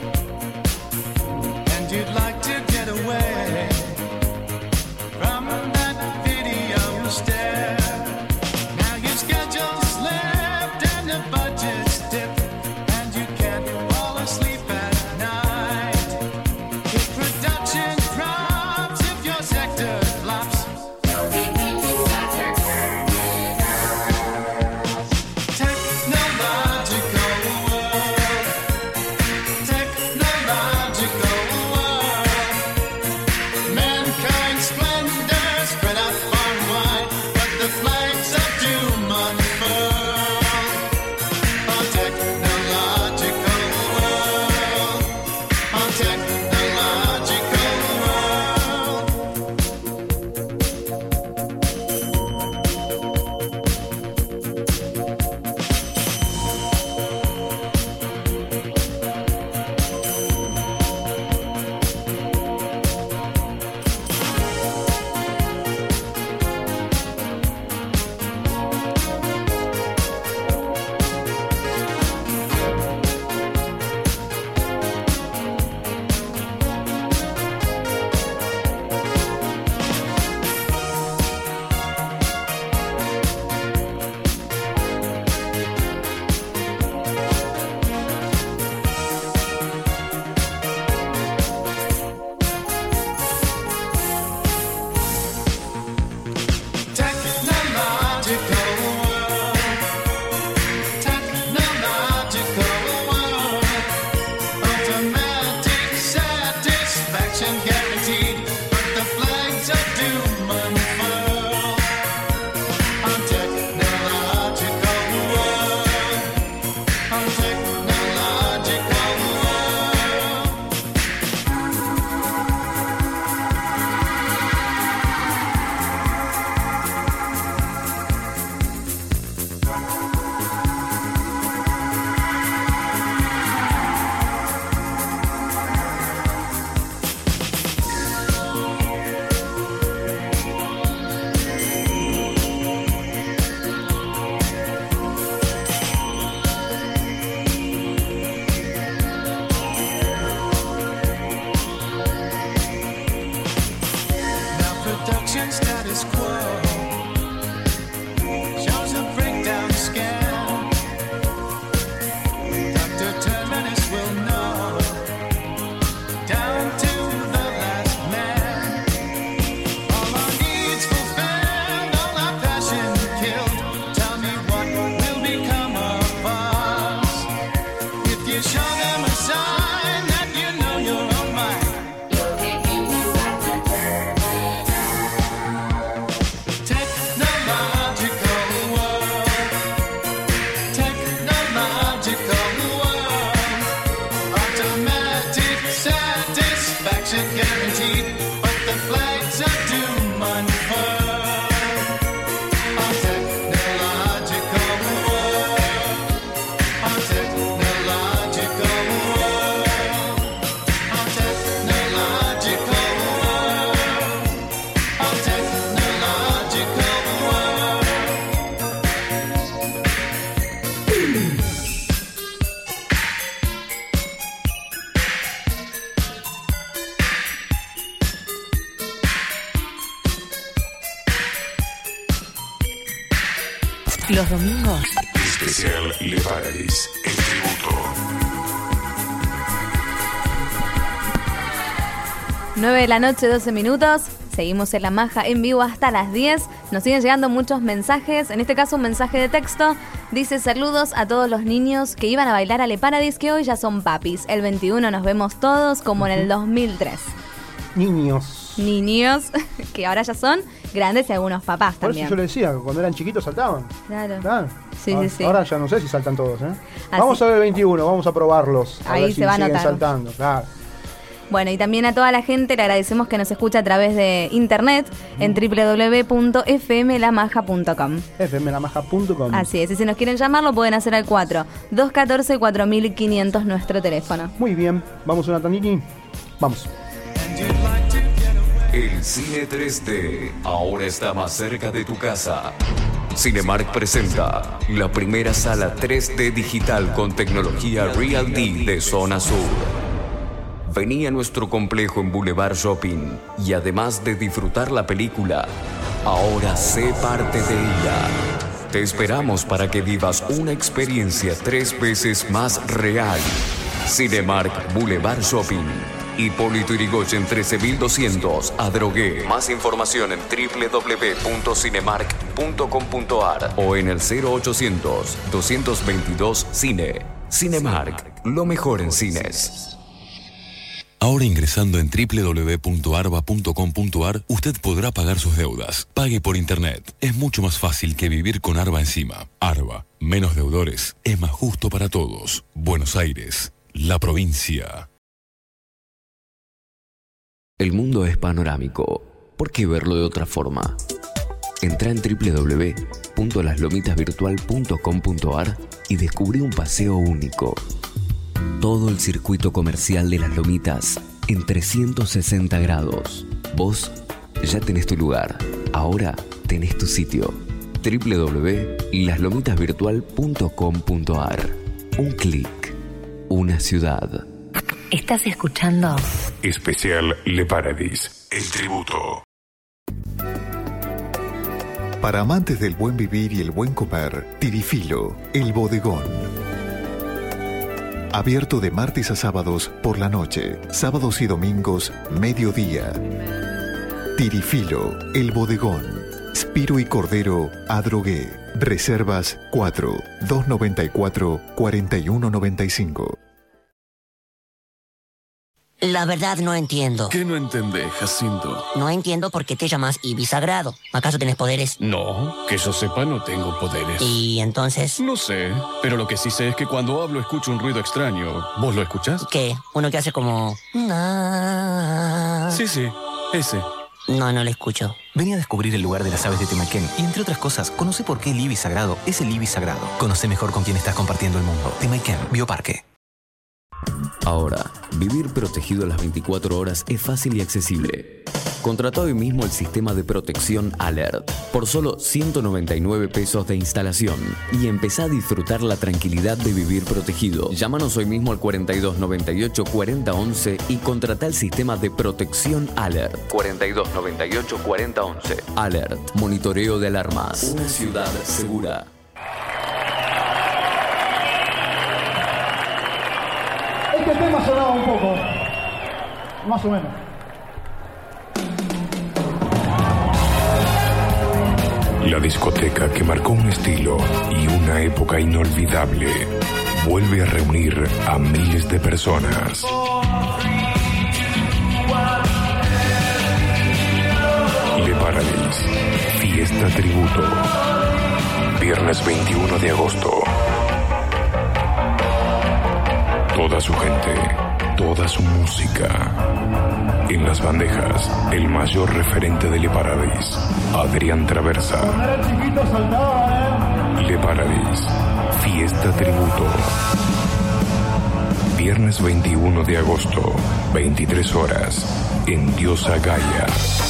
and you'd like to get away from that video stare. Now your schedule's slipped and the budget's dipped, and you can't fall asleep at night. If production drops, if your sector flops, technological world, technological world. Mankind's splendor spread out far and wide, but the flags of doom unfurl. A technological world, a technological world. Technological world, technological world. Automatic satisfaction guaranteed, but the flags of doom unfurl. A technological world, a technological world. Now production status quo shows a breakdown scan. Doctor Terminus will know down to the last man. All our needs fulfilled, all our passion killed. Tell me what will become of us if you show them a sign that you know you're on mine. Technological world, technological world. Automatic satisfaction guaranteed, but the flags of doom unfurl. A technological world, a technological world. Los domingos. Especial Le Paradis, el tributo. nueve de la noche, doce minutos. Seguimos en La Maja en vivo hasta las diez. Nos siguen llegando muchos mensajes. En este caso un mensaje de texto. Dice: saludos a todos los niños que iban a bailar a Le Paradis, que hoy ya son papis. El veintiuno nos vemos todos como en el dos mil tres. Niños. Niños que ahora ya son grandes y algunos papás Por también. eso yo le decía, cuando eran chiquitos saltaban. Claro. Claro. Sí, ahora, sí, sí. Ahora ya no sé si saltan todos, ¿eh? Así. Vamos a ver el veintiuno, vamos a probarlos. A Ahí ver se si va a siguen notar. saltando, claro. Bueno, y también a toda la gente le agradecemos que nos escucha a través de internet en doble u doble u doble u punto f m la maja punto com. f m la maja punto com. Así es, y si nos quieren llamar lo pueden hacer al cuatro dos uno cuatro cuatro mil quinientos nuestro teléfono. Muy bien, vamos a una tandini. Vamos. El cine tres D ahora está más cerca de tu casa. Cinemark presenta la primera sala tres D digital con tecnología Real D de Zona Sur. Vení a nuestro complejo en Boulevard Shopping y además de disfrutar la película, ahora sé parte de ella. Te esperamos para que vivas una experiencia tres veces más real. Cinemark Boulevard Shopping. Hipólito Yrigoyen trece mil doscientos, Adrogué. Más información en doble u doble u doble u punto cinemark punto com punto a r o en el cero ochocientos, doscientos veintidós Cine. Cinemark, lo mejor en cines. Ahora ingresando en doble u doble u doble u punto arba punto com punto a r, usted podrá pagar sus deudas. Pague por internet. Es mucho más fácil que vivir con Arba encima. Arba, menos deudores, es más justo para todos. Buenos Aires, la provincia. El mundo es panorámico. ¿Por qué verlo de otra forma? Entrá en doble u doble u doble u punto las lomitas virtual punto com punto a r y descubrí un paseo único. Todo el circuito comercial de Las Lomitas en trescientos sesenta grados. Vos ya tenés tu lugar. Ahora tenés tu sitio. doble u doble u doble u punto las lomitas virtual punto com punto a r. Un clic. Una ciudad. ¿Estás escuchando? Especial Le Paradis, el tributo. Para amantes del buen vivir y el buen comer, Tirifilo, el bodegón. Abierto de martes a sábados por la noche, sábados y domingos, mediodía. Tirifilo, el bodegón. Spiro y Cordero, Adrogué. Reservas cuatro, dos noventa y cuatro, cuarenta y uno noventa y cinco. La verdad no entiendo. ¿Qué no entendés, Jacinto? No entiendo por qué te llamas Ibis Sagrado. ¿Acaso tenés poderes? No, que yo sepa no tengo poderes. ¿Y entonces? No sé, pero lo que sí sé es que cuando hablo escucho un ruido extraño. ¿Vos lo escuchás? ¿Qué? Uno que hace como... Sí, sí, ese. No, no lo escucho. Vení a descubrir el lugar de las aves de Temayquén y, entre otras cosas, conoce por qué el Ibis Sagrado es el Ibis Sagrado. Conoce mejor con quién estás compartiendo el mundo. Temayquén, Bioparque. Ahora, vivir protegido las veinticuatro horas es fácil y accesible. Contrata hoy mismo el sistema de protección Alert por solo ciento noventa y nueve pesos de instalación y empezá a disfrutar la tranquilidad de vivir protegido. Llámanos hoy mismo al cuarenta y dos noventa y ocho cuarenta once y contrata el sistema de protección Alert. cuarenta y dos noventa y ocho cuarenta once. Alert, monitoreo de alarmas. Una ciudad segura. Este tema sonaba un poco, más o menos. La discoteca que marcó un estilo y una época inolvidable vuelve a reunir a miles de personas. Le Paradis, fiesta tributo. Viernes veintiuno de agosto. Toda su gente, toda su música. En las bandejas, el mayor referente de Le Paradis, Adrián Traversa. Le Paradis, fiesta tributo. Viernes veintiuno de agosto, veintitrés horas, en Diosa Gaia.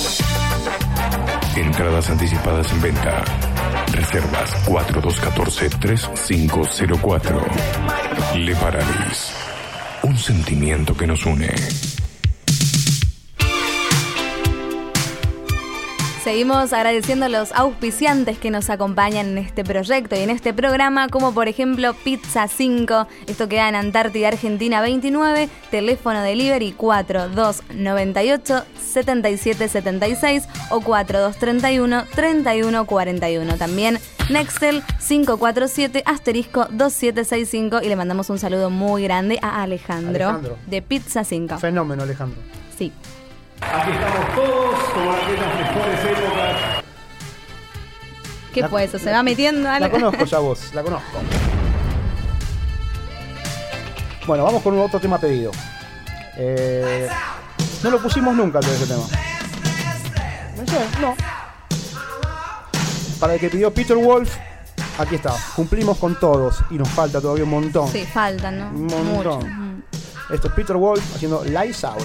Entradas anticipadas en venta. Reservas cuatro dos uno cuatro, tres cinco cero cuatro. Le Paradis, un sentimiento que nos une. Seguimos agradeciendo a los auspiciantes que nos acompañan en este proyecto y en este programa, como por ejemplo Pizza cinco, esto queda en Antártida, Argentina veintinueve, teléfono delivery cuatro dos nueve ocho siete siete siete seis o cuatro dos tres uno tres uno cuatro uno. También Nextel cinco cuatro siete asterisco dos siete seis cinco y le mandamos un saludo muy grande a Alejandro, Alejandro. de Pizza cinco. Fenómeno, Alejandro. Sí. Aquí estamos todos como aquellas mejores épocas. ¿Qué fue eso? ¿Se va metiendo? La conozco ya vos, la conozco. Bueno, vamos con un otro tema pedido. Eh, no lo pusimos nunca antes de ese tema. No sé, no. Para el que pidió Peter Wolf, aquí está. Cumplimos con todos y nos falta todavía un montón. Sí, faltan, ¿no? Un montón. Mucho. Mm. Esto es Peter Wolf haciendo Lights Out.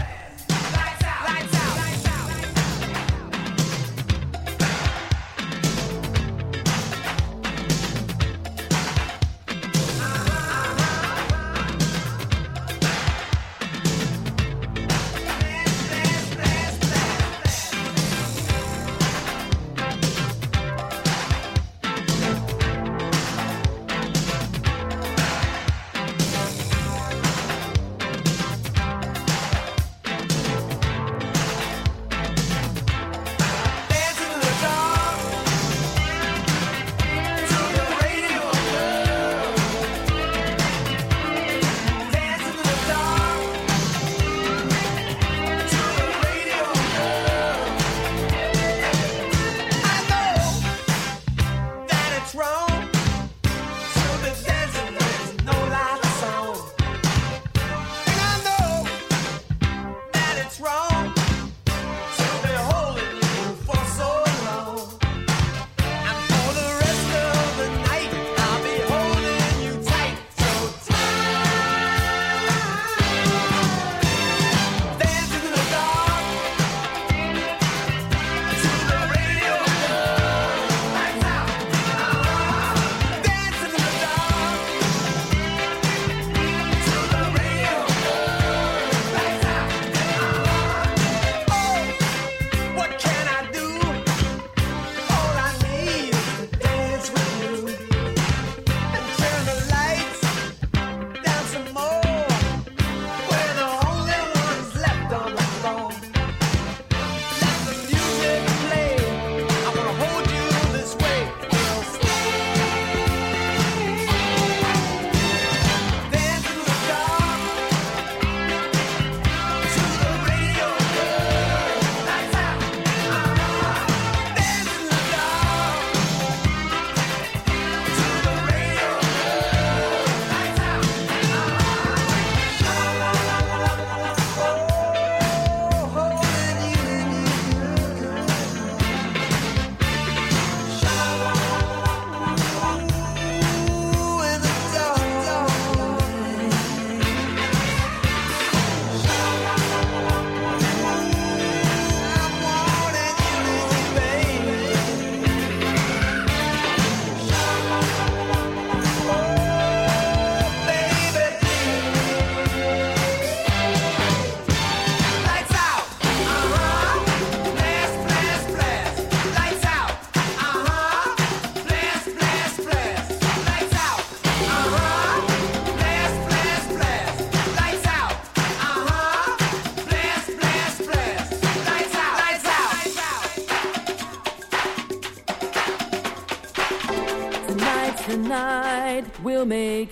Tonight we'll make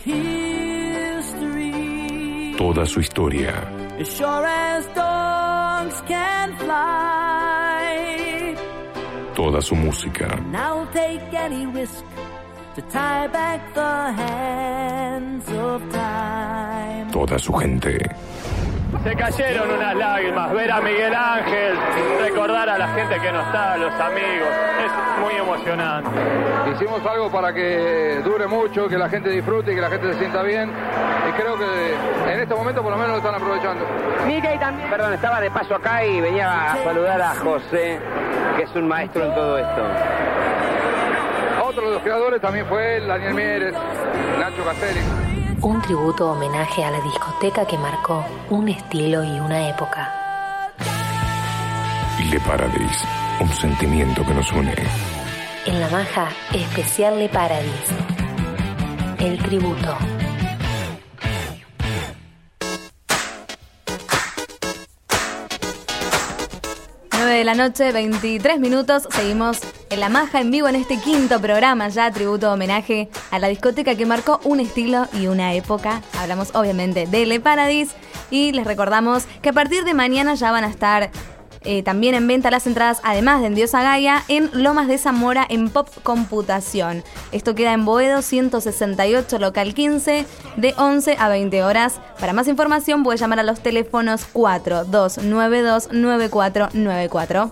history. Toda su historia, As sure as dogs can fly. toda su música, And I'll take any risk to tie back the hands of time. toda su gente. Se cayeron unas lágrimas, ver a Miguel Ángel, recordar a la gente que no está, a los amigos, es muy emocionante. Hicimos algo para que dure mucho, que la gente disfrute y que la gente se sienta bien. Y creo que en este momento por lo menos lo están aprovechando. Mickey también. Perdón, estaba de paso acá y venía a saludar a José, que es un maestro en todo esto. Otro de los creadores también fue él, Daniel Mieres, Nacho Castelli. Un tributo homenaje a la discoteca que marcó un estilo y una época. Le Paradise. un sentimiento que nos une. En La Maja, especial de Paradis. El tributo. nueve de la noche, veintitrés minutos. Seguimos en La Maja en vivo en este quinto programa ya, tributo homenaje a la discoteca que marcó un estilo y una época. Hablamos obviamente de Le Paradis y les recordamos que a partir de mañana ya van a estar eh, también en venta las entradas, además de en Diosa Gaia, en Lomas de Zamora en Pop Computación. Esto queda en Boedo ciento sesenta y ocho, local quince, de once a veinte horas. Para más información puede llamar a los teléfonos cuatro dos nueve dos nueve cuatro nueve cuatro.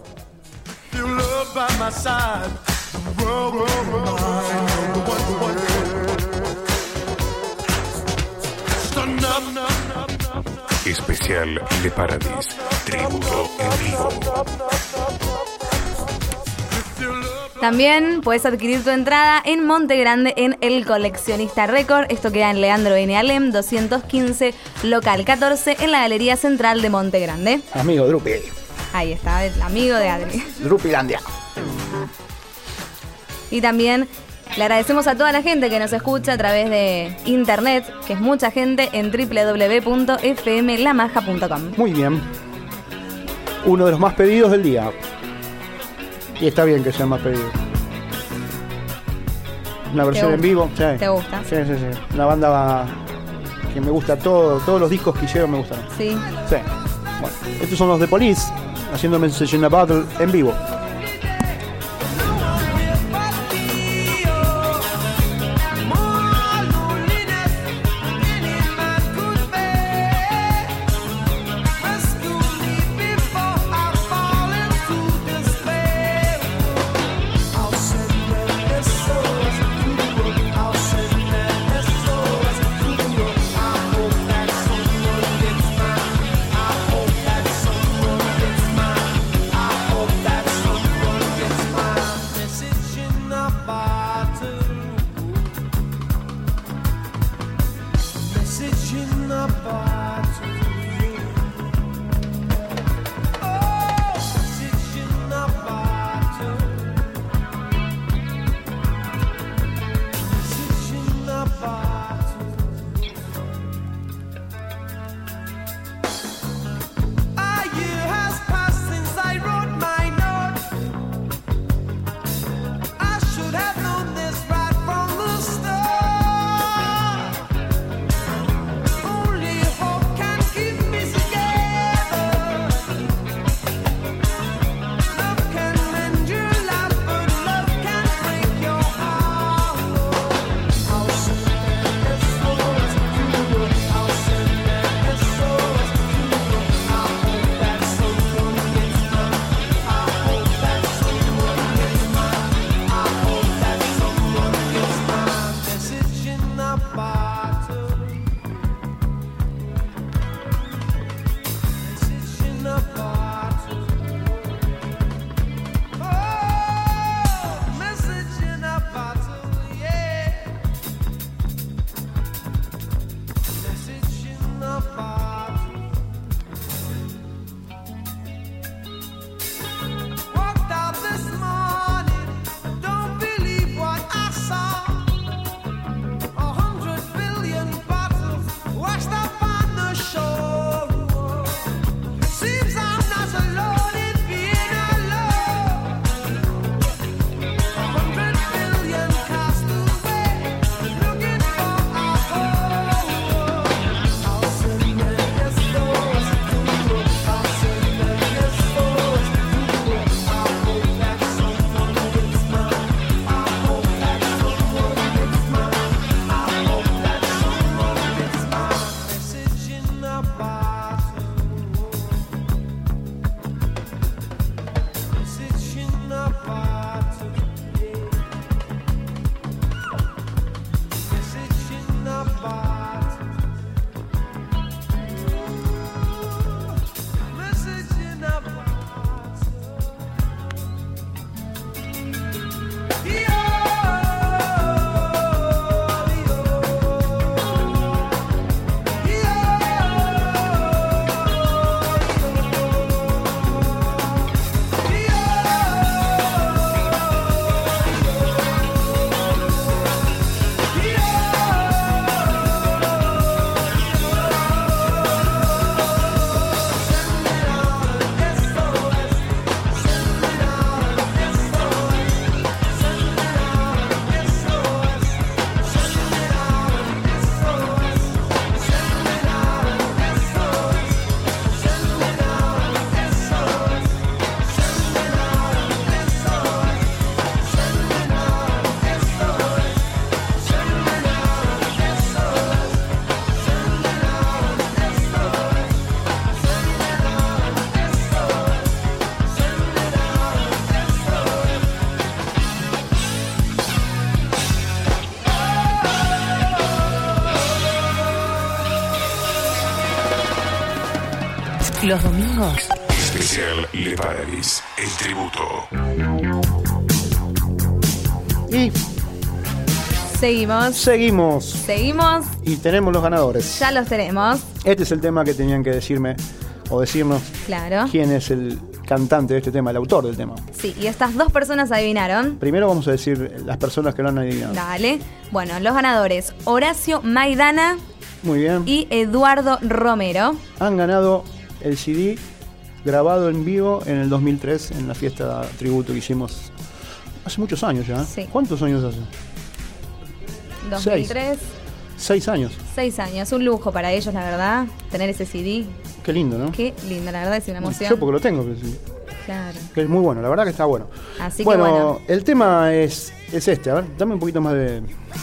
Especial Le Paradis, tributo en vivo. También puedes adquirir tu entrada en Monte Grande en El Coleccionista Record. Esto queda en Leandro N. Alem doscientos quince, local catorce, en la Galería Central de Monte Grande. Amigo Drupi. Ahí está, el amigo de Adri. Drupilandia. Y también le agradecemos a toda la gente que nos escucha a través de internet, que es mucha gente, en doble u doble u doble u punto f m la maja punto com. Muy bien. Uno de los más pedidos del día. Y está bien que sea más pedido. Una versión en vivo. Sí. ¿Te gusta? Sí, sí, sí. Una banda que me gusta todo. Todos los discos que hicieron me gustan. Sí. Sí. Bueno, estos son los de Police, haciendo Message in a Battle en vivo. That's Los domingos. Especial Le Paradis, el tributo. Y Seguimos. seguimos. Seguimos. Y tenemos los ganadores. Ya los tenemos. Este es el tema que tenían que decirme o decirnos Claro. quién es el cantante de este tema, el autor del tema. Sí, y estas dos personas adivinaron. Primero vamos a decir las personas que lo han adivinado. Dale. Bueno, los ganadores: Horacio Maidana Muy bien. y Eduardo Romero. Han ganado el C D grabado en vivo en el dos mil tres en la fiesta tributo que hicimos hace muchos años ya. ¿eh? Sí. ¿Cuántos años hace? dos mil tres. Seis años. Seis años. Un lujo para ellos, la verdad, tener ese C D. Qué lindo, ¿no? Qué lindo, la verdad, es una emoción. Yo porque lo tengo, pero sí. Claro. Que es muy bueno, la verdad que está bueno. Así bueno, que bueno. el tema es, es este, a ver, dame un poquito más de...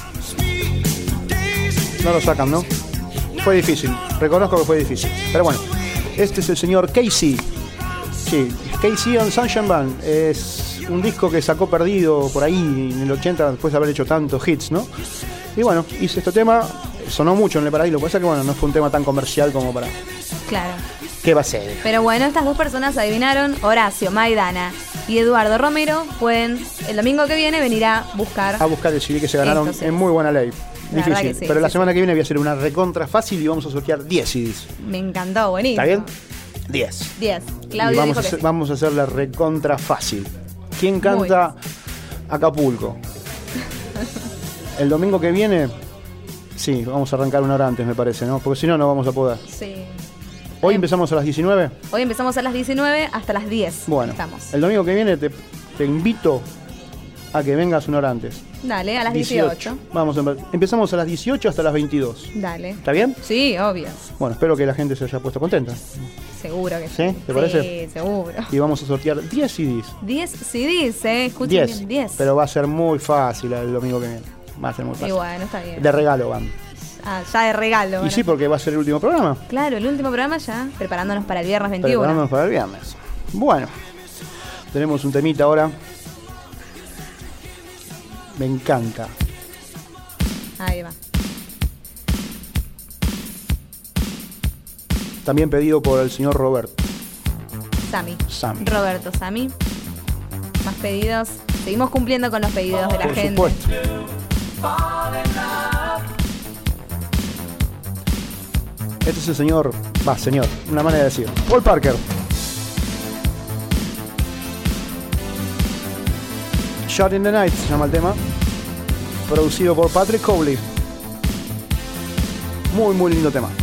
No lo sacan, ¿no? Fue difícil, reconozco que fue difícil. Pero bueno, este es el señor Casey. Sí, Casey on Sunshine Band. Es un disco que sacó perdido por ahí en el ochenta después de haber hecho tantos hits, ¿no? Y bueno, hice este tema, sonó mucho en el Paradis, lo que pasa es que bueno, no fue un tema tan comercial como para... Claro. ¿Qué va a ser? Pero bueno, estas dos personas adivinaron. Horacio Maidana y Eduardo Romero pueden el domingo que viene venir a buscar. A buscar el C D que se ganaron Esto sí. en muy buena ley. La verdad Difícil. que sí, pero la sí, semana que viene voy a hacer una recontra fácil y vamos a sortear diez C Ds. Me encantó, buenísimo. ¿Está bien? diez. diez. Y Claudio vamos dijo a, que hacer, sí. vamos a hacer la recontra fácil. ¿Quién canta Acapulco? El domingo que viene, sí, vamos a arrancar una hora antes, me parece, ¿no? Porque si no, no vamos a poder. Sí. Hoy empezamos a las diecinueve. Hoy empezamos a las diecinueve hasta las diez. Bueno, Estamos. el domingo que viene te, te invito a que vengas una hora antes. Dale, a las dieciocho. Vamos a empe- empezamos a las dieciocho hasta las veintidós. Dale. ¿Está bien? Sí, obvio. Bueno, espero que la gente se haya puesto contenta. Seguro que sí. ¿Sí? ¿Te parece? Sí, seguro. Y vamos a sortear diez C Ds. diez C Ds, ¿eh? Escuchen diez. bien, diez. Pero va a ser muy fácil el domingo que viene. Va a ser muy Y fácil. bueno, está bien. De regalo van. Ah, ya de regalo. Y bueno. sí, porque va a ser el último programa. Claro, el último programa ya, preparándonos para el viernes veintiuno. Preparándonos para el viernes. Bueno, tenemos un temita ahora. Me encanta. Ahí va. También pedido por el señor Roberto. Sami. Sami. Roberto Sami. Más pedidos. Seguimos cumpliendo con los pedidos de la Por gente. supuesto. Este es el señor, va, señor, una manera de decir. Paul Parker. Shot in the Night se llama el tema. Producido por Patrick Cowley. Muy, muy lindo tema.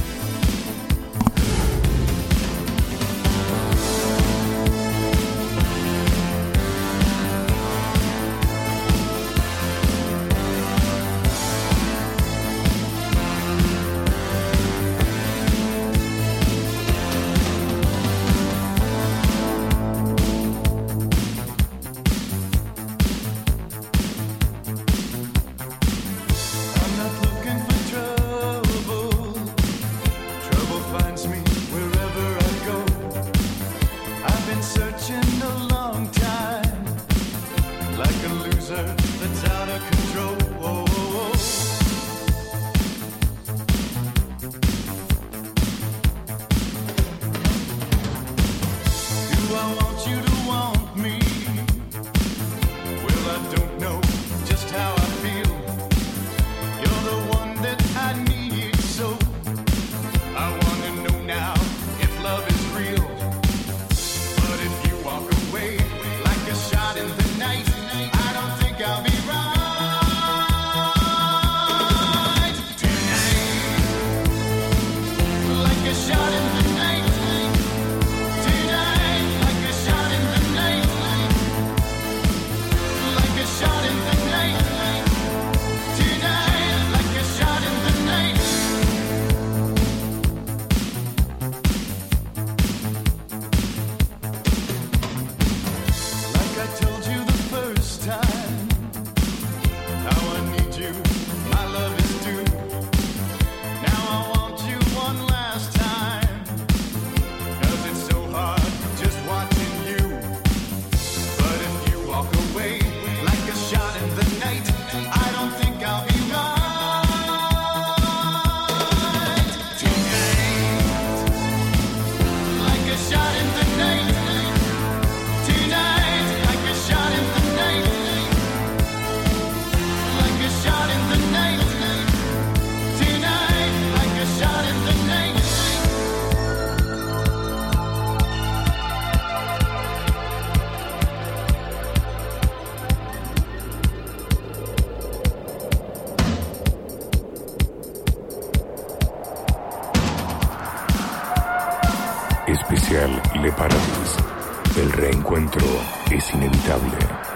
Especial Le Paradis. El reencuentro es inevitable.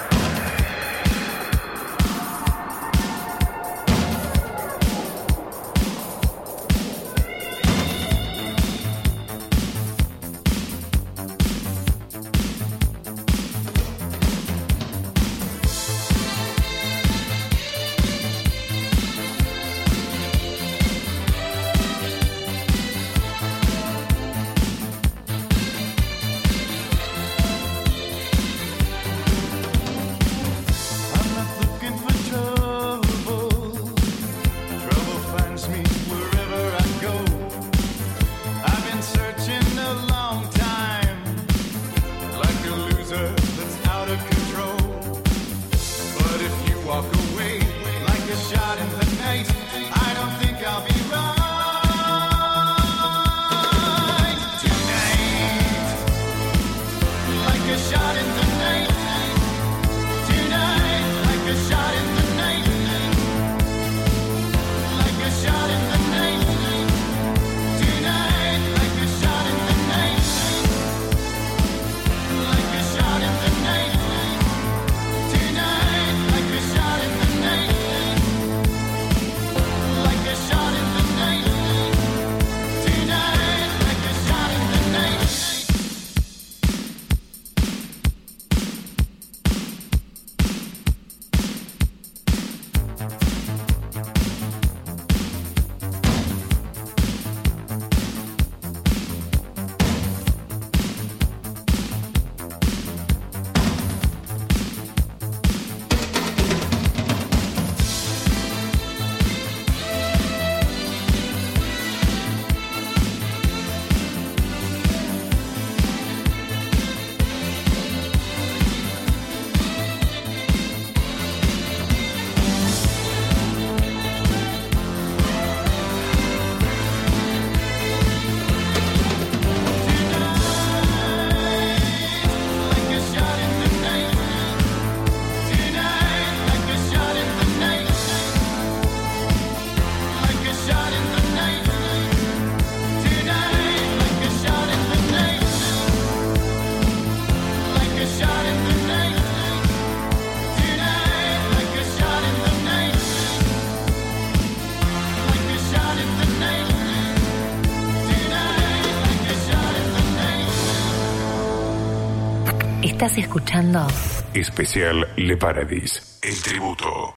Estás escuchando Especial Le Paradis. El tributo.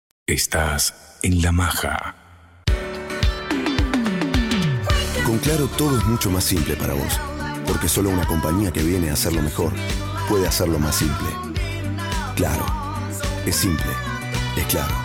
Estás en La Maja. Con Claro todo es mucho más simple para vos, porque solo una compañía que viene a hacerlo mejor puede hacerlo más simple. Claro, es simple, es Claro.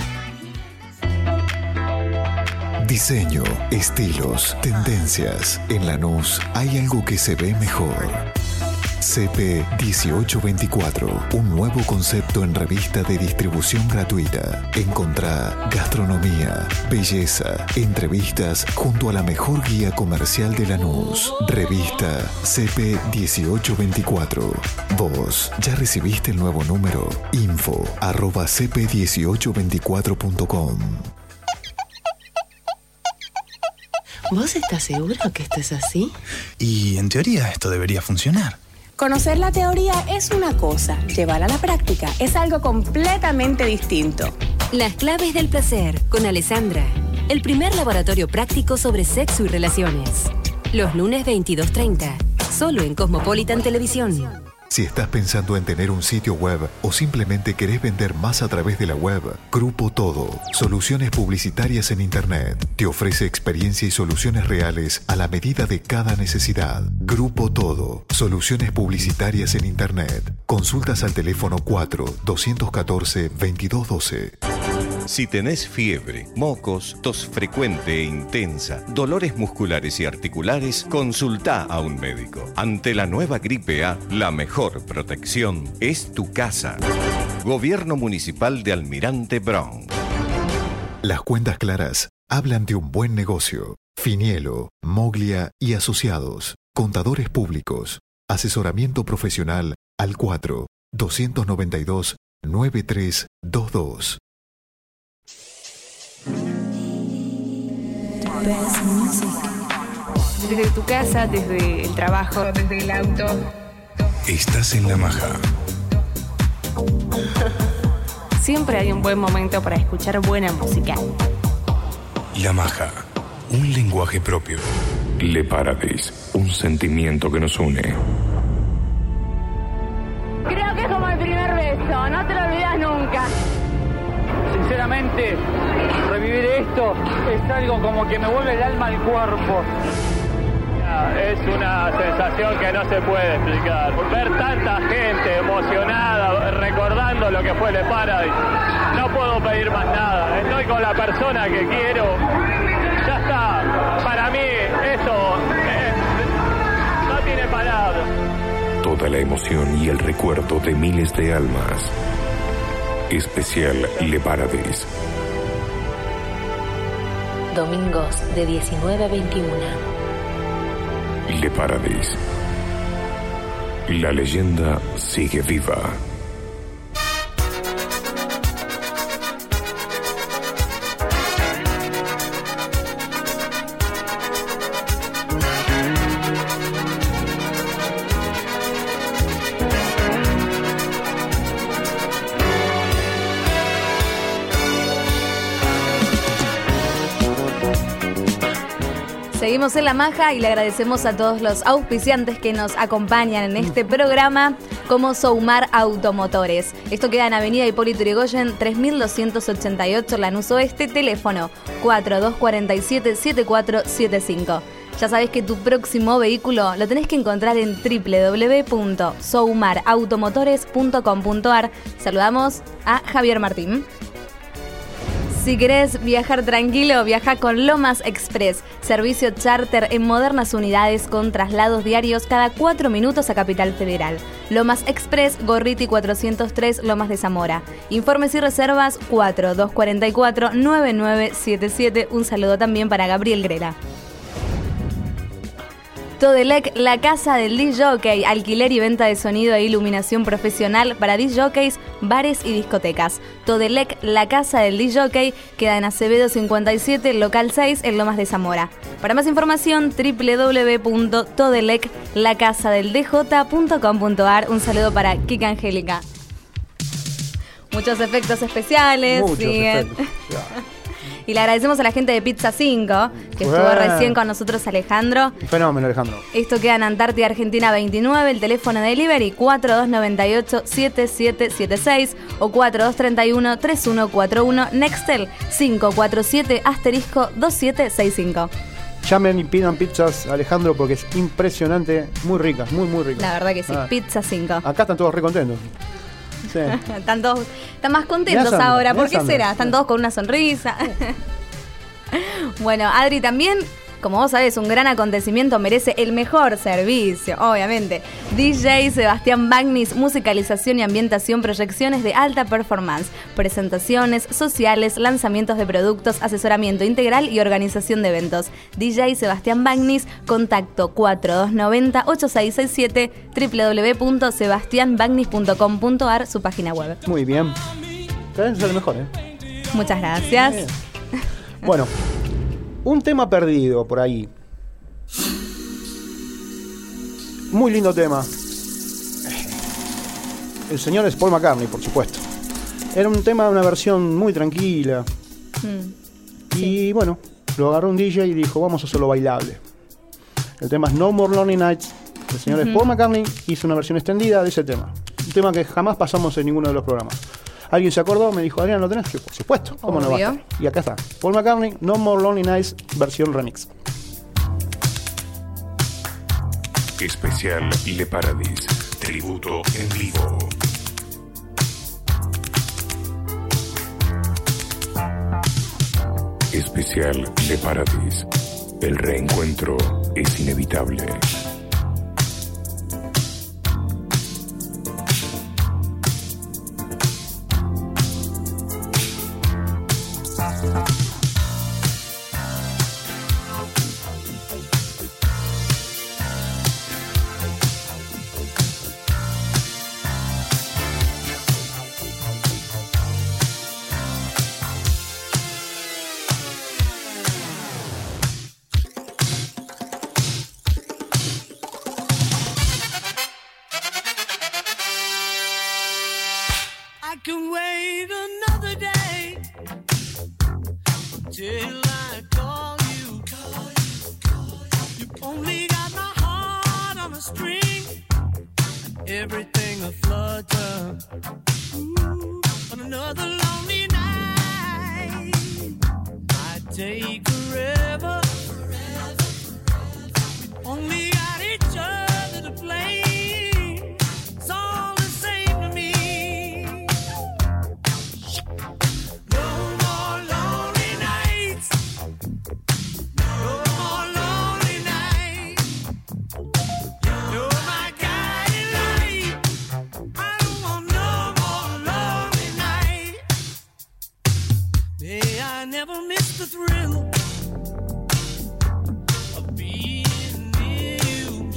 Diseño, estilos, tendencias. En Lanús hay algo que se ve mejor. C P dieciocho veinticuatro, un nuevo concepto en revista de distribución gratuita. Encontrá gastronomía, belleza, entrevistas junto a la mejor guía comercial de Lanús. Revista C P dieciocho veinticuatro. ¿Vos ya recibiste el nuevo número? Info arroba c p dieciocho veinticuatro punto com. ¿Vos estás seguro que esto es así? Y en teoría esto debería funcionar. Conocer la teoría es una cosa, llevarla a la práctica es algo completamente distinto. Las claves del placer con Alessandra, el primer laboratorio práctico sobre sexo y relaciones. Los lunes veintidós treinta, solo en Cosmopolitan Televisión. Si estás pensando en tener un sitio web o simplemente querés vender más a través de la web, Grupo Todo, soluciones publicitarias en Internet, te ofrece experiencia y soluciones reales a la medida de cada necesidad. Grupo Todo, soluciones publicitarias en Internet. Consultas al teléfono cuatro, dos uno cuatro, veintidós doce. Si tenés fiebre, mocos, tos frecuente e intensa, dolores musculares y articulares, consultá a un médico. Ante la nueva gripe A, la mejor protección es tu casa. Gobierno Municipal de Almirante Brown. Las cuentas claras hablan de un buen negocio. Finielo, Moglia y Asociados. Contadores públicos. Asesoramiento profesional al cuatro, dos nueve dos, nueve tres dos dos. Best music. desde tu casa, desde el trabajo, desde el auto. Estás en La Maja. Siempre hay un buen momento para escuchar buena música. La Maja, un lenguaje propio. Le Paradis, un sentimiento que nos une. Creo que es como el primer beso, no te lo olvidas nunca. Sinceramente, revivir esto es algo como que me vuelve el alma al cuerpo. Es una sensación que no se puede explicar. Ver tanta gente emocionada, recordando lo que fue Le Paradis. No puedo pedir más nada. Estoy con la persona que quiero. Ya está. Para mí, eso eh, no tiene palabras. Toda la emoción y el recuerdo de miles de almas. Especial Le Paradis. Domingos de diecinueve a veintiuno. Le Paradis. La leyenda sigue viva. Seguimos en La Maja y le agradecemos a todos los auspiciantes que nos acompañan en este programa, como Soumar Automotores. Esto queda en Avenida Hipólito Yrigoyen, tres mil doscientos ochenta y ocho, Lanús Oeste, teléfono cuatro dos cuatro siete, siete cuatro siete cinco. Ya sabés que tu próximo vehículo lo tenés que encontrar en w w w punto soumar automotores punto com punto a r. Saludamos a Javier Martín. Si querés viajar tranquilo, viaja con Lomas Express, servicio charter en modernas unidades con traslados diarios cada cuatro minutos a Capital Federal. Lomas Express, Gorriti cuatrocientos tres, Lomas de Zamora. Informes y reservas cuatro dos cuatro cuatro, nueve nueve siete siete. Un saludo también para Gabriel Grela. Todelec, la casa del disc jockey, alquiler y venta de sonido e iluminación profesional para disc jockeys, bares y discotecas. Todelec, la casa del disc jockey, queda en Acevedo cincuenta y siete, local seis, en Lomas de Zamora. Para más información, w w w punto todelec la casa del d j punto com punto a r. Un saludo para Kika Angélica. Muchos efectos especiales. Muchos siguen. efectos. Y le agradecemos a la gente de Pizza cinco, que Bueno. estuvo recién con nosotros, Alejandro. Un fenómeno, Alejandro. Esto queda en Antártida, Argentina veintinueve, el teléfono de delivery cuatro dos nueve ocho, siete siete siete seis o cuatro dos tres uno, tres uno cuatro uno, Nextel cinco cuatro siete asterisco dos siete seis cinco. Llamen y pidan pizzas, Alejandro, porque es impresionante, muy ricas, muy, muy ricas. La verdad que sí, Ah. Pizza cinco. Acá están todos re contentos. Sí. Están todos, están más contentos Mirá, Sandra, ahora, ¿por mirá, qué Sandra. será? Están todos con una sonrisa. Bueno, Adri, también, como vos sabés, un gran acontecimiento merece el mejor servicio, obviamente. D J Sebastián Bagnis, musicalización y ambientación, proyecciones de alta performance, presentaciones sociales, lanzamientos de productos, asesoramiento integral y organización de eventos. D J Sebastián Bagnis, contacto cuatro dos nueve cero, ocho seis seis siete, w w w punto sebastian bagnis punto com punto a r, su página web. Muy bien. Cada vez es el mejor, ¿eh? Muchas gracias. Bien. Bueno, un tema perdido por ahí. Muy lindo tema. El señor es Paul McCartney, por supuesto. Era un tema, una versión muy tranquila. Mm. Y bueno, lo agarró un D J y dijo, vamos a hacerlo bailable. El tema es No More Lonely Nights. El señor Ujú. es Paul McCartney, hizo una versión extendida de ese tema. Un tema que jamás pasamos en ninguno de los programas. Alguien se acordó, me dijo, Adrián, ¿lo tenés? Yo, por supuesto, ¿cómo no va a Obvio. estar? Y acá está, Paul McCartney, No More Lonely Nights, versión remix. Especial Le Paradis. Tributo en vivo. Especial Le Paradis. El reencuentro es inevitable. can wait another day till I call you. You've only got my heart on a string, everything a flutter. Ooh, on another lonely night, I take forever. We've only got each other to blame. It's all the same to me. No more lonely nights. No more lonely nights. You're my guiding light. I don't want no more lonely nights. May I never miss the thrill of being near you.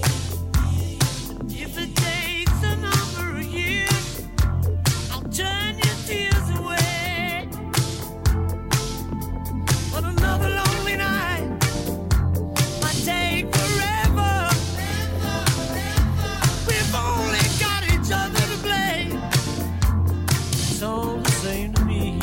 If it takes a number of years, I'll turn your tears away. But another lonely night might take forever. We've only got each other to blame. It's all the same to me.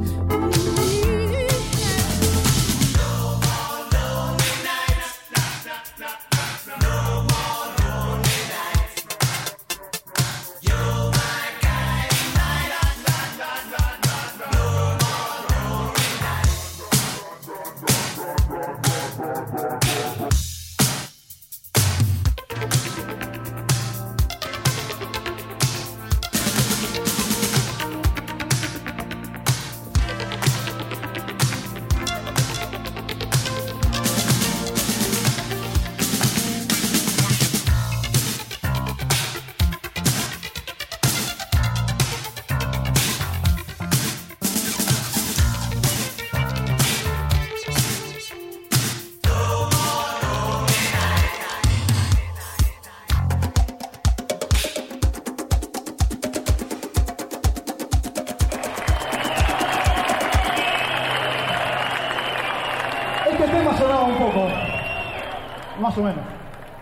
Este tema sonaba un poco, más o menos.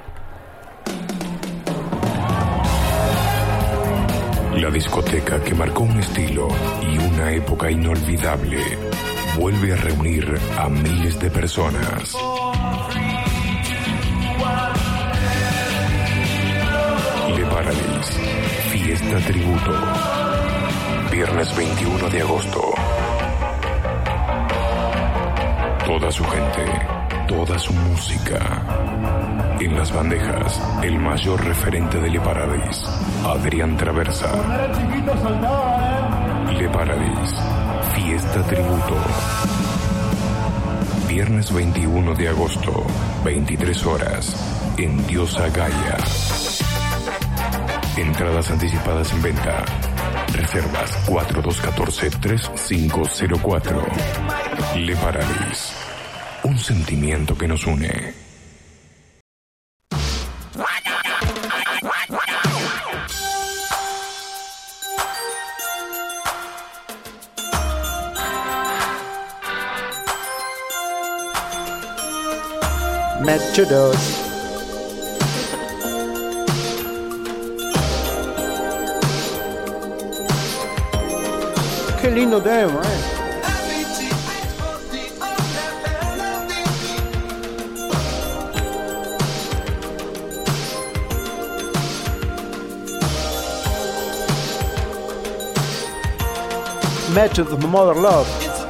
La discoteca que marcó un estilo y una época inolvidable vuelve a reunir a miles de personas. Le Paradise, fiesta tributo. Viernes veintiuno de agosto. Toda su gente, toda su música. En las bandejas, el mayor referente de Le Paradise, Adrián Traversa. Le Paradise, fiesta tributo. Viernes veintiuno de agosto, veintitrés horas, en Diosa Gaia. Entradas anticipadas en venta. Reservas cuatro dos uno cuatro, tres cinco cero cuatro. Le Paradise, un sentimiento que nos une. Mechudos. Qué lindo tema, eh. Method of Mother Love.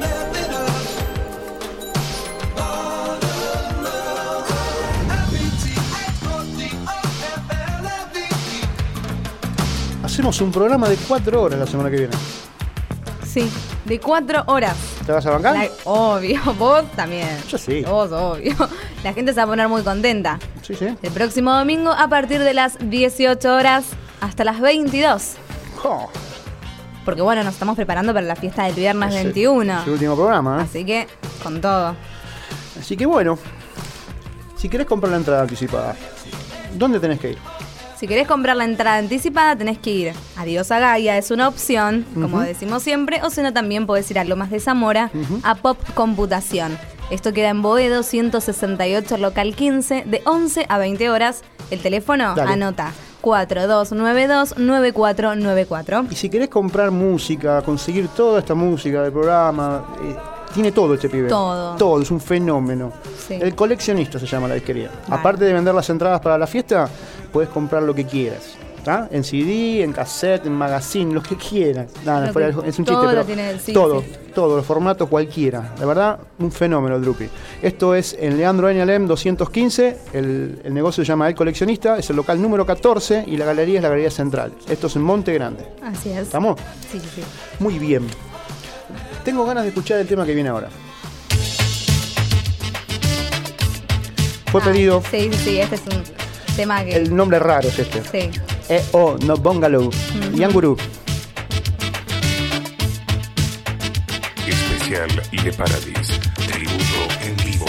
Hacemos un programa de cuatro horas la semana que viene. Sí, de cuatro horas. ¿Te vas a bancar? La- obvio, vos también. Yo sí. Vos, obvio. La gente se va a poner muy contenta. Sí, sí. El próximo domingo a partir de las dieciocho horas hasta las veintidós. Oh, Porque bueno, nos estamos preparando para la fiesta del viernes ese- veintiuno. Es el último programa, ¿eh? Así que, con todo. Así que bueno, si querés comprar la entrada anticipada, ¿dónde tenés que ir? Si querés comprar la entrada anticipada, tenés que ir a Diosa Gaia, es una opción, como Ujú. decimos siempre, o si no, también podés ir a Lomas de Zamora, Ujú. a Pop Computación. Esto queda en Boedo ciento sesenta y ocho, local quince, de once a veinte horas. El teléfono, Dale. anota, cuatro dos nueve dos nueve cuatro nueve cuatro. Y si querés comprar música, conseguir toda esta música del programa, eh, tiene todo este pibe. Todo. Todo, es un fenómeno. Sí. El coleccionista se llama la disquería. Vale. Aparte de vender las entradas para la fiesta, puedes comprar lo que quieras. ¿Tá? En C D, en cassette, en magazine, lo que quieras. Nada, Lo fuera, que- es un todo chiste, lo pero tiene, sí, todo, sí. todo, los formatos cualquiera. De verdad, un fenómeno el Drupi. Esto es en Leandro N. Alem doscientos quince, el, el negocio se llama El Coleccionista, es el local número catorce y la galería es la Galería Central. Esto es en Monte Grande. Así es. ¿Estamos? Sí, sí, sí. Muy bien. Tengo ganas de escuchar el tema que viene ahora. Fue Ah, pedido. Sí, sí, sí, este es un tema que... El nombre raro es este. Sí. E O no Bungalow. Yanguru. Especial Le Paradis. Tributo en vivo.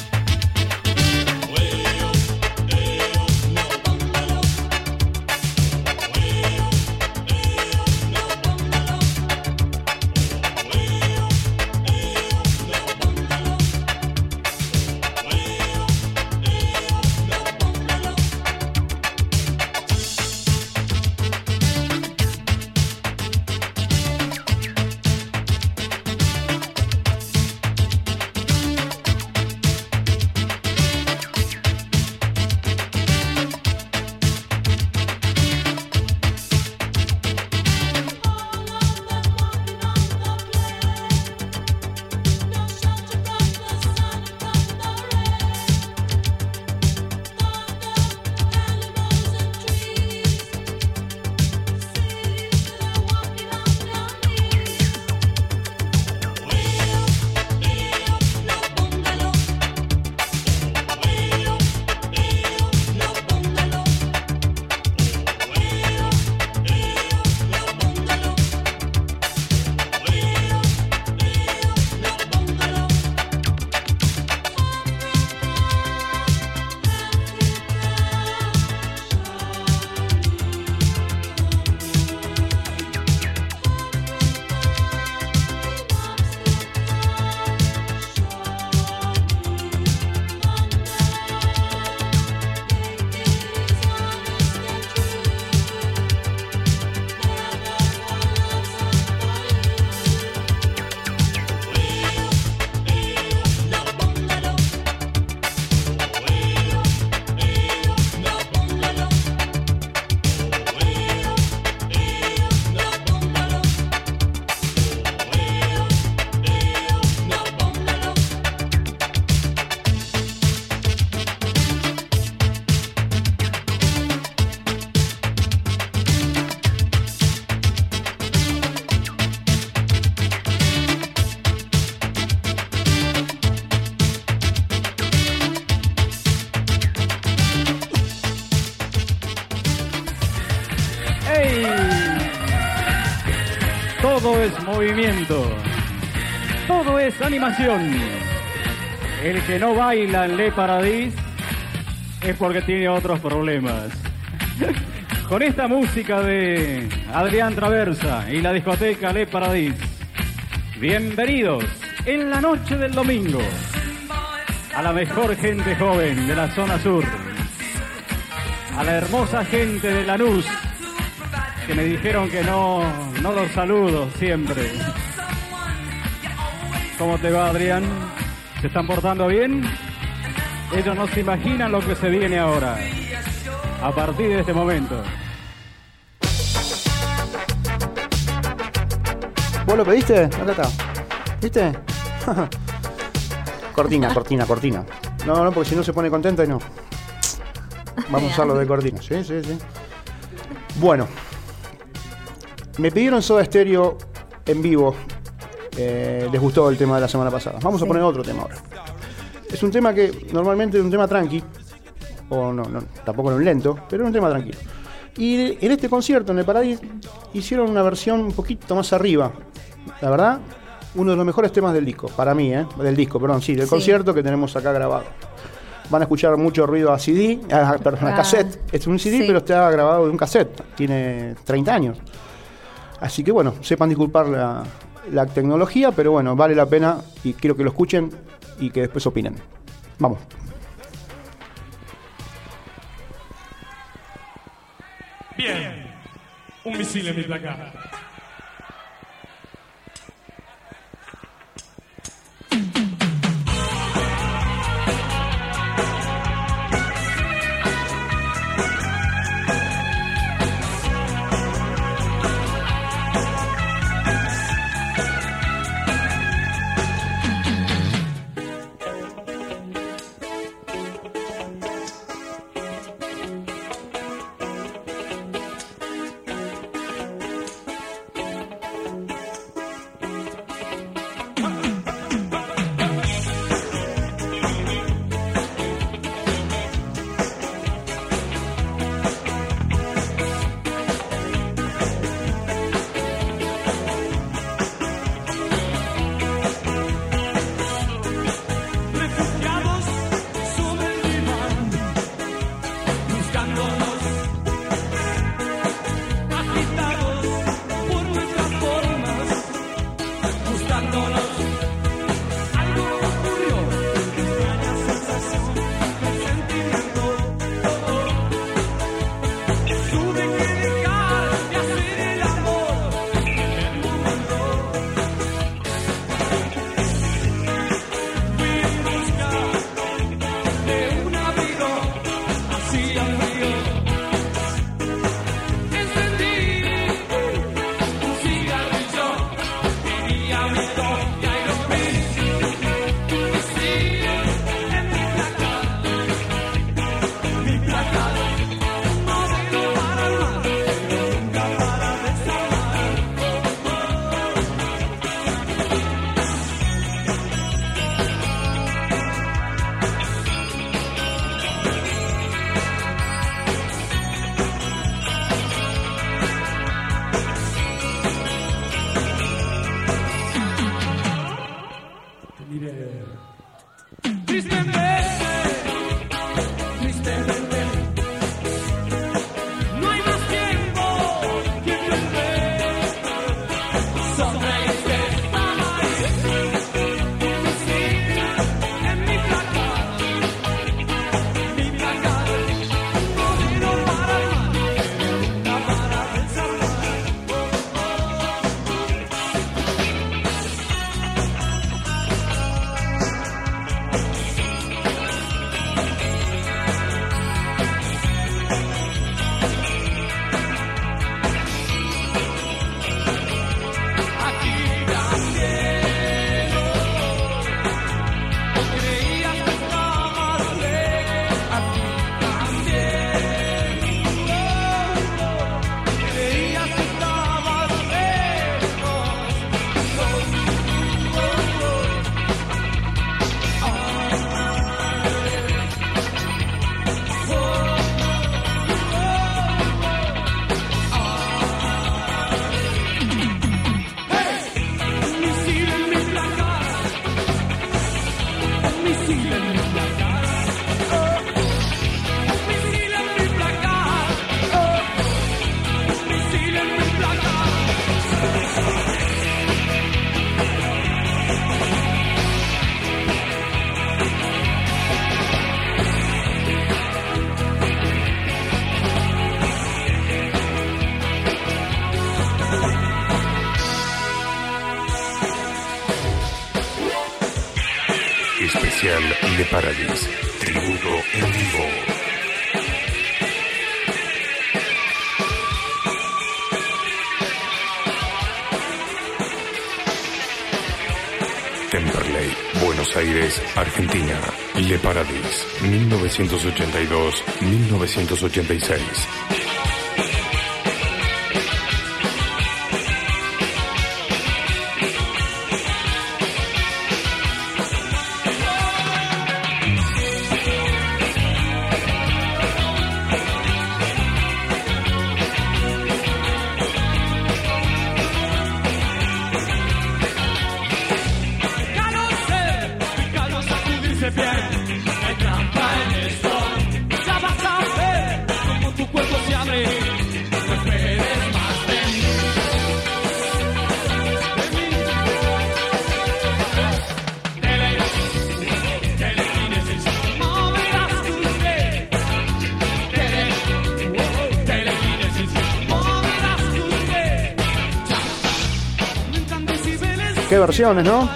Todo es movimiento. Todo es animación. El que no baila en Le Paradis es porque tiene otros problemas. Con esta música de Adrián Traversa y la discoteca Le Paradis, bienvenidos en la noche del domingo a la mejor gente joven de la zona sur, a la hermosa gente de Lanús, que me dijeron que no, no los saludo siempre. ¿Cómo te va, Adrián? ¿Se están portando bien? Ellos no se imaginan lo que se viene ahora, a partir de este momento. ¿Vos lo pediste? Acá está. ¿Viste? Cortina, cortina, cortina. No, no, porque si no se pone contenta y no. Vamos a usarlo de cortina. Sí, sí, sí. Bueno. Me pidieron Soda Stereo en vivo. Eh, les gustó el tema de la semana pasada. Vamos a Sí. poner otro tema ahora. Es un tema que normalmente es un tema tranqui. O no, no, tampoco es un lento, pero es un tema tranquilo. Y en este concierto, en el Paradis, hicieron una versión un poquito más arriba. La verdad, uno de los mejores temas del disco, para mí, ¿eh? Del disco, perdón, sí, del Sí. concierto que tenemos acá grabado. Van a escuchar mucho ruido a C D, a, perdón, a Ah, cassette. Es un C D, sí. pero está grabado de un cassette. Tiene treinta años. Así que bueno, sepan disculpar la, la tecnología, pero bueno, vale la pena y quiero que lo escuchen y que después opinen. Vamos. Bien, un misil en mi placar. Especial Le Paradis, tributo en vivo. Temperley, Buenos Aires, Argentina. Le Paradis, mil novecientos ochenta y dos a mil novecientos ochenta y seis. Hay trampa en esto, ya vas a ver cómo tu cuerpo se Qué versiones, ¿no?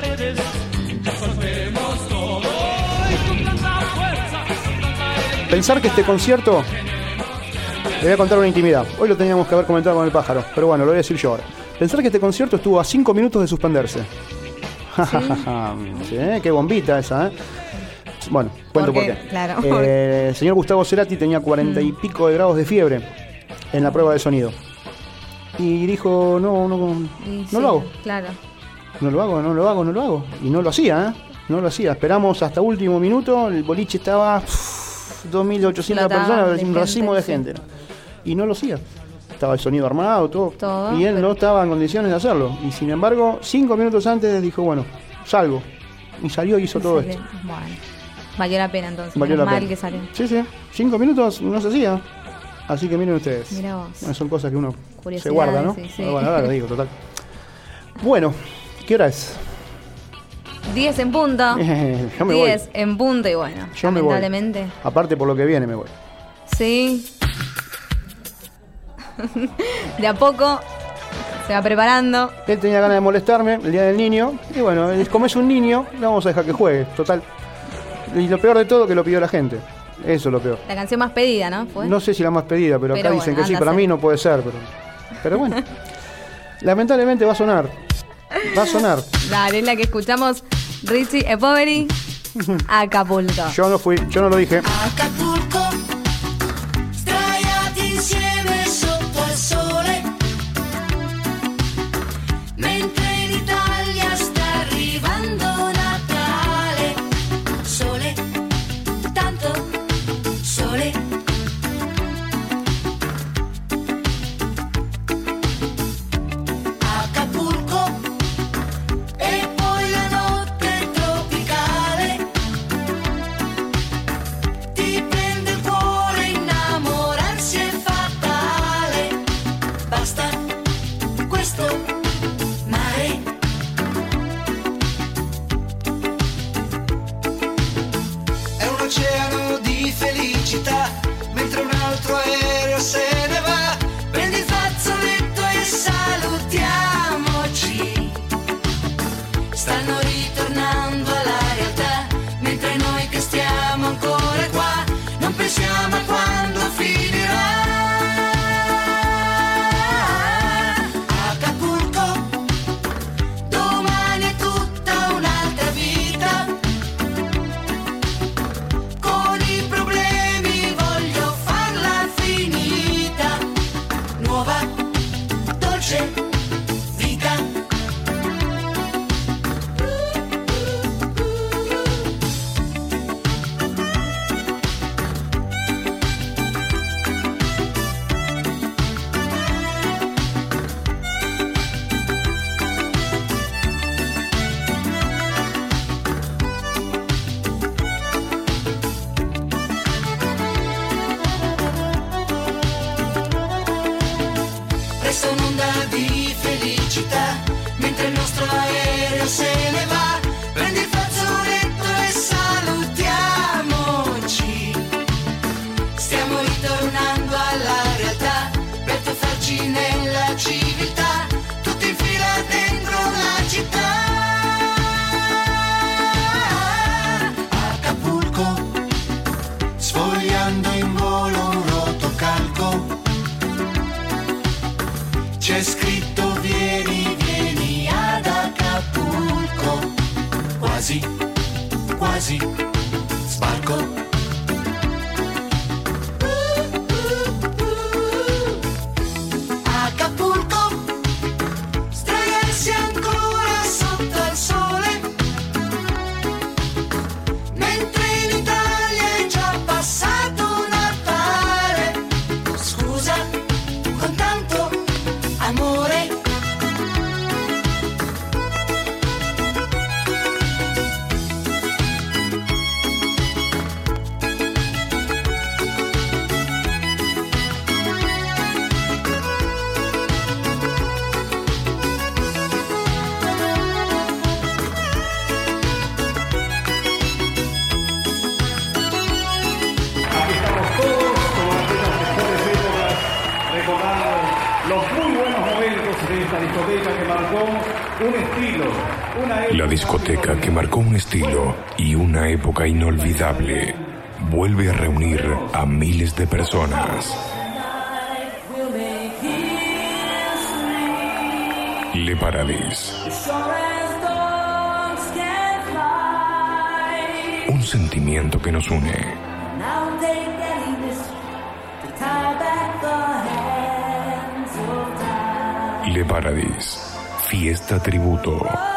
Pensar que este concierto... Le voy a contar una intimidad. Hoy lo teníamos que haber comentado con el pájaro, pero bueno, lo voy a decir yo ahora. Pensar que este concierto estuvo a cinco minutos de suspenderse. ¿Sí? Sí, qué bombita esa, ¿eh? Bueno, cuento por qué. Claro. Eh, el señor Gustavo Cerati tenía cuarenta y pico de grados de fiebre en la prueba de sonido. Y dijo, no, no, no sí, lo hago. Claro. No lo hago, no lo hago, no lo hago. Y no lo hacía, ¿eh? No lo hacía. Esperamos hasta último minuto. El boliche estaba uff, dos mil ochocientas personas, un racimo de gente. Y no lo hacía. Estaba el sonido armado, todo. todo y él pero... no estaba en condiciones de hacerlo. Y sin embargo, cinco minutos antes dijo, bueno, salgo. Y salió y hizo todo esto. Bueno, valió la pena entonces. Valió la mal pena. Que salió. Sí, sí. Cinco minutos no se hacía. Así que miren ustedes. Mirá vos. Bueno, son cosas que uno se guarda, ¿no? Sí, sí. Bueno, ahora lo digo, total. Bueno, ¿qué hora es? diez en punto. Yo me diez voy. en punto y bueno, Yo lamentablemente. Me voy. Aparte por lo que viene me voy. Sí. De a poco se va preparando. Él tenía ganas de molestarme el día del niño. Y bueno, como es un niño, le vamos a dejar que juegue. Total. Y lo peor de todo que lo pidió la gente. Eso es lo peor. La canción más pedida, ¿no? ¿Fue? No sé si la más pedida, pero, pero acá bueno, dicen que sí. Para mí no puede ser, pero, pero bueno. Lamentablemente va a sonar. Va a sonar. Dale, es la que escuchamos. Richie e Poveri, Acapulco. Yo no fui, yo no lo dije. Acapulco, straiati insieme sotto il sole, mentre in Italia sta arrivando Natale. Sole, tanto sole. Acapulco, e poi la notte tropicale ti prende il cuore, innamorarsi è fatale. Basta questo mare. È un oceano di felicità, mentre un altro aereo se ne va. Prendi il fazzoletto e salutiamoci. Stanno ritornando alla realtà, mentre noi che stiamo ancora qua non pensiamo a quando finirà. Acapulco, domani è tutta un'altra vita. Con i problemi voglio farla finita. Nuova, dolce vita. Resta un'onda di felicità, mentre il nostro aereo se ne va. Prendi il fazzoletto e salutiamoci. Stiamo ritornando alla realtà, per tuffarci nella civiltà, tutti in fila dentro la città. Acapulco, sfogliando in volo un rotocalco. C'è scritto vieni, vieni ad Acapulco. Quasi, quasi, sbarco. Acapulco, sdraiarsi ancora sotto al sole, mentre in Italia è già passato Natale. Scusa, con tanto amore. Aquí estamos todos como aquellas mejores épocas, recordando los muy buenos momentos de esta discoteca que marcó un estilo, La discoteca que marcó un estilo y una época inolvidable vuelve a reunir a miles de personas. Le Paradis. Un sentimiento que nos une. Le Paradis. Fiesta tributo.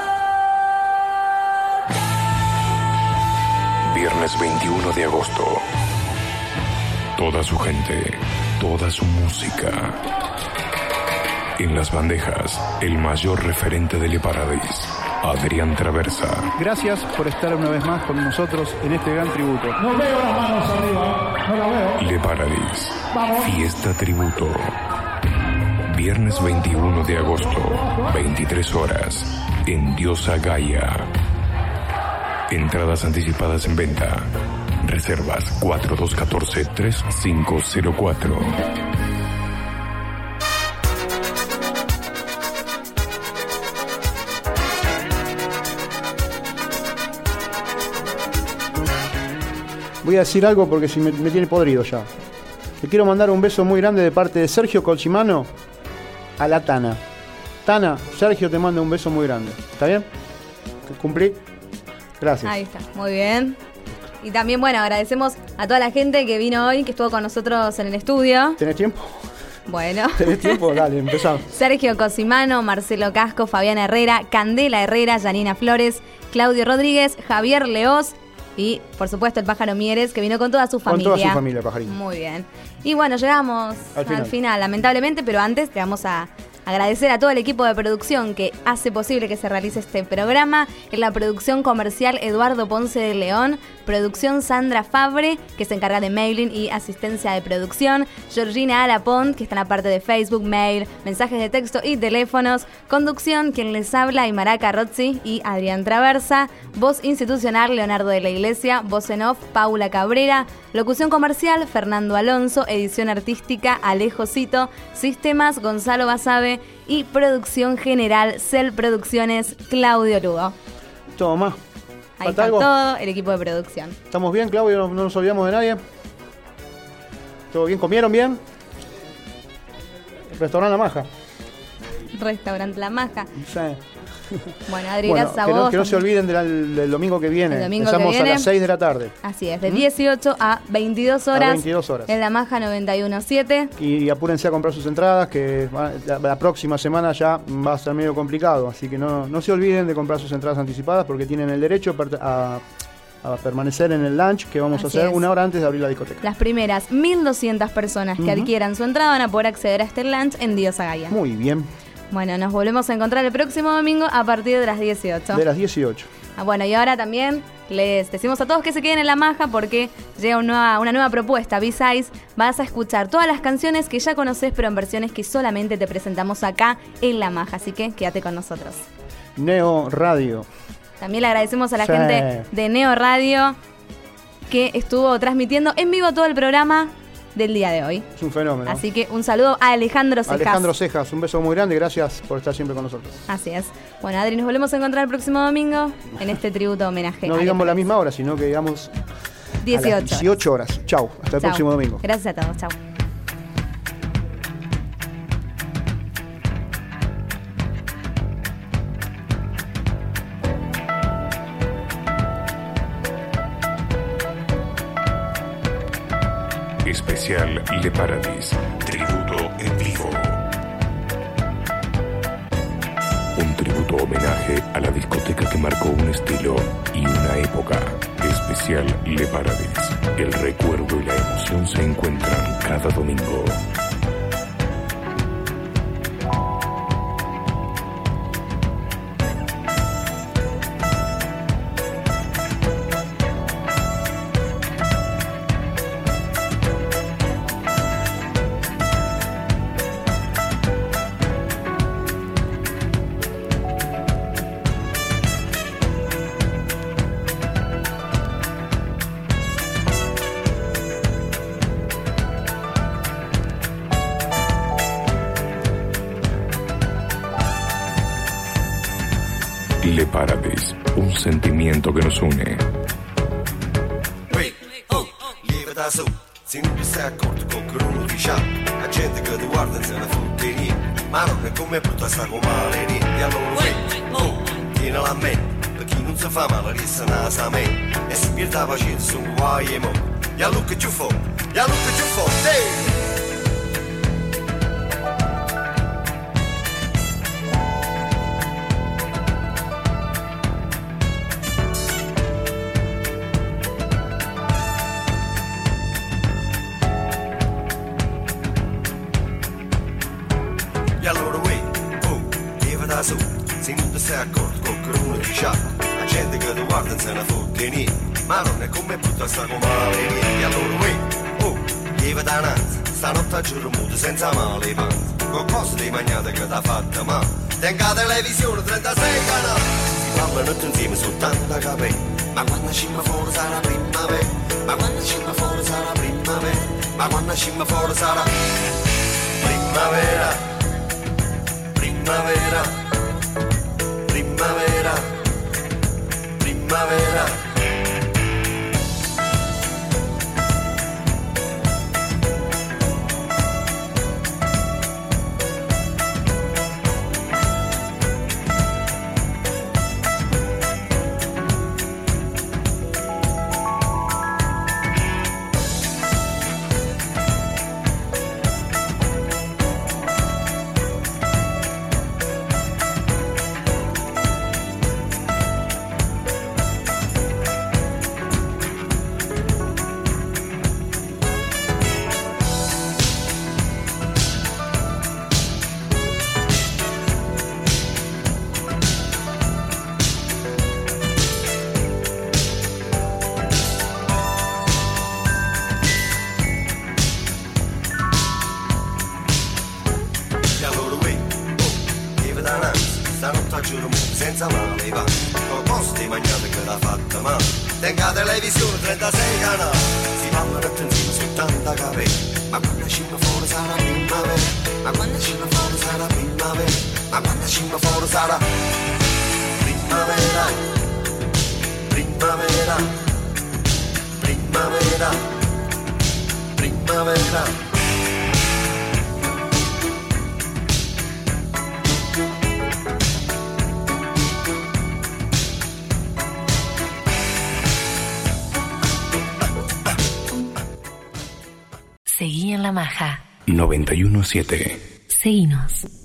Viernes veintiuno de agosto. Toda su gente, toda su música. En las bandejas, el mayor referente de Le Paradis, Adrián Traversa. Gracias por estar una vez más con nosotros en este gran tributo. No veo las manos arriba, no la veo. Le Paradis. Vamos. Fiesta tributo. Viernes veintiuno de agosto, veintitrés horas, en Diosa Gaia. Entradas anticipadas en venta. Reservas cuatro dos uno cuatro, tres cinco cero cuatro. Voy a decir algo porque si me, me tiene podrido ya. Le quiero mandar un beso muy grande de parte de Sergio Colchimano a la Tana. Tana, Sergio te manda un beso muy grande. ¿Está bien? ¿Cumplí? Gracias. Ahí está, muy bien. Y también, bueno, agradecemos a toda la gente que vino hoy, que estuvo con nosotros en el estudio. ¿Tenés tiempo? Bueno. ¿Tenés tiempo? Dale, empezamos. Sergio Cosimano, Marcelo Casco, Fabiana Herrera, Candela Herrera, Janina Flores, Claudio Rodríguez, Javier Leoz y, por supuesto, el Pájaro Mieres, que vino con toda su familia. Con toda su familia, Pajarín. Muy bien. Y bueno, llegamos al final. al final, lamentablemente, pero antes te vamos a agradecer a todo el equipo de producción que hace posible que se realice este programa. En la producción comercial, Eduardo Ponce de León. Producción, Sandra Fabre, que se encarga de mailing y asistencia de producción. Georgina Alapont, que está en la parte de Facebook, mail, mensajes de texto y teléfonos. Conducción, quien les habla, Aymara Carrozzi y Adrián Traversa. Voz institucional, Leonardo de la Iglesia. Voz en off, Paula Cabrera. Locución comercial, Fernando Alonso. Edición artística, Alejo Cito. Sistemas, Gonzalo Basabe. Y producción general, Cel Producciones, Claudio Lugo. Todo más. Ahí está algo? todo el equipo de producción. ¿Estamos bien, Claudio? ¿No, no nos olvidamos de nadie? ¿Todo bien? ¿Comieron bien? Restaurante La Maja. Restaurante La Maja. Sí. Bueno, Adri, bueno, gracias a que vos. no, que no se olviden del, del domingo que viene. El domingo Empezamos que viene. a las seis de la tarde. Así es, de ¿Mm? dieciocho a veintidós horas. A veintidós horas. En La Maja noventa y uno siete. Y apúrense a comprar sus entradas, que la, la próxima semana ya va a ser medio complicado. Así que no, no se olviden de comprar sus entradas anticipadas porque tienen el derecho a, a permanecer en el lunch que vamos Así a hacer es. una hora antes de abrir la discoteca. Las primeras mil doscientas personas que Uh-huh. adquieran su entrada van a poder acceder a este lunch en Diosa Gaia. Muy bien. Bueno, nos volvemos a encontrar el próximo domingo a partir de las dieciocho. De las dieciocho. Ah, bueno, y ahora también les decimos a todos que se queden en La Maja porque llega una nueva, una nueva propuesta, B-Sides. Vas a escuchar todas las canciones que ya conoces, pero en versiones que solamente te presentamos acá en La Maja. Así que quédate con nosotros. Neo Radio. También le agradecemos a la Sí. gente de Neo Radio que estuvo transmitiendo en vivo todo el programa del día de hoy. Es un fenómeno. Así que un saludo a Alejandro Cejas. Alejandro Cejas, un beso muy grande y gracias por estar siempre con nosotros. Así es. Bueno, Adri, nos volvemos a encontrar el próximo domingo en este tributo homenaje. No a digamos Le la misma hora, sino que digamos dieciocho. a las dieciocho horas. Chau, hasta el Chau. próximo domingo. Gracias a todos, chau. Especial Le Paradis. Tributo en vivo. Un tributo homenaje a la discoteca que marcó un estilo y una época. Especial Le Paradis. El recuerdo y la emoción se encuentran cada domingo. Le Paradis, un sentimiento que nos une. Da su, se non ti stai accorto con che uno ti c'ha, la gente che ti guarda se ne fotte niente, ma non è come brutta sta come male niente, e allora wait, oh, tienila a me, per chi non si fa male resta nasa a me, e si pierde la pazienza su guai e mo, e allora che ci fa, e allora che ci fa, hey! E allora uè, oh, leva da su, se non ti stai accorto con che uno ti c'ha, la gente che ti guarda non se ne fotte niente, ma non è come brutta sta come male niente. E allora uè, oh, leva da nanza, stanotte a giorno muto senza male panza, con cose di magnate che t'ha fatta male, tenga televisione trentasei canali, si parlano tutti insieme su tanta capelli, ma quando scimma fuori sarà primavera, ma quando scimma fuori sarà primavera, ma quando scimma fuori sarà primavera. Primavera, primavera, primavera. Senza male va, con posti mangiate che l'ha fatta male, tenga televisione trentasei canali, si parlano attenzione su tanta capelli, ma quando scimma fuori sarà primavera, ma quando scimma fuori sarà primavera, ma quando scimma fuori sarà primavera, primavera, primavera, primavera. Seguí en La Maja. noventa y uno punto siete. Seguinos.